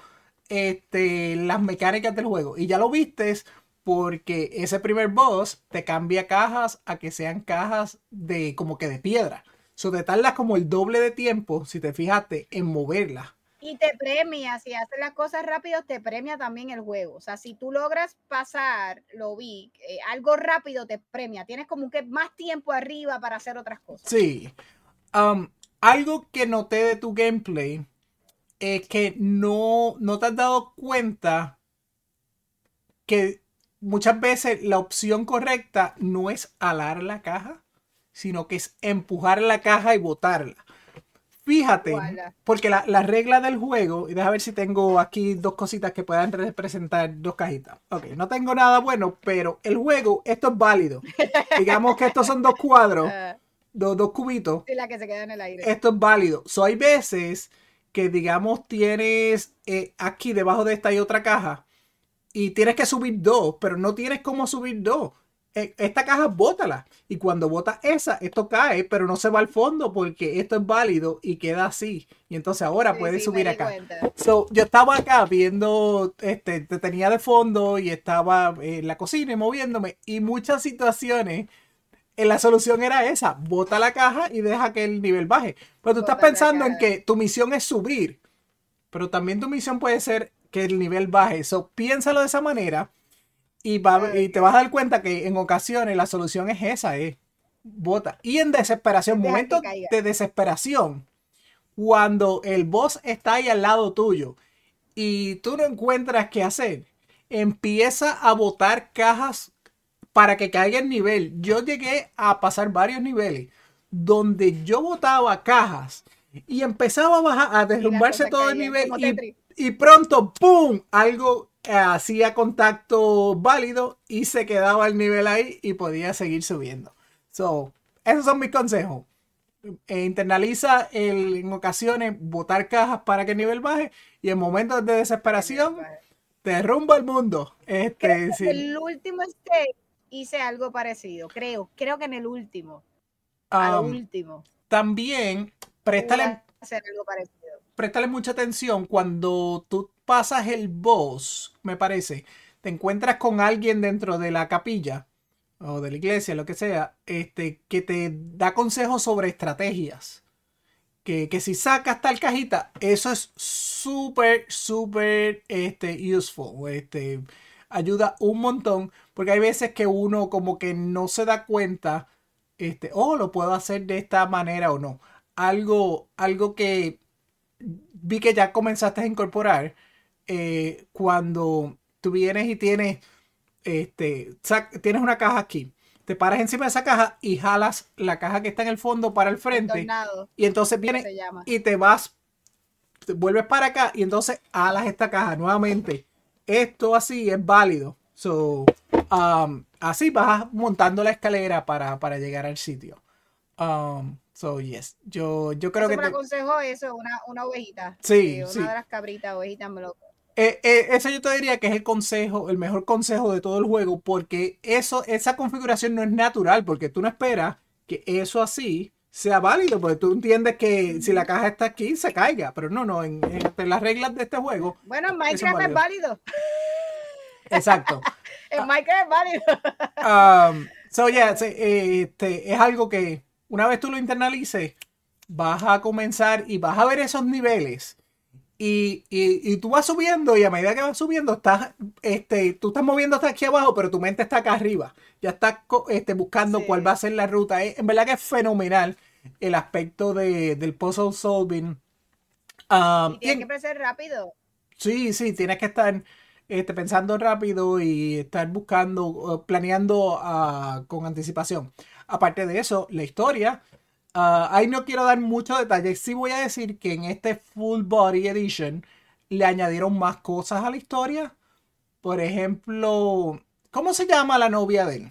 este, las mecánicas del juego. Y ya lo vistes porque ese primer boss te cambia cajas a que sean cajas de como que de piedra. So te tardas como el doble de tiempo, si te fijaste, en moverlas. Y te premia, si haces las cosas rápido, te premia también el juego. O sea, si tú logras pasar, lo vi, eh, algo rápido te premia. Tienes como que más tiempo arriba para hacer otras cosas. Sí. Um, algo que noté de tu gameplay es que no, no te has dado cuenta que muchas veces la opción correcta no es alar la caja, sino que es empujar la caja y botarla. Fíjate, Guarda. porque la, la regla del juego, y deja ver si tengo aquí dos cositas que puedan representar dos cajitas. Ok, no tengo nada bueno, pero el juego, esto es válido. Digamos que estos son dos cuadros, Uh, dos, dos cubitos. y la que se queda en el aire. Esto es válido. So, hay veces que, digamos, tienes eh, aquí debajo de esta hay otra caja y tienes que subir dos, pero no tienes cómo subir dos. Esta caja bótala y cuando bota esa, esto cae, pero no se va al fondo porque esto es válido y queda así. Y entonces ahora Sí, puedes sí, subir me di acá. cuenta. So, yo estaba acá viendo, este, te tenía de fondo y estaba en la cocina y moviéndome y muchas situaciones eh, la solución era esa, bota la caja y deja que el nivel baje. Pero tú estás Botar la pensando en caja. que tu misión es subir, pero también tu misión puede ser que el nivel baje. So, piénsalo de esa manera y, va, y te vas a dar cuenta que en ocasiones la solución es esa, es bota. Y en desesperación, Deja que momentos caiga. de desesperación, cuando el boss está ahí al lado tuyo y tú no encuentras qué hacer, empieza a botar cajas para que caiga el nivel. Yo llegué a pasar varios niveles donde yo botaba cajas y empezaba a, bajar, a Y las derrumbarse cosas todo el caían, nivel como y, Tetris. y pronto, ¡pum! Algo eh, hacía contacto válido y se quedaba el nivel ahí y podía seguir subiendo. So, esos son mis consejos. Eh, internaliza el, en ocasiones botar cajas para que el nivel baje y en momentos de Que el nivel desesperación baje. te derrumba el mundo. Creo Este, que en sí. el último stage hice algo parecido. Creo, creo que en el último. A lo Um, último. también Pude préstale, hacer algo parecido. préstale mucha atención cuando tú pasas el boss, me parece, te encuentras con alguien dentro de la capilla o de la iglesia, lo que sea, este, que te da consejos sobre estrategias. Que, que si sacas tal cajita, eso es súper, súper este, useful. Este, ayuda un montón. Porque hay veces que uno como que no se da cuenta, este, oh, lo puedo hacer de esta manera o no. Algo, algo que vi que ya comenzaste a incorporar eh, cuando tú vienes y tienes, este, tienes una caja aquí. Te paras encima de esa caja y jalas la caja que está en el fondo para el El frente. tornado, Y entonces que vienes se llama. y te vas, te vuelves para acá y entonces alas esta caja nuevamente. Esto así es válido. So, um, así vas montando la escalera para, para llegar al sitio. Um, so, yes. Yo, yo creo Eso que me lo te... aconsejó eso, una, una ovejita. Sí, Eh, una sí. de las cabritas ovejitas me lo. Eh, eh, eso yo te diría que es el consejo, el mejor consejo de todo el juego, porque eso, esa configuración no es natural, porque tú no esperas que eso así sea válido, porque tú entiendes que si la caja está aquí, se caiga, pero no, no, en, en las reglas de este juego, Bueno, en eso es Minecraft es válido. válido. Exacto. En Minecraft es válido. Um, so, yeah, sí, eh, este, es algo que una vez tú lo internalices, vas a comenzar y vas a ver esos niveles. Y, y, y tú vas subiendo y a medida que vas subiendo, estás, este, tú estás moviendo hasta aquí abajo, pero tu mente está acá arriba. Ya estás este, buscando cuál va a Sí. ser la ruta. Es, en verdad que es fenomenal el aspecto de, del puzzle solving. Um, Y y tienes en- que pensar rápido. sí, sí, tienes que estar este, pensando rápido y estar buscando, uh, planeando uh, con anticipación. Aparte de eso, la historia. Uh, ahí no quiero dar muchos detalles. Sí voy a decir que en este Full Body Edition le añadieron más cosas a la historia. Por ejemplo, ¿cómo se llama la novia de él?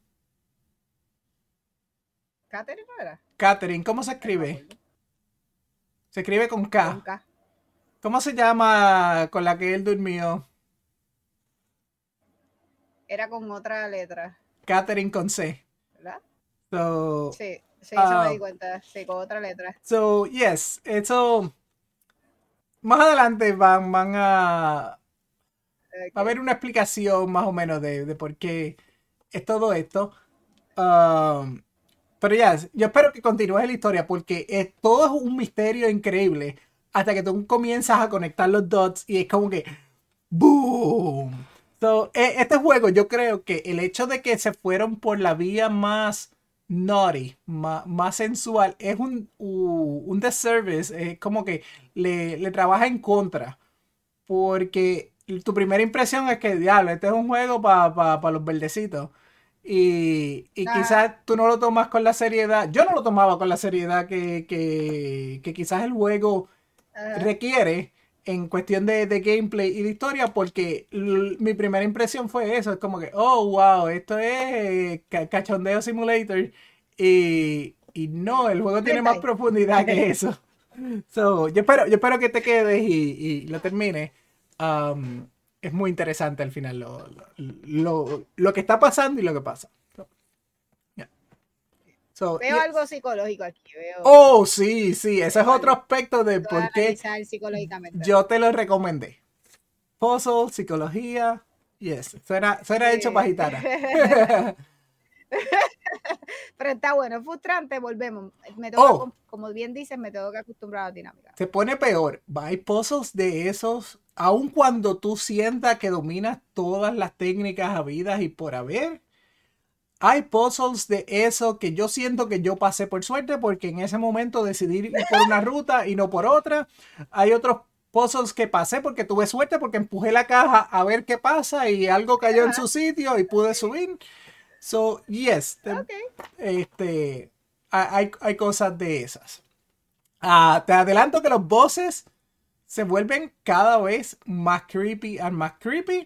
¿Catherine no era? Catherine, ¿cómo se Ay, no me escribe? acuerdo. Se escribe con Con K. K. ¿Cómo se llama con la que él durmió? Era con otra letra, Catherine con C. ¿verdad? So, Sí, sí, eso me uh, di cuenta. Sí, con otra letra. so yes, eso más adelante van, van a, va a haber Okay. una explicación más o menos de, de por qué es todo esto. Um, pero ya, yo espero que continúes la historia porque es, todo es un misterio increíble. hasta que tú comienzas a conectar los dots y es como que ¡boom! So, e- este juego yo creo que el hecho de que se fueron por la vía más naughty, ma- más, sensual, es un, u- un disservice, es como que le, le trabaja en contra, porque tu primera impresión es que, diablo, este es un juego para pa, pa los verdecitos. Y, y Ajá, quizás tú no lo tomas con la seriedad. Yo no lo tomaba con la seriedad que, que, que quizás el juego ajá. requiere en cuestión de, de gameplay y de historia, porque l- mi primera impresión fue eso. Es como que, oh, wow, esto es eh, ca- cachondeo simulator. Y, y no, el juego tiene más Hentai. profundidad que eso. So, yo espero, yo espero que te quedes y, y lo termines. Um, es muy interesante al final lo, lo, lo, lo que está pasando y lo que pasa. So, yeah. So, Veo yes. algo psicológico aquí, veo, Oh, sí, sí, ese es veo otro algo. aspecto de Voy a por qué analizar psicológicamente. yo te lo recomendé. Puzzle, psicología, yes, suena, suena hecho para Sí. gitana. Pero está bueno, es frustrante, volvemos. Me toca, Oh, como bien dices, me tengo que acostumbrar a la dinámica. se pone peor. Hay puzzles de esos, aun cuando tú sientas que dominas todas las técnicas habidas y por haber. Hay puzzles de eso que yo siento que yo pasé por suerte porque en ese momento decidí ir por una ruta y no por otra. Hay otros puzzles que pasé porque tuve suerte porque empujé la caja a ver qué pasa y algo cayó en Ajá. su sitio y pude subir. So, yes, te- Ok. este, hay, hay cosas de esas. Ah, te adelanto que los bosses se vuelven cada vez más creepy and más creepy.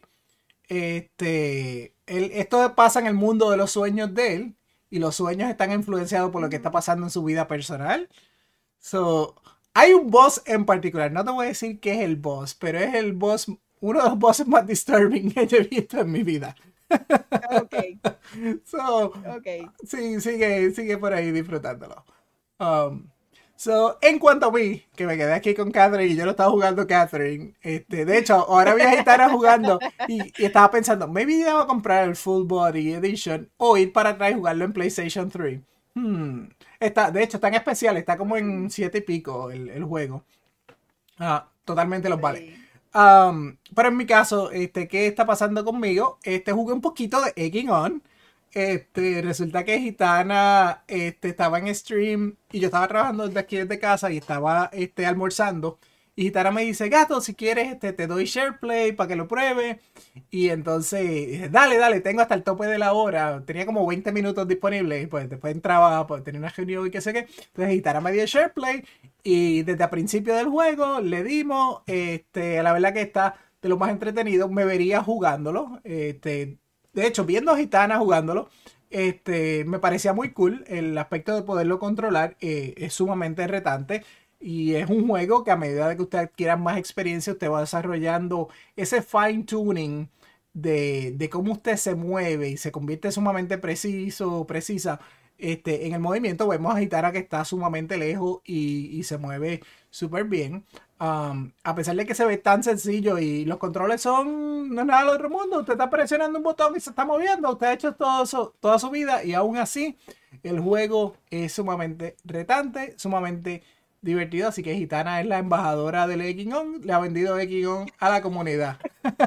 Este, él, esto pasa en el mundo de los sueños de él y los sueños están influenciados por lo que está Ujú. pasando en su vida personal. So, hay un boss en particular, no te voy a decir qué es el boss, pero es el boss, uno de los bosses más disturbing que yo he visto en mi vida. Ok, So, ok. sí, sigue, sigue por ahí disfrutándolo. Um, so, en cuanto a mí, que me quedé aquí con Catherine y yo lo estaba jugando Catherine, este, de hecho, ahora voy a estar jugando y, y estaba pensando, maybe debo comprar el Full Body Edition o ir para atrás y jugarlo en PlayStation tres. Hmm. Está, de hecho, está en especial, está como en siete y pico el, el juego. Ah, totalmente los vale. Sí. Um, pero en mi caso, este, ¿qué está pasando conmigo? Este, jugué un poquito de Egging On. Este, resulta que Gitana, este, estaba en stream y yo estaba trabajando desde aquí desde casa y estaba, este, almorzando. Y Gitana me dice, gato, si quieres, este, te doy SharePlay para que lo pruebe. Y entonces, dije, dale, dale, tengo hasta el tope de la hora. Tenía como veinte minutos disponibles. Y pues después entraba, pues tenía una reunión y qué sé qué. Entonces Gitana me dio SharePlay. Y desde el principio del juego le dimos, este, la verdad que está de lo más entretenido. Me vería jugándolo. Este, de hecho, viendo a Gitana jugándolo, este, me parecía muy cool. El aspecto de poderlo controlar eh, es sumamente retante. Y es un juego que a medida de que usted adquiera más experiencia, usted va desarrollando ese fine tuning de, de cómo usted se mueve y se convierte sumamente preciso, precisa este, en el movimiento. Vemos a Gitana que está sumamente lejos y, y se mueve súper bien. Um, a pesar de que se ve tan sencillo y los controles son no es nada del otro mundo, usted está presionando un botón y se está moviendo, usted ha hecho todo eso, toda su vida y aún así el juego es sumamente retante, sumamente divertido, así que Gitana es la embajadora del Egging On, le ha vendido Egging On a la comunidad.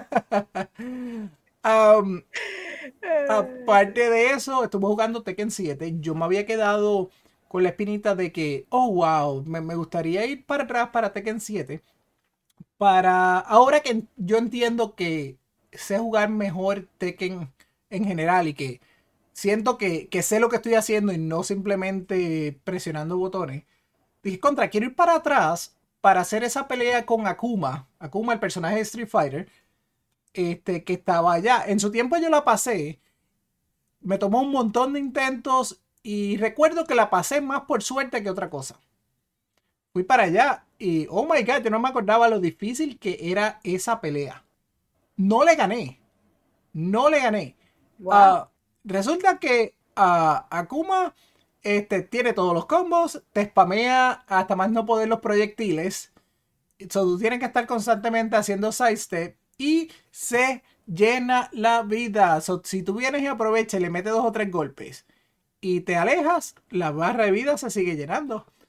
um, Aparte de eso, estuve jugando Tekken siete. Yo me había quedado con la espinita de que, oh wow, me, me gustaría ir para atrás para Tekken siete. Para ahora que yo entiendo que sé jugar mejor Tekken en general y que siento que, que sé lo que estoy haciendo y no simplemente presionando botones. Dije, contra, quiero ir para atrás para hacer esa pelea con Akuma. Akuma, el personaje de Street Fighter, este, que estaba allá. En su tiempo yo la pasé. Me tomó un montón de intentos y recuerdo que la pasé más por suerte que otra cosa. Fui para allá y, oh my god, yo no me acordaba lo difícil que era esa pelea. No le gané. No le gané. Wow. Uh, resulta que uh, Akuma este, tiene todos los combos, te spamea hasta más no poder los proyectiles. So, tú tienes que estar constantemente haciendo sidestep y se llena la vida. So, si tú vienes y aprovechas y le metes dos o tres golpes y te alejas, la barra de vida se sigue llenando.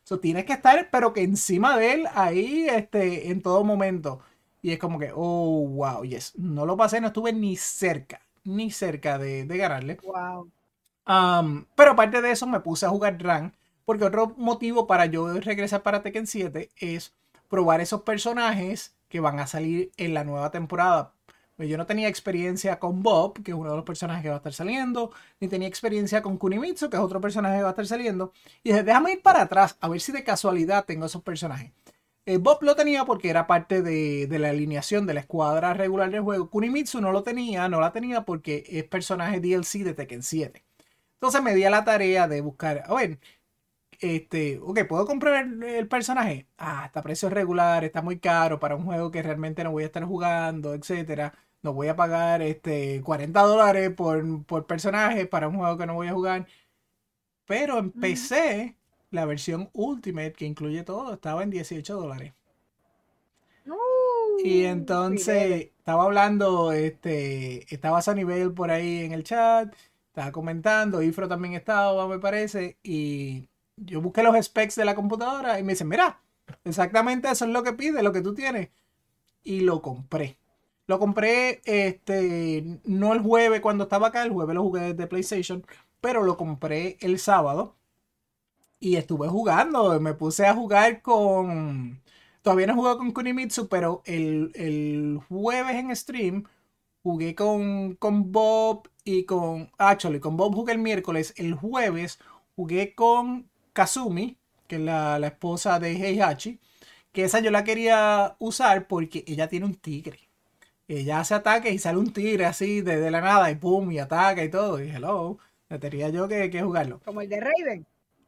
So, tienes que estar, pero que encima de él, ahí, este, en todo momento. Y es como que, oh, wow, yes. No lo pasé, no estuve ni cerca, ni cerca de, de ganarle. Wow. Um, pero aparte de eso, me puse a jugar Rank. Porque otro motivo para yo regresar para Tekken siete es probar esos personajes que van a salir en la nueva temporada. Yo no tenía experiencia con Bob, que es uno de los personajes que va a estar saliendo, ni tenía experiencia con Kunimitsu, que es otro personaje que va a estar saliendo. Y dije, déjame ir para atrás, a ver si de casualidad tengo esos personajes. Eh, Bob lo tenía porque era parte de, de la alineación de la escuadra regular del juego. Kunimitsu no lo tenía, no la tenía porque es personaje D L C de Tekken siete. Entonces me di a la tarea de buscar, a ver, este, ok, ¿puedo comprar el, el personaje? Ah, está a precio regular, está muy caro para un juego que realmente no voy a estar jugando, etcétera. No voy a pagar este, cuarenta dólares por, por personaje para un juego que no voy a jugar. Pero empecé la versión Ultimate que incluye todo, estaba en dieciocho dólares. Uh, Y entonces filete. estaba hablando, este, estaba Sunnyvale por ahí en el chat, estaba comentando, Ifro también estaba, me parece, y yo busqué los specs de la computadora y me dicen, mira, exactamente eso es lo que pide, lo que tú tienes. Y lo compré. Lo compré, este, no el jueves cuando estaba acá, el jueves lo jugué desde PlayStation, pero lo compré el sábado y estuve jugando, me puse a jugar con... Todavía no he jugado con Kunimitsu, pero el, el jueves en stream jugué con, con Bob y con... Actually, con Bob jugué el miércoles. El jueves jugué con Kazumi, que es la, la esposa de Heihachi. Que esa yo la quería usar porque ella tiene un tigre. Ella hace ataques y sale un tigre así de, de la nada y pum, y ataca y todo. Y hello, tenía yo que, que jugarlo. Como el de Raven.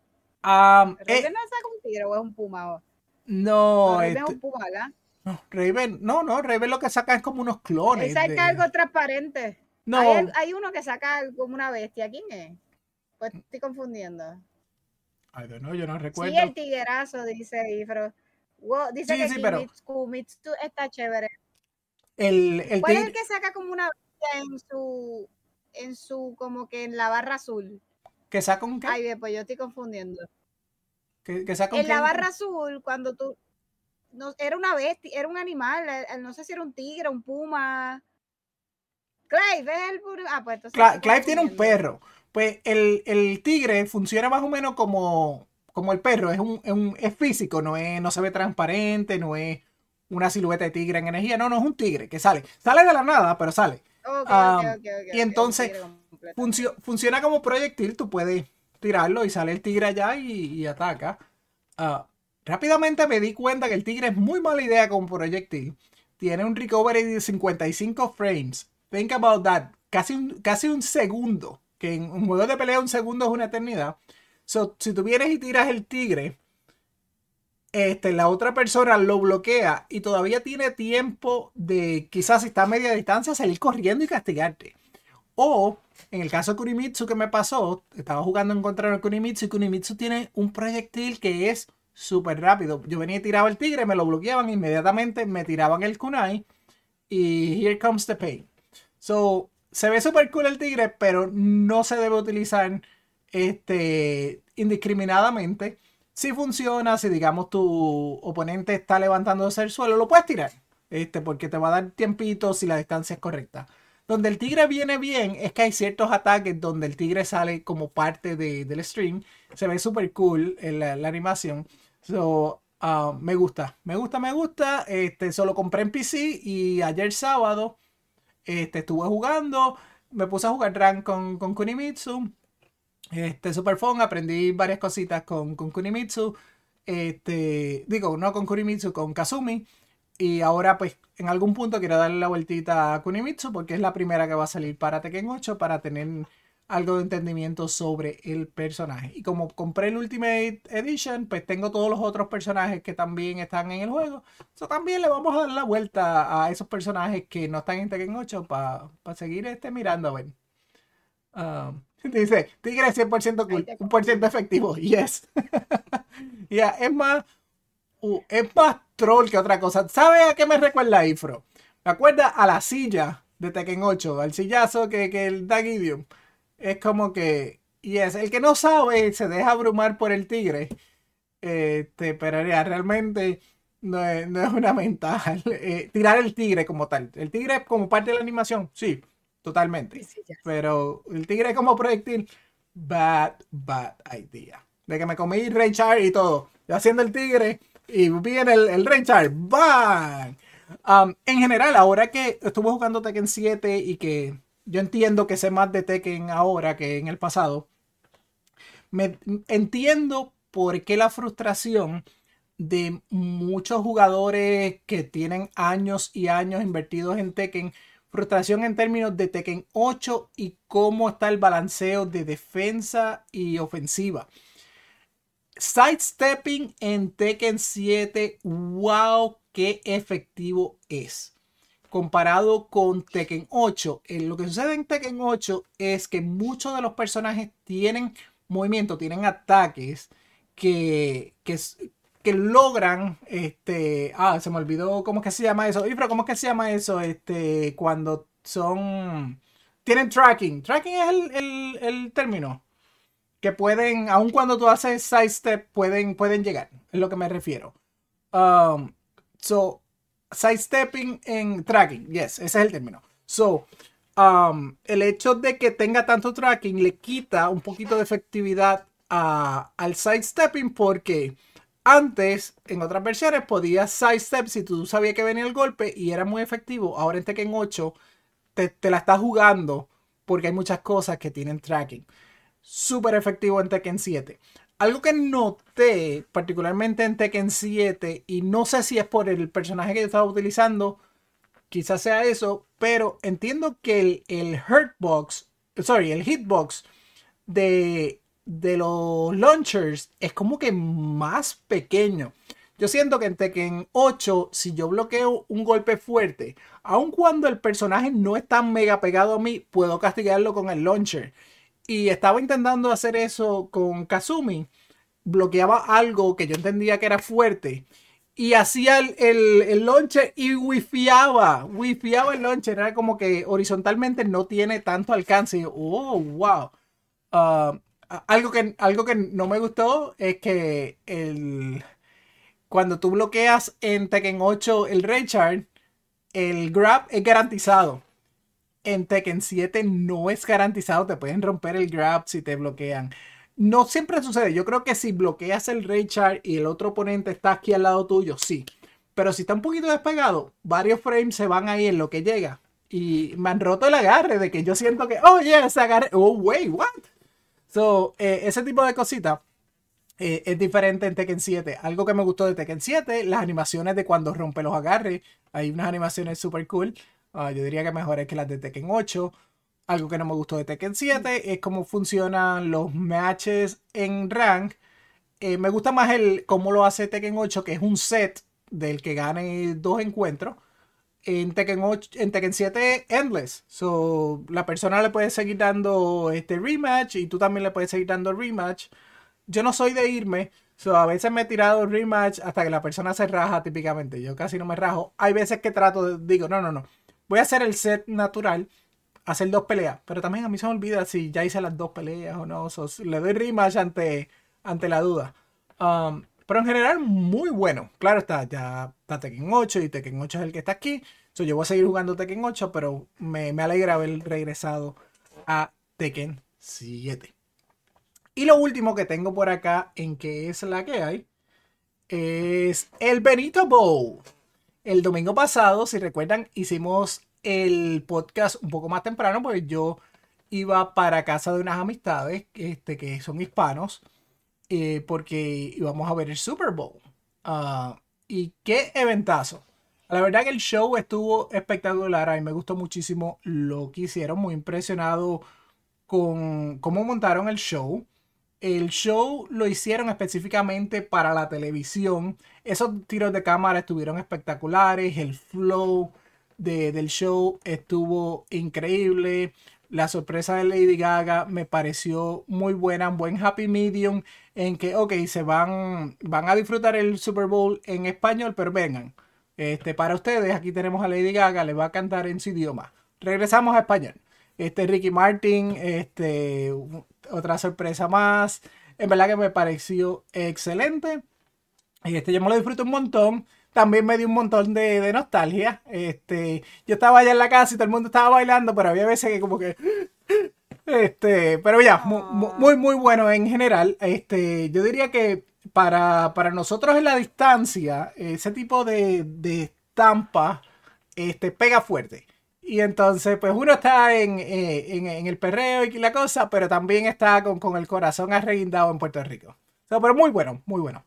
Um, Raven eh, no saca un tigre o es un puma. O... no, No, Raven es este, un puma, ¿verdad? no, Raven, no, no, Raven lo que saca es como unos Él clones saca de... algo transparente. Hay, No, hay uno que saca como una bestia. ¿Quién es? Pues estoy confundiendo. I don't know, yo no Sí, recuerdo. el tiguerazo, dice Ifro. Wow, dice Sí, que sí, pero Kimitsu Mitsu está chévere. el, el ¿Cuál es el tigre que saca como una bestia en su, en su, como que en la barra azul? que saca un qué, Ay, ve, pues yo estoy confundiendo. que, que saca un En qué, la Ifra? barra azul, cuando tú, no, era una bestia, era un animal, eh, no sé si era un tigre, un puma. Clive, es el... Ah, pues entonces Cla- estoy Clive tiene un confundiendo. perro. Pues el, el tigre funciona más o menos como, como el perro. Es, un, es, un- es físico, no, es, no se ve transparente, no es una silueta de tigre en energía. No, no es un tigre que sale. Sale de la nada, pero sale. Ok, ok, Um, ok, y ok, ok, un entonces tigre completo. funcio- funciona como proyectil. Tú puedes tirarlo y sale el tigre allá y, y ataca. Ah, rápidamente me di cuenta que el tigre es muy mala idea como proyectil. Tiene un recovery de cincuenta y cinco frames. Think about that. Casi un, casi un segundo. Que en un juego de pelea un segundo es una eternidad. So, si tú vienes y tiras el tigre, este, la otra persona lo bloquea y todavía tiene tiempo de, quizás si está a media distancia, salir corriendo y castigarte. O, en el caso de Kunimitsu que me pasó, estaba jugando en contra de Kunimitsu y Kunimitsu tiene un proyectil que es súper rápido. Yo venía y tiraba el tigre, me lo bloqueaban inmediatamente, me tiraban el kunai y here comes the pain. So, se ve súper cool el tigre, pero no se debe utilizar este, indiscriminadamente. Si funciona, si digamos tu oponente está levantándose del suelo, lo puedes tirar. Este, porque te va a dar tiempito si la distancia es correcta. Donde el tigre viene bien es que hay ciertos ataques donde el tigre sale como parte de, del stream. Se ve súper cool en la, la animación. So, uh, me gusta, me gusta, me gusta. Este, solo compré en P C y ayer sábado este, estuve jugando. Me puse a jugar rank con, con Kunimitsu. Este, super fun, aprendí varias cositas con, con Kunimitsu. Este, digo, no con Kunimitsu, con Kazumi. Y ahora, pues, en algún punto quiero darle la vueltita a Kunimitsu porque es la primera que va a salir para Tekken ocho para tener algo de entendimiento sobre el personaje. Y como compré el Ultimate Edition, pues tengo todos los otros personajes que también están en el juego. So, también le vamos a dar la vuelta a esos personajes que no están en Tekken ocho para pa seguir este, mirando a ver. Um, dice, Tigre cien por ciento cool, un por ciento efectivo. Yes. Ya, yeah, es más, uh, es más troll que otra cosa. ¿Sabe a qué me recuerda Ifro? Me acuerda a la silla de Tekken ocho, al sillazo que, que el da Gideon. Es como que, yes, el que no sabe se deja abrumar por el tigre. Este, pero ya, realmente no es, no es una ventaja. Eh, tirar el tigre como tal. El tigre como parte de la animación, sí, totalmente. Sí, sí, ya sé. Pero el tigre como proyectil, bad, bad idea. De que me comí Ray Charles y todo. Yo haciendo el tigre y viene el, el Ray Charles, ¡bang! Um, en general, ahora que estuve jugando Tekken siete y que yo entiendo que sé más de Tekken ahora que en el pasado, me entiendo por qué la frustración de muchos jugadores que tienen años y años invertidos en Tekken. Frustración en términos de Tekken ocho y cómo está el balanceo de defensa y ofensiva. Sidestepping en Tekken siete, wow, qué efectivo es. Comparado con Tekken ocho, eh, lo que sucede en Tekken ocho es que muchos de los personajes tienen movimiento, tienen ataques que, que, que logran, este, ah, se me olvidó cómo es que se llama eso, Ifra, ¿cómo es que se llama eso? Este, cuando son, tienen tracking, tracking es el, el, el término, que pueden, aun cuando tú haces sidestep, pueden, pueden llegar, es lo que me refiero. Um, so, sidestepping en tracking, yes, ese es el término. So, um, el hecho de que tenga tanto tracking le quita un poquito de efectividad a, al sidestepping porque antes, en otras versiones, podías sidestep si tú sabías que venía el golpe y era muy efectivo. Ahora en Tekken ocho te, te la estás jugando porque hay muchas cosas que tienen tracking. Súper efectivo en Tekken siete. Algo que noté particularmente en Tekken siete, y no sé si es por el personaje que yo estaba utilizando, quizás sea eso, pero entiendo que el, el hurtbox, sorry, el hitbox de, de los launchers es como que más pequeño. Yo siento que en Tekken ocho, si yo bloqueo un golpe fuerte, aun cuando el personaje no está mega pegado a mí, puedo castigarlo con el launcher. Y estaba intentando hacer eso con Kazumi. Bloqueaba algo que yo entendía que era fuerte. Y hacía el, el, el launcher y wifiaba. Wifiaba el launcher. Era como que horizontalmente no tiene tanto alcance. Y yo, oh, wow. Uh, algo, que, algo que no me gustó es que el, cuando tú bloqueas en Tekken ocho el Raychard, el grab es garantizado. En Tekken siete no es garantizado, te pueden romper el grab si te bloquean. No siempre sucede, yo creo que si bloqueas el Raychard y el otro oponente está aquí al lado tuyo, sí. Pero si está un poquito despegado, varios frames se van ahí en lo que llega. Y me han roto el agarre de que yo siento que, oh yeah, ese agarre, oh wait, what? So, eh, ese tipo de cositas eh, es diferente en Tekken siete. Algo que me gustó de Tekken siete, las animaciones de cuando rompe los agarres. Hay unas animaciones super cool. Uh, yo diría que mejores que las de Tekken ocho. Algo que no me gustó de Tekken siete es cómo funcionan los matches en rank. Eh, me gusta más el cómo lo hace Tekken ocho, que es un set del que gane dos encuentros. En Tekken, ocho, en Tekken siete endless. So, la persona le puede seguir dando este rematch y tú también le puedes seguir dando rematch. Yo no soy de irme. So, a veces me he tirado rematch hasta que la persona se raja típicamente. Yo casi no me rajo. Hay veces que trato de, digo, no, no, no. Voy a hacer el set natural, hacer dos peleas. Pero también a mí se me olvida si ya hice las dos peleas o no. So, le doy rematch ante, ante la duda. Um, pero en general, muy bueno. Claro está, ya está Tekken ocho y Tekken ocho es el que está aquí. So, yo voy a seguir jugando Tekken ocho, pero me, me alegra haber regresado a Tekken siete. Y lo último que tengo por acá, en que es la que hay, es el Benito Bowl. El domingo pasado, si recuerdan, hicimos el podcast un poco más temprano, porque yo iba para casa de unas amistades este, que son hispanos, eh, porque íbamos a ver el Super Bowl. Uh, y qué eventazo. La verdad que el show estuvo espectacular. A mí me gustó muchísimo lo que hicieron. Muy impresionado con cómo montaron el show. El show lo hicieron específicamente para la televisión. Esos tiros de cámara estuvieron espectaculares. El flow de, del show estuvo increíble. La sorpresa de Lady Gaga me pareció muy buena. Un buen happy medium en que, ok, se van, van a disfrutar el Super Bowl en español, pero vengan. Este, para ustedes, aquí tenemos a Lady Gaga, le va a cantar en su idioma. Regresamos a español. Este, Ricky Martin, este, otra sorpresa más. En verdad que me pareció excelente. Este, yo me lo disfruto un montón. También me dio un montón de, de nostalgia. Este, yo estaba allá en la casa y todo el mundo estaba bailando, pero había veces que como que este, pero ya, mu- mu- Ah, muy, muy bueno en general. Este, yo diría que para, para nosotros en la distancia, ese tipo de, de estampa este, pega fuerte. Y entonces, pues uno está en, eh, en, en el perreo y la cosa, pero también está con, con el corazón arreguindado en Puerto Rico. O sea, pero muy bueno, muy bueno.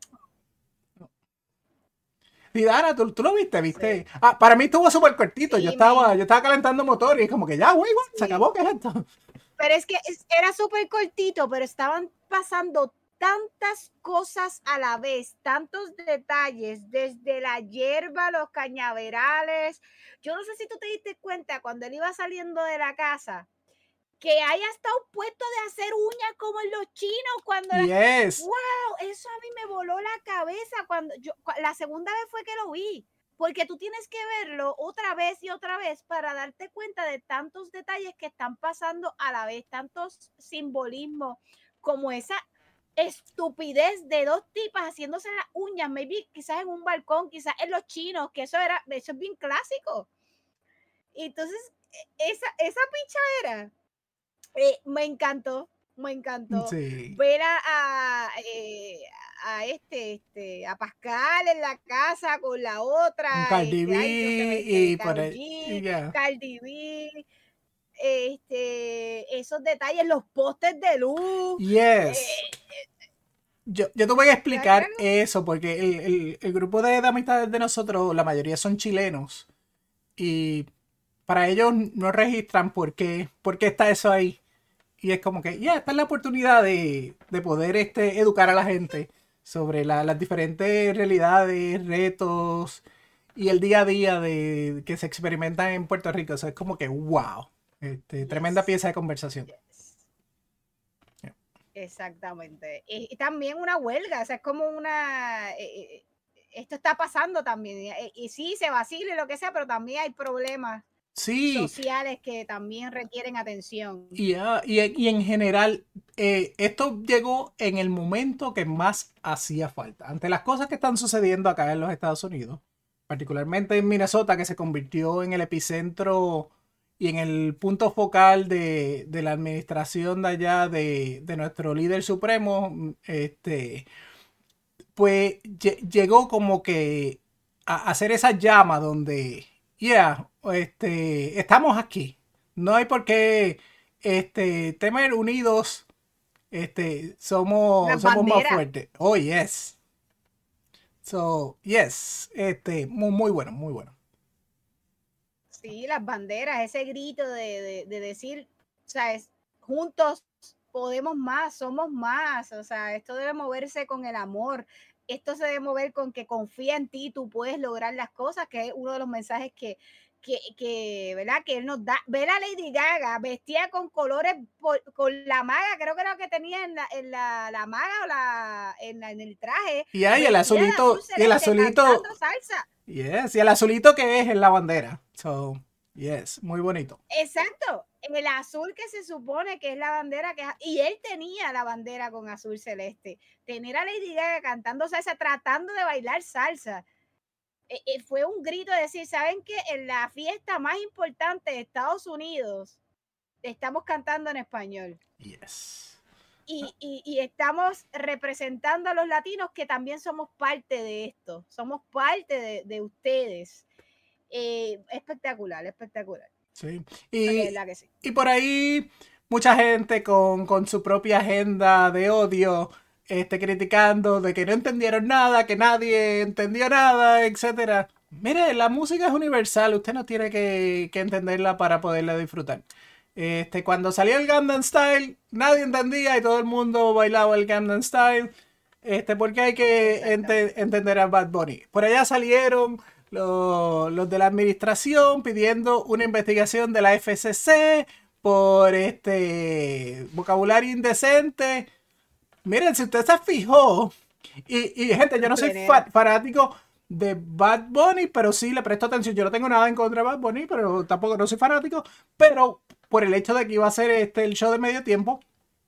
Y Dana, ¿tú, tú lo viste, viste? sí, Ah, para mí estuvo súper cortito. Yo sí, estaba, men, yo estaba calentando motor y es como que ya, güey, güey, se sí. acabó, ¿qué es esto? Pero es que es- era súper cortito, pero estaban pasando tantas cosas a la vez, tantos detalles, desde la hierba, los cañaverales. Yo no sé si tú te diste cuenta cuando él iba saliendo de la casa, que haya estado puesto de hacer uñas como en los chinos, cuando la... Yes. ¡Wow! Eso a mí me voló la cabeza cuando yo, la segunda vez fue que lo vi. Porque tú tienes que verlo otra vez y otra vez para darte cuenta de tantos detalles que están pasando a la vez, tantos simbolismos, como esa estupidez de dos tipas haciéndose las uñas, maybe quizás en un balcón, quizás en los chinos, que eso era, eso es bien clásico. Y entonces, esa, esa pichadera eh, me encantó, me encantó Sí. ver a, a, eh, a este, este, a Pascal en la casa con la Un otra, Cardi B este, ay, no se me, este, y por Karol ahí. Y G, ya. Cardi B, este, esos detalles, los postes de luz, Yes. eh, Yo, yo te voy a ¿verdad que era explicar algo? eso porque el, el- el grupo de, de amistades de nosotros, la mayoría son chilenos. Y para ellos no registran por qué, por qué está eso ahí. Y es como que, ya, esta es la oportunidad de, de poder este, educar a la gente sobre la- las diferentes realidades, retos y el día a día de, que se experimentan en Puerto Rico. O sea, es como que, wow, este, tremenda Yes, pieza de conversación. yes. Exactamente. Y, y, también una huelga, o sea, es como una... Eh, eh, esto está pasando también. Y, y sí, se vacile lo que sea, pero también hay problemas Sí, sociales que también requieren atención. y, ah, y, y en general, eh, esto llegó en el momento que más hacía falta. Ante las cosas que están sucediendo acá en los Estados Unidos, particularmente en Minnesota, que se convirtió en el epicentro y en el punto focal de, de la administración de allá de, de nuestro líder supremo, este, pues lle- llegó como que a hacer esa llama donde, yeah, este, estamos aquí. No hay por qué este, temer unidos, este, somos, Las somos más banderas, fuertes. Oh, yes. So, yes, este, muy, muy bueno, muy bueno. sí, las banderas, ese grito de, de, de decir, o sea, es, juntos podemos más, somos más, o sea, esto debe moverse con el amor, esto se debe mover con que confía en ti, tú puedes lograr las cosas, que es uno de los mensajes que, que, que ¿verdad? Que él nos da. Ver a Lady Gaga vestida con colores, por, con la maga, creo que era lo que tenía en la, en la, la maga o la, en, la, en el traje, Y hay el vestida de azul azulito, y el celeste azulito, cantando salsa. yes, y el azulito que es en la bandera. So, yes, muy bonito. Exacto, el azul que se supone que es la bandera, que y él tenía la bandera con azul celeste. Tener a Lady Gaga cantando salsa, tratando de bailar salsa, eh, eh, fue un grito de decir, ¿saben qué? En la fiesta más importante de Estados Unidos, estamos cantando en español. Yes. Y, y, y estamos representando a los latinos que también somos parte de esto, somos parte de, de ustedes. Eh, espectacular, espectacular. Sí. De Y, verdad que sí. y por ahí mucha gente con, con su propia agenda de odio, este, criticando de que no entendieron nada, que nadie entendió nada, etcétera. Mire, la música es universal, usted no tiene que, que entenderla para poderla disfrutar. Este, cuando salió el Gangnam Style, nadie entendía y todo el mundo bailaba el Gangnam Style. Este, porque hay que ente- entender a Bad Bunny. Por allá salieron los, los de la administración pidiendo una investigación de la F C C por este vocabulario indecente. Miren, si usted se fijó, y, y gente, yo no soy fa- fanático de Bad Bunny, pero sí le presto atención. Yo no tengo nada en contra de Bad Bunny, pero tampoco no soy fanático. Pero por el hecho de que iba a ser este el show de medio tiempo,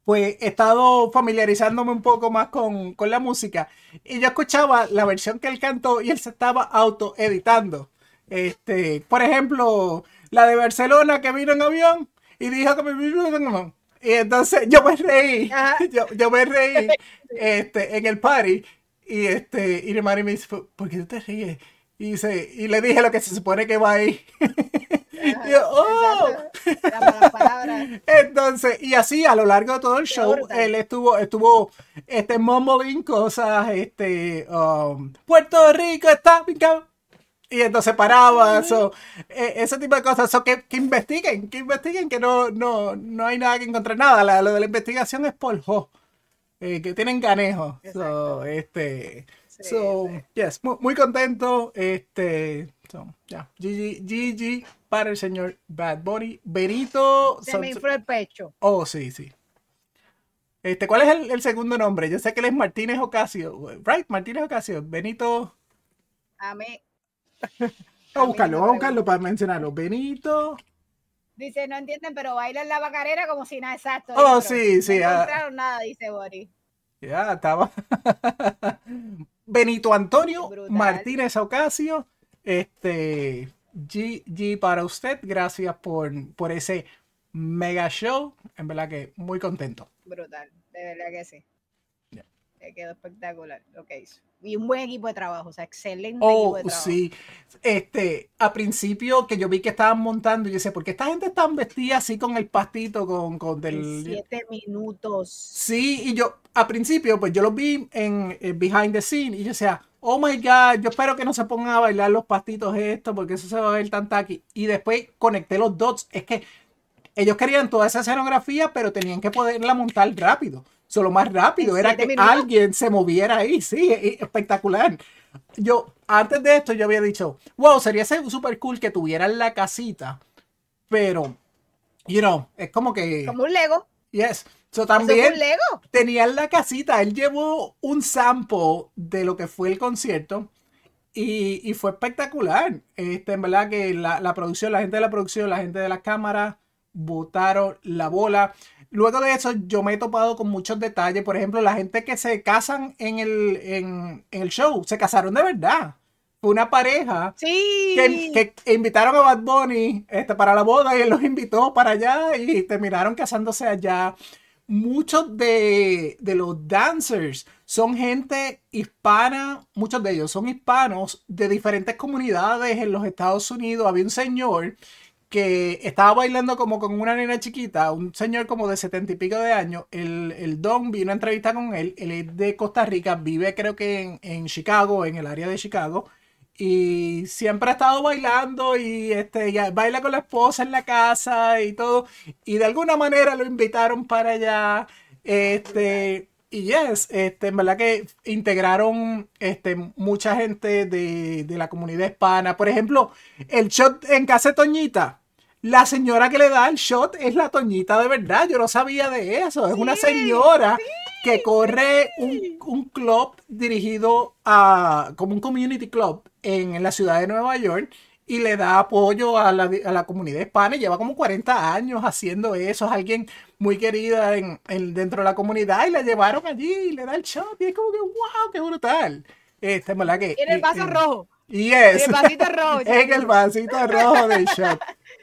pues he estado familiarizándome un poco más con, con la música y yo escuchaba la versión que él cantó y él se estaba auto-editando. Este, por ejemplo, la de Barcelona que vino en avión y dijo que me vino en avión. Y entonces yo me reí, Ajá. yo, yo me reí este, en el party y, este, y mi madre me dice, ¿por por qué tú te ríes? Y, dice, y le dije lo que se supone que va ahí. Y yo, Ajá, ¡oh! exacto. Las malas palabras. Entonces, y así a lo largo de todo el Qué show, brutal. él estuvo, estuvo, este, mumbling cosas, este, um, Puerto Rico está picado. Y entonces paraba, Ujú. so, eh, ese tipo de cosas, so, que, que investiguen, que investiguen, que no, no, no hay nada que encontrar nada. La- lo de la investigación es por jo, eh, que tienen ganejo. Exacto. So, este, Sí, so, sí. yes, muy, muy contento. Este, so, ya, G G, G G para el señor Bad Bunny. Benito, Se so- me so- infló el pecho. oh, sí, sí. Este, ¿cuál es el, el segundo nombre? Yo sé que él es Martínez Ocasio, right? Martínez Ocasio. Benito. A mí, Vamos a a mí no buscarlo, me vamos a buscarlo para pregunten. mencionarlo. Benito. Dice, no entienden, pero bailan la bacarera como si nada, exacto. Oh, Dijo, sí, no sí. ah, encontraron nada, dice Boris. ya estaba. Benito Antonio Brutal. Martínez Ocasio. Este. G, G para usted. Gracias por, por ese mega show. En verdad que muy contento. Brutal. De verdad que sí. Yeah. Le quedó espectacular lo que hizo. Y un buen equipo de trabajo, o sea, excelente equipo Oh, de trabajo. sí. Este, a principio que yo vi que estaban montando, yo sé, ¿por qué esta gente está vestida así con el pastito, con, con En del... siete minutos. Sí, y yo, a principio, pues yo los vi en, en Behind the Scene y yo decía, oh my God, yo espero que no se pongan a bailar los pastitos esto, porque eso se va a ver tan taqui. Y después conecté los dots. Es que ellos querían toda esa escenografía, pero tenían que poderla montar rápido. Solo más rápido En era siete que minutos. alguien se moviera ahí, sí, e- espectacular. Yo, antes de esto, yo había dicho, wow, sería súper cool que tuvieran la casita, pero, you know, es como que, Como un Lego. yes. So, Eso fue también un Lego. tenían la casita, él llevó un sample de lo que fue el concierto y, y fue espectacular. Este, en verdad que la, la producción, la gente de la producción, la gente de las cámaras botaron la bola. Luego de eso, yo me he topado con muchos detalles. Por ejemplo, la gente que se casan en el, en, en el show, se casaron de verdad. Fue una pareja que, Sí. que invitaron a Bad Bunny este, para la boda y él los invitó para allá y terminaron casándose allá. Muchos de, de los dancers son gente hispana, muchos de ellos son hispanos de diferentes comunidades en los Estados Unidos. Había un señor que estaba bailando como con una nena chiquita, un señor como de setenta y pico de años. El, el Don vino a entrevista con él. Él es de Costa Rica, vive creo que en, en Chicago, en el área de Chicago. Y siempre ha estado bailando y este, ya baila con la esposa en la casa y todo. Y de alguna manera lo invitaron para allá. Este, y yes, este, en verdad que integraron este, mucha gente de, de la comunidad hispana. Por ejemplo, el shot en casa de Toñita. La señora que le da el shot es la Toñita de verdad. Yo no sabía de eso. Es una Sí. señora Sí. que corre un, Sí. un club dirigido a como un community club en, en la ciudad de Nueva York y le da apoyo a la, a la comunidad hispana y lleva como cuarenta años haciendo eso. Es alguien muy querida en, en- dentro de la comunidad y la llevaron allí y le da el shot y es como que wow, qué brutal. Este, en verdad que... Y en el y- vaso y- rojo. y En es el vasito rojo. en el chiquito. vasito rojo del shot.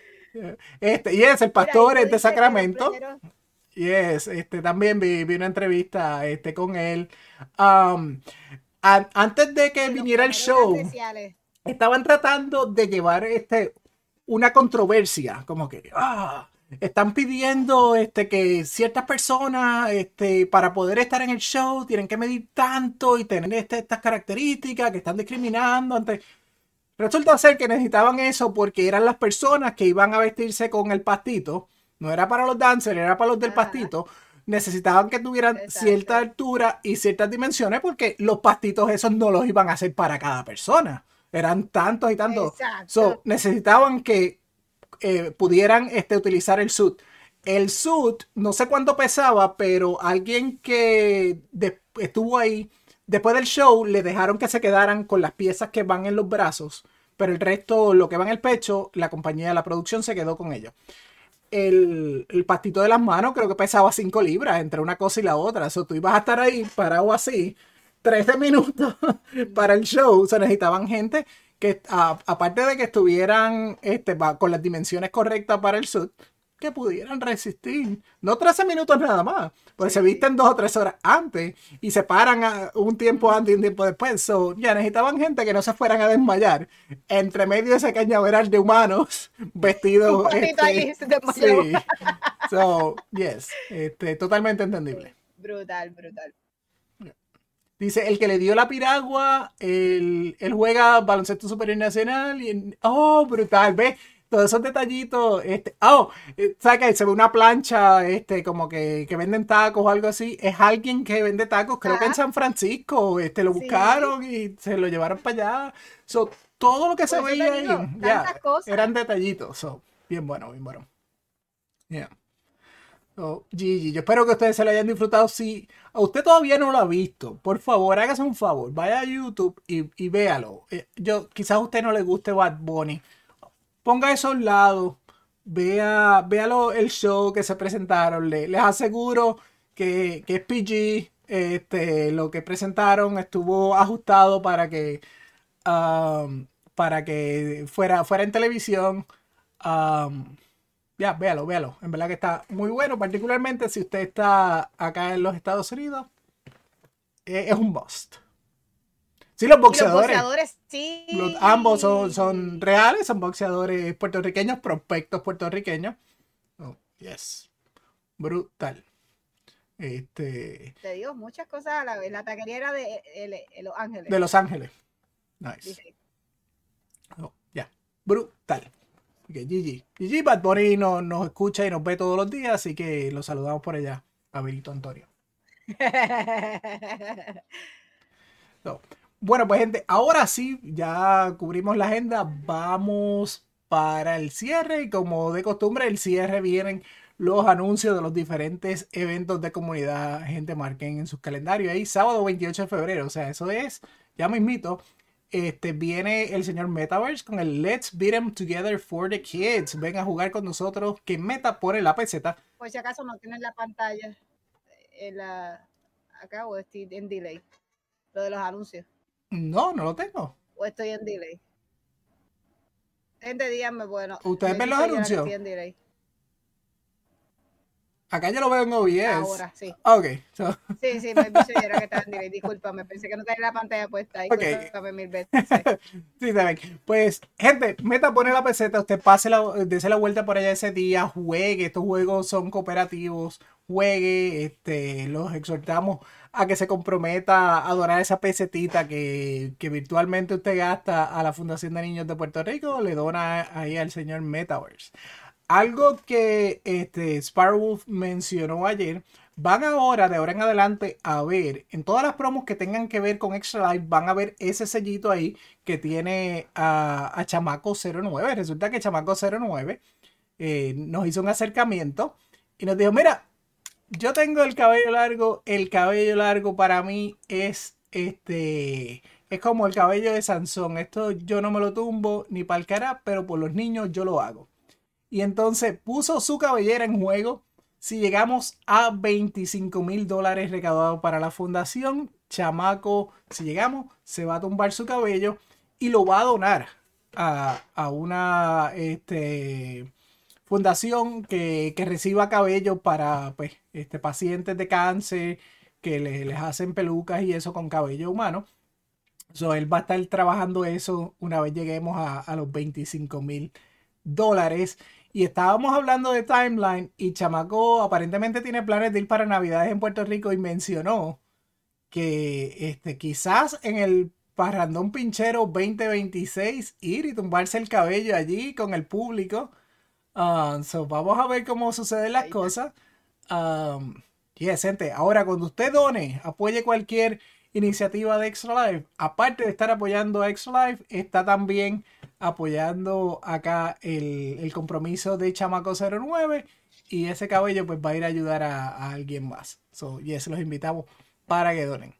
Este, y es el Mira, y pastor tú es de dices que los Sacramento. pleneros. Yes, este, también vi, vi una entrevista este, con él. Um, an- antes de que Y los viniera el pleneros eran show, especiales. estaban tratando de llevar este, una controversia, como que ah, están pidiendo este, que ciertas personas este, para poder estar en el show tienen que medir tanto y tener este, estas características que están discriminando ante... Resulta ser que necesitaban eso porque eran las personas que iban a vestirse con el pastito. No era para los dancers, era para los del Ajá. pastito. Necesitaban que tuvieran cierta Exacto. altura y ciertas dimensiones porque los pastitos esos no los iban a hacer para cada persona. Eran tantos y tantos. So, Exacto. necesitaban que eh, pudieran este, utilizar el suit. El suit, no sé cuánto pesaba, pero alguien que de- estuvo ahí después del show le dejaron que se quedaran con las piezas que van en los brazos, pero el resto, lo que va en el pecho, la compañía, la producción se quedó con ellos. el, el pastito de las manos creo que pesaba cinco libras entre una cosa y la otra. Eso tú ibas a estar ahí parado así trece minutos para el show. O sea, necesitaban gente que, a- aparte de que estuvieran este, pa- con las dimensiones correctas para el suit, que pudieran resistir. No trece minutos nada más, porque se Sí. visten dos o tres horas antes y se paran a- un tiempo antes y un tiempo después. So, ya necesitaban gente que no se fueran a desmayar entre medio de ese cañaveral de humanos Un vestidos, patito este, ahí se desmayó. sí. So, yes, este, totalmente entendible. Sí, brutal, brutal. Dice, el que le dio la piragua, él, él juega baloncesto superior nacional y... en- oh, brutal, ¿ves? Todos esos detallitos, este, oh, eh, ¿sabes qué? Se ve una plancha, este, como que, que venden tacos o algo así. Es alguien que vende tacos, creo que en Ah, San Francisco, este, lo sí, buscaron y se lo llevaron para allá. So, todo lo que se por eso te veía ahí, digo, ya, tantas cosas. eran detallitos. So, bien bueno, bien bueno. Yeah. Oh, Gigi, yo espero que ustedes se lo hayan disfrutado. Si a usted todavía no lo ha visto, por favor, hágase un favor, vaya a YouTube y, y véalo. Eh, Yo, quizás a usted no le guste Bad Bunny. Ponga eso a un lado, vea, véalo el show que se presentaron. Le- les aseguro que, que es P G. Este, lo que presentaron estuvo ajustado para que, um, para que fuera, fuera en televisión. Um, ya, véalo, véalo. En verdad que está muy bueno, particularmente si usted está acá en los Estados Unidos. eh, es un must. Sí, los Y los boxeadores, boxeadores, los, ambos son, sí. son reales, son boxeadores puertorriqueños, prospectos puertorriqueños. Oh, yes. Brutal. Este, Te digo muchas cosas a la vez. La taquería era de, de- de Los Ángeles, de Los Ángeles. Nice. dice. Oh, ya. Brutal. Ok, G G. G G Bad Bunny no- nos escucha y nos ve todos los días, así que lo saludamos por allá. Abelito Antonio. So, bueno, pues gente, ahora sí, ya cubrimos la agenda, vamos para el cierre y como de costumbre, el cierre vienen los anuncios de los diferentes eventos de comunidad, gente marquen en sus calendarios ahí, sábado veintiocho de febrero, o sea, eso es, ya mismito, este, viene el señor Metaverse con el Let's Beat 'em Together for the Kids, ven a jugar con nosotros, que Meta pone la peseta. Por si acaso no tienes la pantalla en la, acá o estoy en delay. Lo de los anuncios. No, no lo tengo. O estoy en delay. Gente, díganme, bueno, ¿Ustedes ven maybe los soy yo la que anuncios? estoy en delay. Acá yo lo veo en O B S. Ahora, sí. Ok, so, Sí, sí, maybe soy yo la que estaba en delay. Discúlpame, pensé que no tenía la pantalla puesta. ok. Discúlpame mil veces. Sí, saben. Pues, gente, Meta pone la peseta, usted pase la, dese la vuelta por allá ese día, juegue, estos juegos son cooperativos, juegue, este, los exhortamos a que se comprometa a donar esa pesetita que, que virtualmente usted gasta a la Fundación de Niños de Puerto Rico, le dona ahí al señor Metaverse. Algo que este, Sparrowwolf mencionó ayer, van ahora, de ahora en adelante, a ver, en todas las promos que tengan que ver con Extra Life, van a ver ese sellito ahí que tiene a, a Chamaco cero nueve. Resulta que Chamaco cero nueve eh, nos hizo un acercamiento y nos dijo, mira, yo tengo el cabello largo, el cabello largo para mí es este... Es como el cabello de Sansón. Esto yo no me lo tumbo ni para el cara, pero por los niños yo lo hago. Y entonces puso su cabellera en juego. Si llegamos a veinticinco mil dólares recaudados para la fundación, Chamaco, si llegamos, se va a tumbar su cabello y lo va a donar a, a una este, fundación que, que reciba cabello para pues, este, pacientes de cáncer que le, les hacen pelucas y eso con cabello humano. So, él va a estar trabajando eso una vez lleguemos a, a los veinticinco mil dólares. Y estábamos hablando de Timeline y Chamaco aparentemente tiene planes de ir para Navidades en Puerto Rico y mencionó que este, quizás en el Parrandón Pinchero veinte veintiséis ir y tumbarse el cabello allí con el público. Uh, so, vamos a ver cómo suceden las Ahí está. cosas. Um, yes, gente, ahora cuando usted done, apoye cualquier iniciativa de Extra Life, aparte de estar apoyando a Extra Life, está también apoyando acá el, el compromiso de Chamaco cero nueve y ese cabello pues va a ir a ayudar a, a alguien más. So, yes, los invitamos para que donen.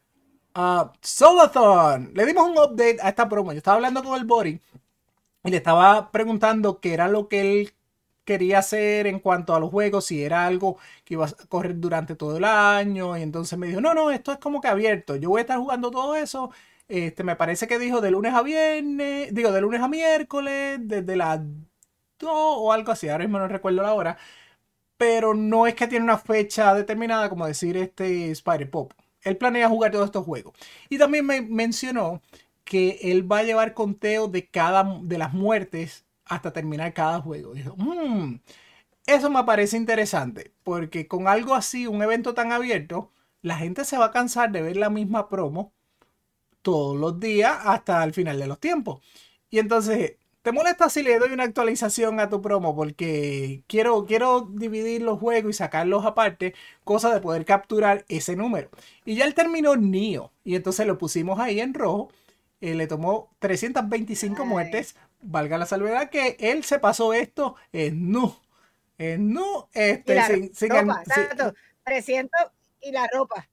Uh, Solathon, le dimos un update a esta promo. Yo estaba hablando con el Bori y le estaba preguntando qué era lo que él quería hacer en cuanto a los juegos, si era algo que iba a correr durante todo el año. Y entonces me dijo, no, no, esto es como que abierto. Yo voy a estar jugando todo eso. Este, me parece que dijo de lunes a viernes, digo, de lunes a miércoles, desde las dos o algo así. Ahora mismo no recuerdo la hora. Pero no es que tiene una fecha determinada, como decir este Spider Pop. Él planea jugar todos estos juegos. Y también me mencionó que él va a llevar conteo de cada de las muertes hasta terminar cada juego. Dijo, mmm, eso me parece interesante, porque con algo así, un evento tan abierto, la gente se va a cansar de ver la misma promo todos los días hasta el final de los tiempos. Y entonces, ¿te molesta si le doy una actualización a tu promo? Porque quiero, quiero dividir los juegos y sacarlos aparte, cosa de poder capturar ese número. Y ya él terminó Nioh, y entonces lo pusimos ahí en rojo. Eh, le tomó trescientas veinticinco Ay, muertes. Valga la salvedad que él se pasó esto en nu. En nu, y este, la sin, sin, ropa, sin, exacto, trescientos y la ropa.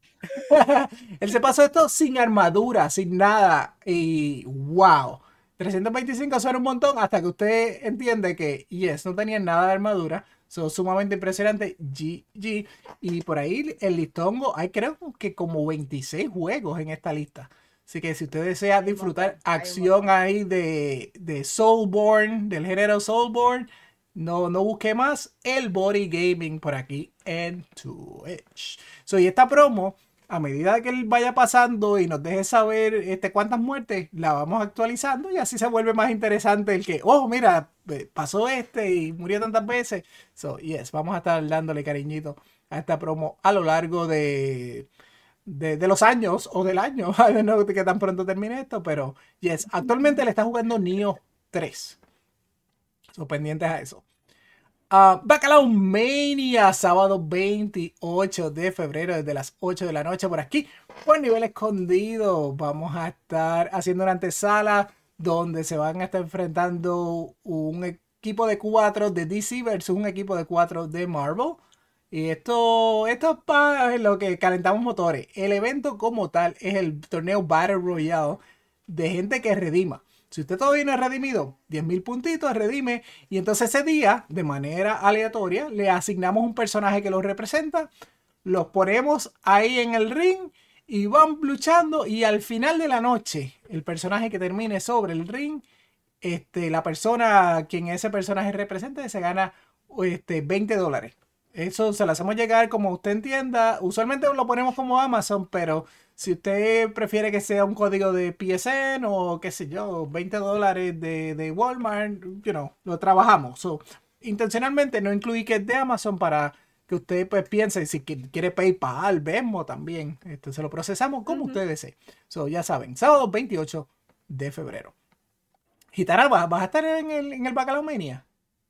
él se pasó esto sin armadura, sin nada. Y wow. trescientos veinticinco son un montón hasta que usted entiende que, yes, no tenían nada de armadura. Son sumamente impresionante. G G. Y por ahí el listongo, hay creo que como veintiséis juegos en esta lista. Así que si usted desea Hay un disfrutar montón, hay un acción montón. ahí de, de Soulborn, del género Soulborn, no, no busque más el Body Gaming por aquí en Twitch. So, y esta promo, a medida que él vaya pasando y nos deje saber este, cuántas muertes, la vamos actualizando y así se vuelve más interesante el que, oh, mira, pasó este y murió tantas veces. So, yes, vamos a estar dándole cariñito a esta promo a lo largo de, de, de los años o del año. I don't know que tan pronto termine esto, pero yes, actualmente le está jugando Nioh tres. So, pendientes a eso. Uh, Bacalao Mania, sábado veintiocho de febrero, desde las ocho de la noche por aquí, por nivel escondido. Vamos a estar haciendo una antesala donde se van a estar enfrentando un equipo de cuatro de D C versus un equipo de cuatro de Marvel. Y esto, esto es para lo que calentamos motores. El evento como tal es el torneo Battle Royale de gente que redima. Si usted todavía no es redimido, diez mil puntitos, redime. Y entonces ese día, de manera aleatoria, le asignamos un personaje que los representa. Los ponemos ahí en el ring y van luchando. Y al final de la noche, el personaje que termine sobre el ring, este, la persona quien ese personaje represente se gana este, veinte dólares. Eso se lo hacemos llegar como usted entienda. Usualmente lo ponemos como Amazon, pero si usted prefiere que sea un código de P S N o qué sé yo, veinte dólares de, de Walmart, you know, lo trabajamos. So, intencionalmente no incluí que es de Amazon para que usted pues piense si quiere PayPal, Venmo también. Este, se lo procesamos como Ujú. usted desee. So, ya saben, sábado veintiocho de febrero. Gitana, ¿vas, vas a estar en el, en el Bacalao Mania?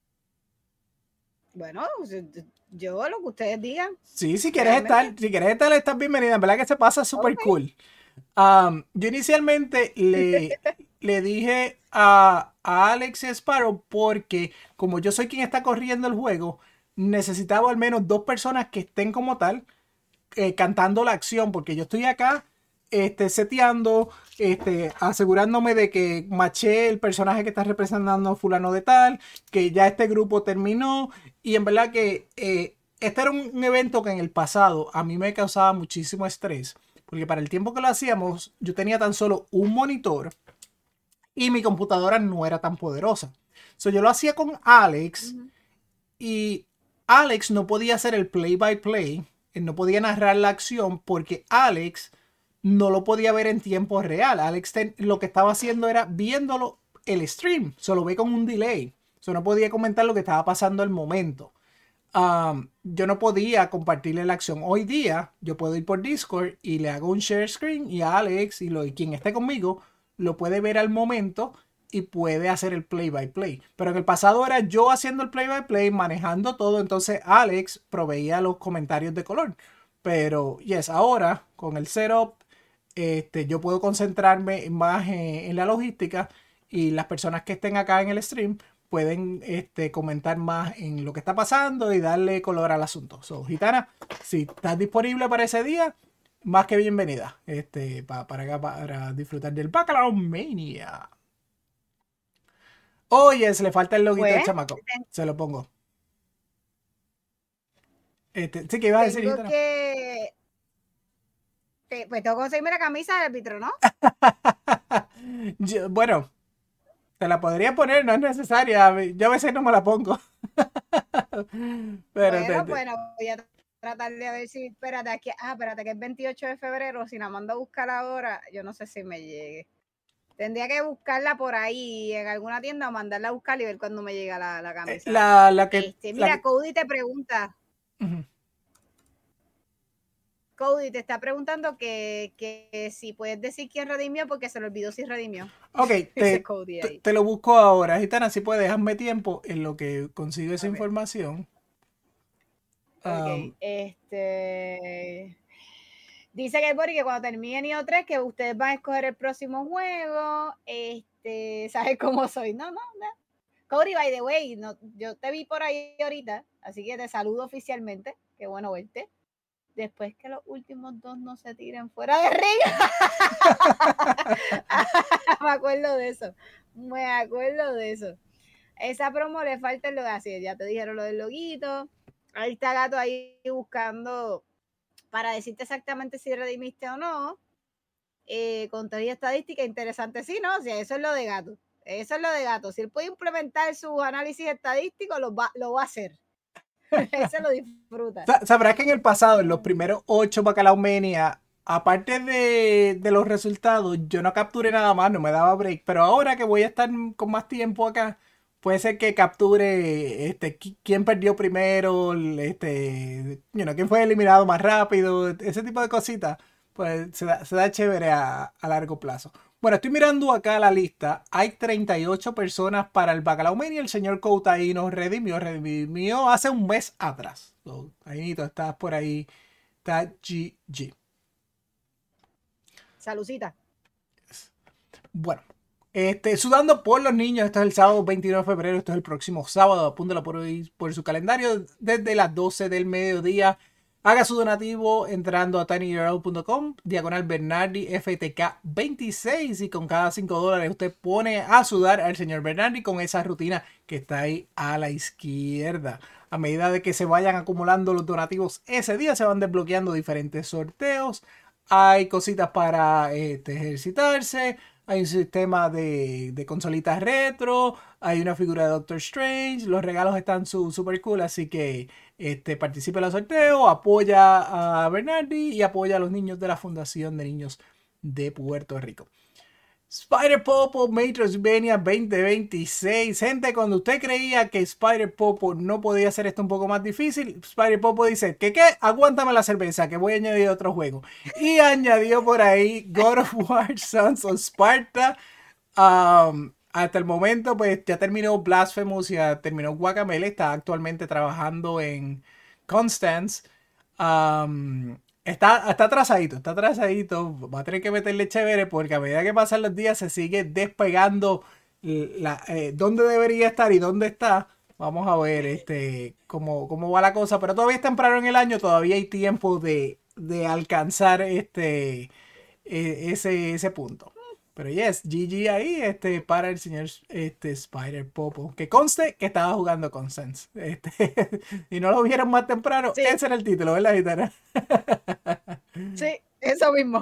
Bueno, yo lo que ustedes digan, Sí, si quieres estar, realmente. si quieres estar, estás bienvenida. En verdad que se pasa súper Ok. cool. Um, yo inicialmente le, le dije a, a Alex Sparrow porque como yo soy quien está corriendo el juego, necesitaba al menos dos personas que estén como tal eh, cantando la acción, porque yo estoy acá este, seteando, este, asegurándome de que maché el personaje que está representando a fulano de tal, que ya este grupo terminó, y en verdad que eh, este era un, un evento que en el pasado a mí me causaba muchísimo estrés, porque para el tiempo que lo hacíamos, yo tenía tan solo un monitor y mi computadora no era tan poderosa. So, yo lo hacía con Alex Ujú. y Alex no podía hacer el play by play, él no podía narrar la acción porque Alex no lo podía ver en tiempo real. Alex ten, lo que estaba haciendo era viéndolo el stream, solo ve con un delay. So, no podía comentar lo que estaba pasando al momento. Um, yo no podía compartirle la acción. Hoy día yo puedo ir por Discord y le hago un share screen y a Alex y, lo, y quien esté conmigo lo puede ver al momento y puede hacer el play by play. Pero en el pasado era yo haciendo el play by play, manejando todo, entonces Alex proveía los comentarios de color. Pero yes, ahora con el setup este, yo puedo concentrarme más en, en la logística y las personas que estén acá en el stream pueden este, comentar más en lo que está pasando y darle color al asunto. So, Gitana, si estás disponible para ese día, más que bienvenida este, pa, para, acá, para disfrutar del Bacalao Mania. Oye, se le falta el loguito del Pues, chamaco. Se lo pongo. Este, sí, que ibas a decir, Tengo Gitana. que... te- pues tengo que conseguirme la camisa del árbitro, ¿no? Yo- bueno, te la podría poner, no es necesaria. Yo a veces no me la pongo. Pero te- Bueno, te- bueno, voy a tratar de ver si... Espérate, aquí... Ah, espérate, que es veintiocho de febrero. Si la mando a buscar ahora, yo no sé si me llegue. Tendría que buscarla por ahí en alguna tienda o mandarla a buscar y ver cuándo me llega la, la eh, camisa. la, la que, Este, la mira, que- Cody te pregunta, Ujú. Cody te está preguntando que, que si puedes decir quién redimió porque se le olvidó si redimió. Ok, Dice te, Cody te, ahí. te lo busco ahora. Gitana, si puedes, dejarme tiempo en lo que consigo esa Ok, información. Um, ok. Este... Dice que el Bori que cuando termine Nioh tres que ustedes van a escoger el próximo juego. Este, ¿sabes cómo soy? No, no, no. Cody, by the way, no, yo te vi por ahí ahorita, así que te saludo oficialmente. Qué bueno verte. Después que los últimos dos no se tiren fuera de ring. Me acuerdo de eso. Me acuerdo de eso. Esa promo le falta lo de así. Ya te dijeron lo del loguito. Ahí está Gato ahí buscando para decirte exactamente si redimiste o no. Eh, con teoría estadística interesante, sí, ¿no? O sea, eso es lo de Gato. Eso es lo de Gato. Si él puede implementar su análisis estadístico, lo va, lo va a hacer. Ese lo disfruta. Sabrás que en el pasado, en los primeros ocho Bacalao Mania, aparte de, de los resultados, yo no capturé nada más, no me daba break. Pero ahora que voy a estar con más tiempo acá, puede ser que capture este, qui- quién perdió primero, este, you know, quién fue eliminado más rápido, ese tipo de cositas. Pues se da, se da chévere a, a largo plazo. Bueno, estoy mirando acá la lista. Hay treinta y ocho personas para el Bacalao Mania. El señor Koutai nos redimió. Redimió hace un mes atrás. So, Ainito, estás por ahí. Está G G. Salucita. Bueno, este, sudando por los niños. Esto es el sábado veintinueve de febrero. Esto es el próximo sábado. Apúntalo por, hoy, por su calendario. Desde las doce del mediodía. Haga su donativo entrando a tinyurl punto com, diagonal Bernardi F T K veintiséis, y con cada cinco dólares usted pone a sudar al señor Bernardi con esa rutina que está ahí a la izquierda. A medida de que se vayan acumulando los donativos ese día, se van desbloqueando diferentes sorteos. Hay cositas para este, ejercitarse. Hay un sistema de, de consolitas retro. Hay una figura de Doctor Strange. Los regalos están super cool. Así que este, participe en los sorteos. Apoya a Bernardi y apoya a los niños de la Fundación de Niños de Puerto Rico. Spider-Popo Metroidvania veinte veintiséis. Gente, cuando usted creía que Spider-Popo no podía hacer esto un poco más difícil, Spider-Popo dice que qué, aguántame la cerveza, que voy a añadir otro juego. Y añadió por ahí God of War Sons of Sparta. Um, hasta el momento, pues ya terminó Blasphemous, ya terminó Guacamele, está actualmente trabajando en Constance. Um, Está, está atrasadito, está atrasadito. Va a tener que meterle chévere porque a medida que pasan los días se sigue despegando la, eh, dónde debería estar y dónde está. Vamos a ver este, cómo, cómo va la cosa. Pero todavía es temprano en el año, todavía hay tiempo de, de alcanzar este, eh, ese, ese punto. Pero yes, G G ahí este, para el señor este, Spider-Popo. Que conste que estaba jugando con Sense. Este, y no lo vieron más temprano. Sí, Ese era el título, ¿verdad, Gitana? sí, eso mismo.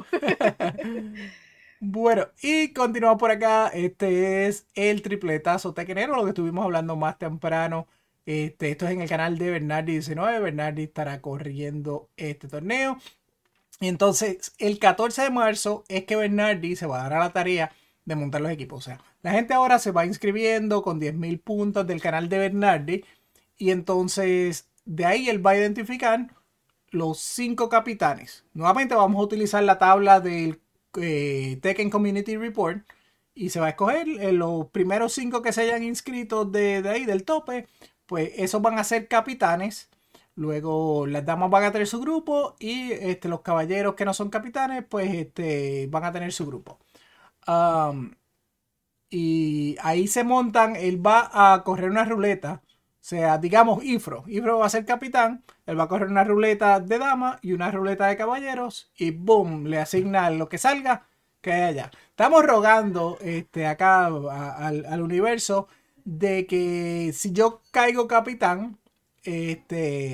Bueno, y continuamos por acá. Este es el tripletazo tequenero, lo que estuvimos hablando más temprano. Este, esto es en el canal de Bernardi diecinueve. Bernardi estará corriendo este torneo. Y entonces, el catorce de marzo es que Bernardi se va a dar a la tarea de montar los equipos. O sea, la gente ahora se va inscribiendo con diez mil puntos del canal de Bernardi. Y entonces, de ahí él va a identificar los cinco capitanes. Nuevamente vamos a utilizar la tabla del eh, Tekken Community Report. Y se va a escoger eh, los primeros cinco que se hayan inscrito de, de ahí, del tope. Pues esos van a ser capitanes. Luego las damas van a tener su grupo y este, los caballeros que no son capitanes pues este, van a tener su grupo. Um, y ahí se montan, él va a correr una ruleta. O sea, digamos Ifro. Ifro va a ser capitán. Él va a correr una ruleta de dama y una ruleta de caballeros. Y boom, le asignan lo que salga que hay allá. Estamos rogando este, acá a, al, al universo de que si yo caigo capitán, este,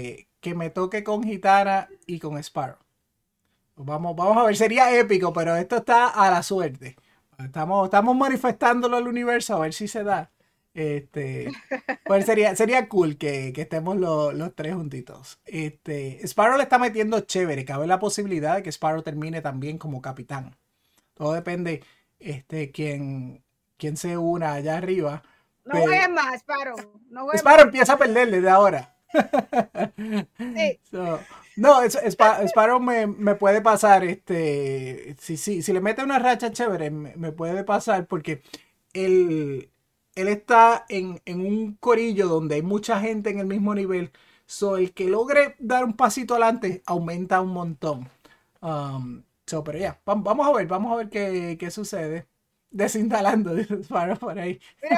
que me toque con Gitana y con Sparrow. Vamos, vamos a ver, sería épico, pero esto está a la suerte. Estamos, estamos manifestándolo al universo a ver si se da. Este, pues sería, sería cool que, que estemos los, los tres juntitos. Este, Sparrow le está metiendo chévere. Cabe la posibilidad de que Sparrow termine también como capitán. Todo depende este, quién, quién se una allá arriba. No juegues más, Sparrow. No juegues Sparrow más. empieza a perder desde ahora. Sí. So, no, Sparrow me, me puede pasar. Este, si, si, si le mete una racha chévere, me, me puede pasar porque él, él está en, en un corillo donde hay mucha gente en el mismo nivel. So, el que logre dar un pasito adelante aumenta un montón. Um, so, pero ya, yeah, vamos a ver, vamos a ver qué, qué sucede. Desinstalando Sparrow por ahí.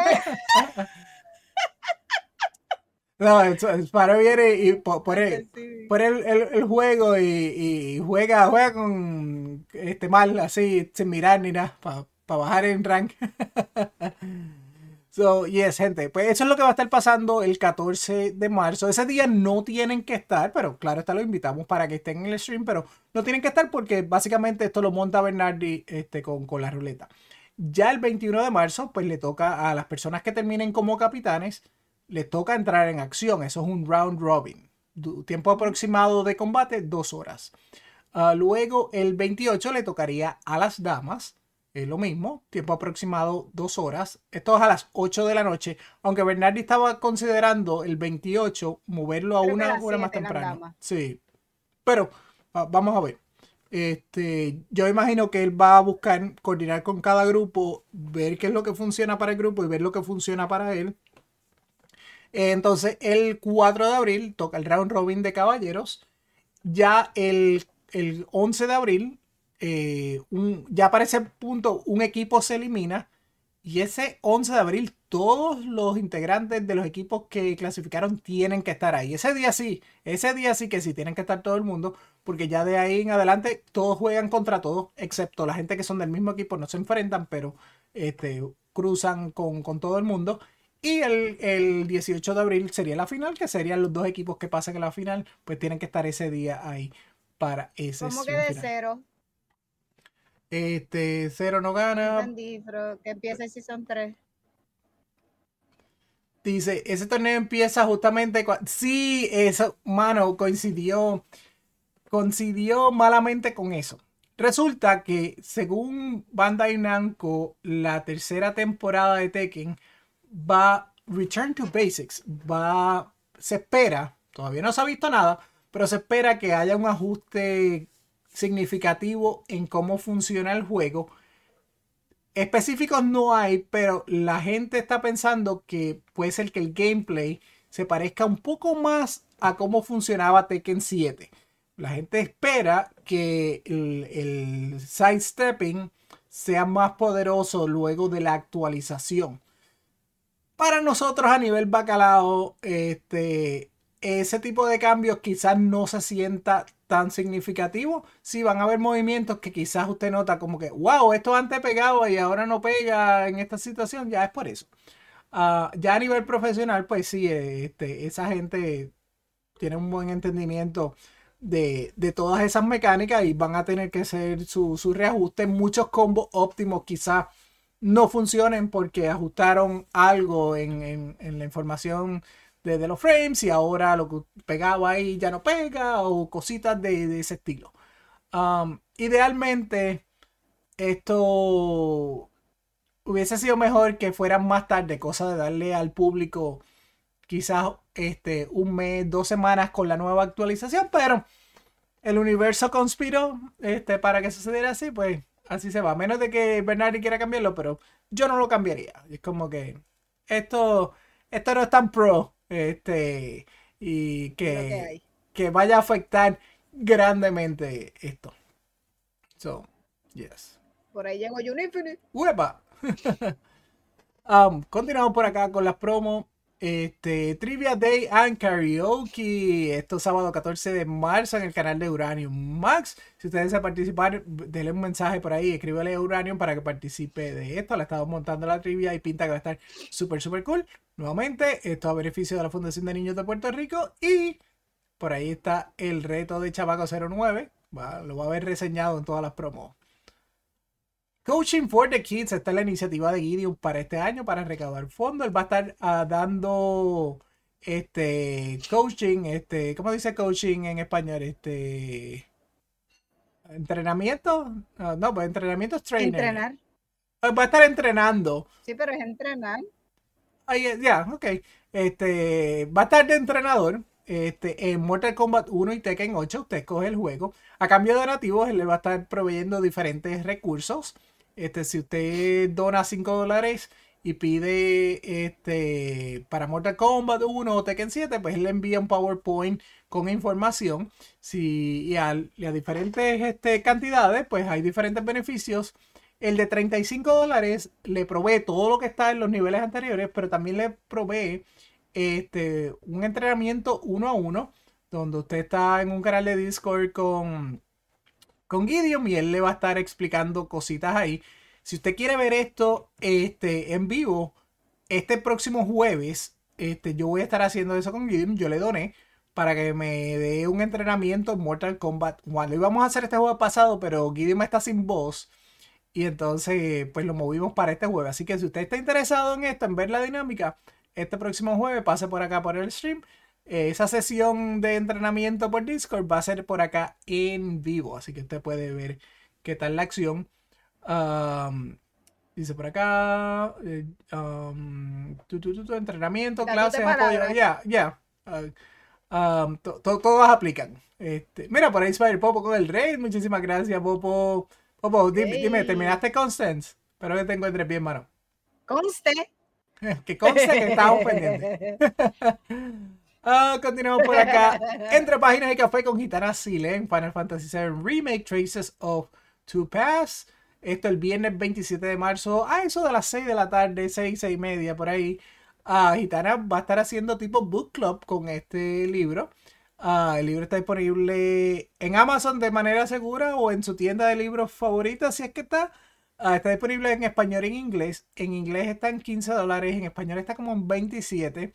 No, Sparrow viene y por, por, el, por el, el, el juego y, y juega, juega con este mal así, sin mirar ni nada, para pa bajar en rank. So, yes, gente, pues eso es lo que va a estar pasando el catorce de marzo. Ese día no tienen que estar, pero claro, está lo invitamos para que estén en el stream, pero no tienen que estar porque básicamente esto lo monta Bernardi este, con, con la ruleta. Ya el veintiuno de marzo, pues le toca a las personas que terminen como capitanes, les toca entrar en acción. Eso es un round robin. Tiempo aproximado de combate, dos horas. Uh, luego, el veintiocho le tocaría a las damas. Es lo mismo, tiempo aproximado, dos horas. Esto es a las ocho de la noche. Aunque Bernardi estaba considerando el veintiocho moverlo a Creo una hora más temprano. Sí. Pero, uh, vamos a ver. Este, yo imagino que él va a buscar coordinar con cada grupo, ver qué es lo que funciona para el grupo y ver lo que funciona para él. Entonces, el cuatro de abril toca el round robin de caballeros. Ya el, el once de abril, eh, un, ya para ese punto, un equipo se elimina. Y ese once de abril, todos los integrantes de los equipos que clasificaron tienen que estar ahí. Ese día sí, ese día sí que sí, tienen que estar todo el mundo. Porque ya de ahí en adelante, todos juegan contra todos, excepto la gente que son del mismo equipo, no se enfrentan, pero este, cruzan con, con todo el mundo. Y el, el dieciocho de abril sería la final, que serían los dos equipos que pasen a la final, pues tienen que estar ese día ahí para ese ¿Cómo que de final. cero? Este, cero no gana. Entendí, pero que empiece si son tres. Dice, ese torneo empieza justamente cuando... Sí, eso, mano, coincidió, coincidió malamente con eso. Resulta que, según Bandai Namco, la tercera temporada de Tekken va Return to Basics, va, se espera, todavía no se ha visto nada, pero se espera que haya un ajuste significativo en cómo funciona el juego. Específicos no hay, pero la gente está pensando que puede ser que el gameplay se parezca un poco más a cómo funcionaba Tekken siete. La gente espera que el, el sidestepping sea más poderoso luego de la actualización. Para nosotros a nivel bacalao, este, ese tipo de cambios quizás no se sienta tan significativo. Sí, van a haber movimientos que quizás usted nota como que, wow, esto antes pegaba y ahora no pega en esta situación, ya es por eso. Uh, ya a nivel profesional, pues sí, este, esa gente tiene un buen entendimiento de, de todas esas mecánicas y van a tener que hacer su, su reajuste. Muchos combos óptimos quizás no funcionen porque ajustaron algo en, en, en la información de, de los frames y ahora lo que pegaba ahí ya no pega o cositas de, de ese estilo. Um, idealmente esto hubiese sido mejor que fueran más tarde, cosa de darle al público quizás este, un mes, dos semanas con la nueva actualización, pero el universo conspiró este, para que sucediera así, pues así se va. A menos de que Bernardi quiera cambiarlo, pero yo no lo cambiaría. Es como que esto, esto no es tan pro este, y que, que vaya a afectar grandemente esto. So, yes. Por ahí llegó Unifinite. ¡Uepa! um, continuamos por acá con las promos. Este, Trivia Day and Karaoke. Esto sábado catorce de marzo en el canal de Uranium Max. Si ustedes desean participar, denle un mensaje por ahí, escríbele a Uranium para que participe de esto. Le estamos montando la trivia y pinta que va a estar súper, súper cool. Nuevamente, esto a beneficio de la Fundación de Niños de Puerto Rico y por ahí está el reto de Chamaco cero nueve. Va, lo va a haber reseñado en todas las promos. Coaching for the Kids. Esta es la iniciativa de Gideon para este año para recaudar fondos. Él va a estar uh, dando este coaching, este, ¿cómo dice coaching en español? Este entrenamiento. Uh, no, pues entrenamiento es trainer. Entrenar. Va a estar entrenando. Sí, pero es entrenar. Ya, yeah, ok. Este, va a estar de entrenador este, en Mortal Kombat uno y Tekken ocho. Usted escoge el juego. A cambio de donativos, él le va a estar proveyendo diferentes recursos. Este, si usted dona cinco dólares y pide este, para Mortal Kombat uno o Tekken siete, pues él le envía un PowerPoint con información. Si, y, a, y a diferentes este, cantidades, pues hay diferentes beneficios. El de treinta y cinco dólares le provee todo lo que está en los niveles anteriores, pero también le provee este, un entrenamiento uno a uno, donde usted está en un canal de Discord con, con Gideon y él le va a estar explicando cositas ahí. Si usted quiere ver esto este, en vivo, este próximo jueves, este, yo voy a estar haciendo eso con Gideon. Yo le doné para que me dé un entrenamiento en Mortal Kombat uno. Lo íbamos a hacer este jueves pasado, pero Gideon está sin voz. Y entonces, pues lo movimos para este jueves. Así que si usted está interesado en esto, en ver la dinámica, este próximo jueves pase por acá por el stream. Eh, esa sesión de entrenamiento por Discord va a ser por acá en vivo. Así que usted puede ver qué tal la acción. Um, dice por acá. Eh, um, tu, tu, tu, tu, entrenamiento, clases, apoyo. Ya, yeah, ya. Yeah. Uh, um, to, to, todas aplican. Este, mira, por ahí se va el Popo con el rey. Muchísimas gracias, Popo. Popo, dime, hey. dime, ¿terminaste Constance? Espero que te encuentres bien, mano. Conste. Que conste que estamos pendientes. uh, continuamos por acá. Entre páginas de café con Gitana Silen, Final Fantasy siete Remake, Traces of Two Paths. Esto el viernes veintisiete de marzo, a eso de las seis de la tarde, seis, seis y media, por ahí. Uh, Gitana va a estar haciendo tipo book club con este libro. Uh, el libro está disponible en Amazon de manera segura o en su tienda de libros favorita, si es que está. Uh, está disponible en español y en inglés. En inglés está en quince dólares, en español está como en veintisiete.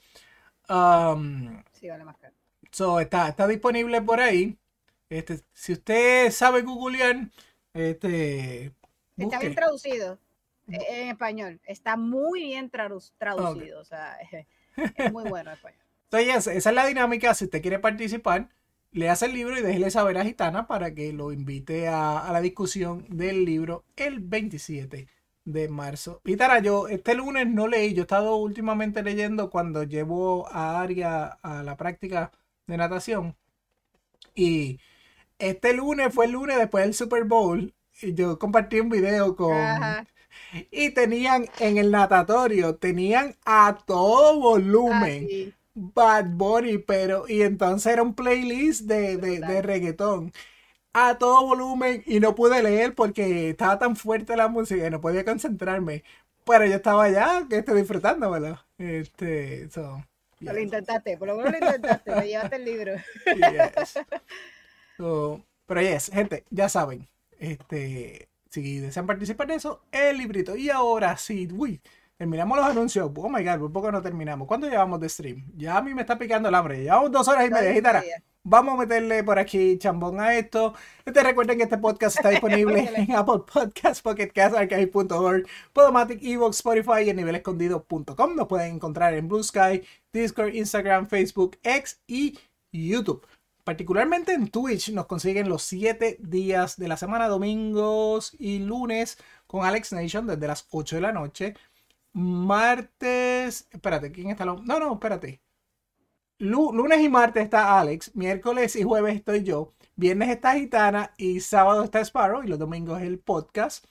Um, sí, vale más caro. So, está, está disponible por ahí. Este, si usted sabe googlear, este, busque. Está bien traducido en español. Está muy bien tradu- traducido. Okay. O sea, es, es muy bueno en español. Entonces, esa es la dinámica. Si usted quiere participar, le hace el libro y déjele saber a Gitana para que lo invite a, a la discusión del libro el veintisiete de marzo. Gitana, yo este lunes no leí. Yo he estado últimamente leyendo cuando llevo a Aria a la práctica de natación. Y este lunes fue el lunes después del Super Bowl. Y yo compartí un video con... Ajá. Y tenían en el natatorio, tenían a todo volumen. Ah, sí. Bad Bunny, pero y entonces era un playlist de, de, de reggaetón a todo volumen y no pude leer porque estaba tan fuerte la música y no podía concentrarme, pero yo estaba allá que estoy disfrutando, ¿verdad? Este, so, yes. Lo intentaste, por lo menos lo intentaste, te llevaste el libro. Yes. So, pero yes, gente, ya saben, este, si desean participar de eso, el librito. Y ahora sí, uy, terminamos los anuncios. Oh my god, por poco no terminamos. ¿Cuánto llevamos de stream? Ya a mí me está picando el hambre. Llevamos dos horas y media. Gitana, vamos a meterle por aquí chambón a esto. Ustedes recuerden que este podcast está disponible en Apple Podcasts, Pocket Cast, Archive punto org, Podomatic, Evox, Spotify y en nivel escondido punto com. Nos pueden encontrar en Blue Sky, Discord, Instagram, Facebook, X y YouTube. Particularmente en Twitch nos consiguen los siete días de la semana, domingos y lunes con Alex Nation desde las ocho de la noche. Martes, espérate, ¿quién está? Lo... No, no, espérate. Lu- lunes y martes está Alex, miércoles y jueves estoy yo, viernes está Gitana y sábado está Sparrow y los domingos es el podcast.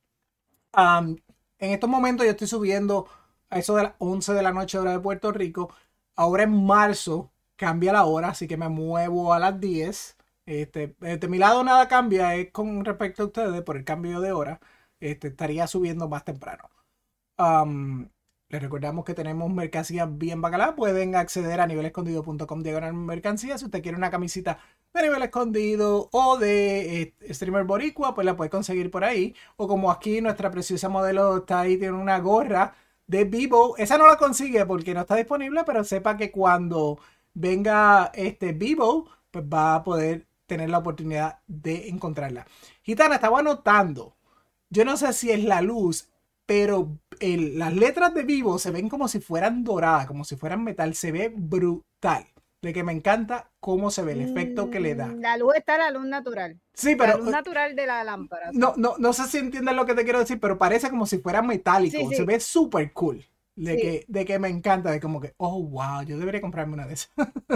Um, en estos momentos yo estoy subiendo a eso de las once de la noche hora de Puerto Rico. Ahora en marzo cambia la hora, así que me muevo a las diez. Este, de mi lado nada cambia, es con respecto a ustedes por el cambio de hora. Este, estaría subiendo más temprano. Um, les recordamos que tenemos mercancía bien bacalá. Pueden acceder a nivel escondido punto com diagonal mercancía. Si usted quiere una camisita de Nivel Escondido o de eh, Streamer Boricua, pues la puede conseguir por ahí. O como aquí nuestra preciosa modelo está ahí, tiene una gorra de Vivo. Esa no la consigue porque no está disponible, pero sepa que cuando venga este Vivo, pues va a poder tener la oportunidad de encontrarla. Gitana, estaba notando, yo no sé si es la luz, pero el- las letras de Vivo se ven como si fueran doradas, como si fueran metal, se ve brutal. De que me encanta cómo se ve, el efecto que le da. Mm, La luz está la luz natural. Sí, La pero luz eh, natural de la lámpara. Sí, no, no, no sé si entiendes lo que te quiero decir, pero parece como si fuera sí, metálico. Se sí. ve súper cool. De Sí. que, de que me encanta, de como que, oh, wow, yo debería comprarme una de esas.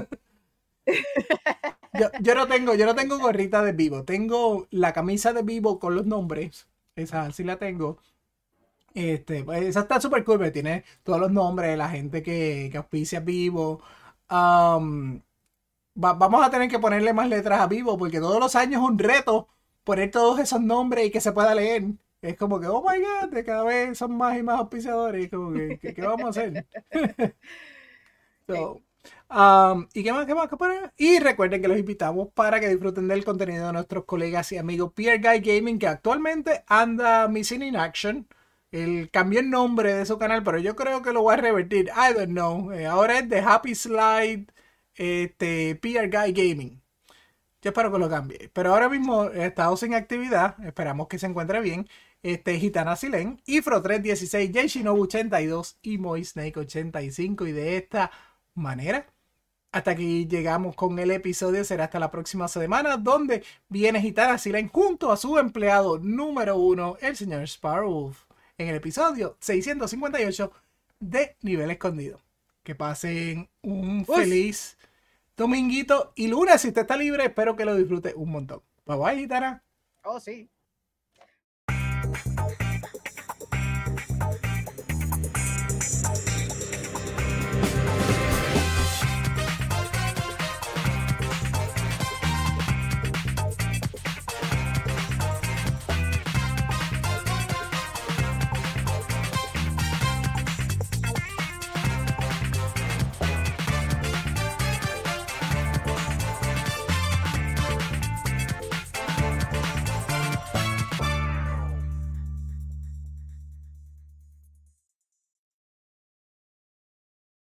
Yo, yo no tengo, yo no tengo gorrita de Vivo. Tengo la camisa de Vivo con los nombres. Esa sí la tengo. Este, pues, esa está súper cool, porque tiene todos los nombres de la gente que, que auspicia Vivo. Um, va- vamos a tener que ponerle más letras a Vivo, porque todos los años es un reto poner todos esos nombres y que se pueda leer. Es como que, oh my god, de cada vez son más y más auspiciadores. Como que, ¿qué, qué vamos a hacer? Sí. So, um, ¿y qué más? ¿Qué más? ¿Qué más? Y recuerden que los invitamos para que disfruten del contenido de nuestros colegas y amigos Pierre Guy Gaming, que actualmente anda Missing in Action. Él cambió el nombre de su canal, pero yo creo que lo voy a revertir. I don't know. Eh, ahora es The Happy Slide este, Pierre Guy Gaming. Yo espero que lo cambie. Pero ahora mismo he estado sin actividad. Esperamos que se encuentre bien. Este Gitana Silen, Ifro tres dieciséis, Shinobu ochenta y dos y Moisnake ochenta y cinco. Y de esta manera, hasta aquí llegamos con el episodio. Será hasta la próxima semana, donde viene Gitana Silen junto a su empleado número uno, el señor Sparrow, en el episodio seiscientos cincuenta y ocho de Nivel Escondido. Que pasen un Uy. feliz dominguito y lunes si usted está libre. Espero que lo disfrute un montón. Bye bye, Gitana. Oh, sí.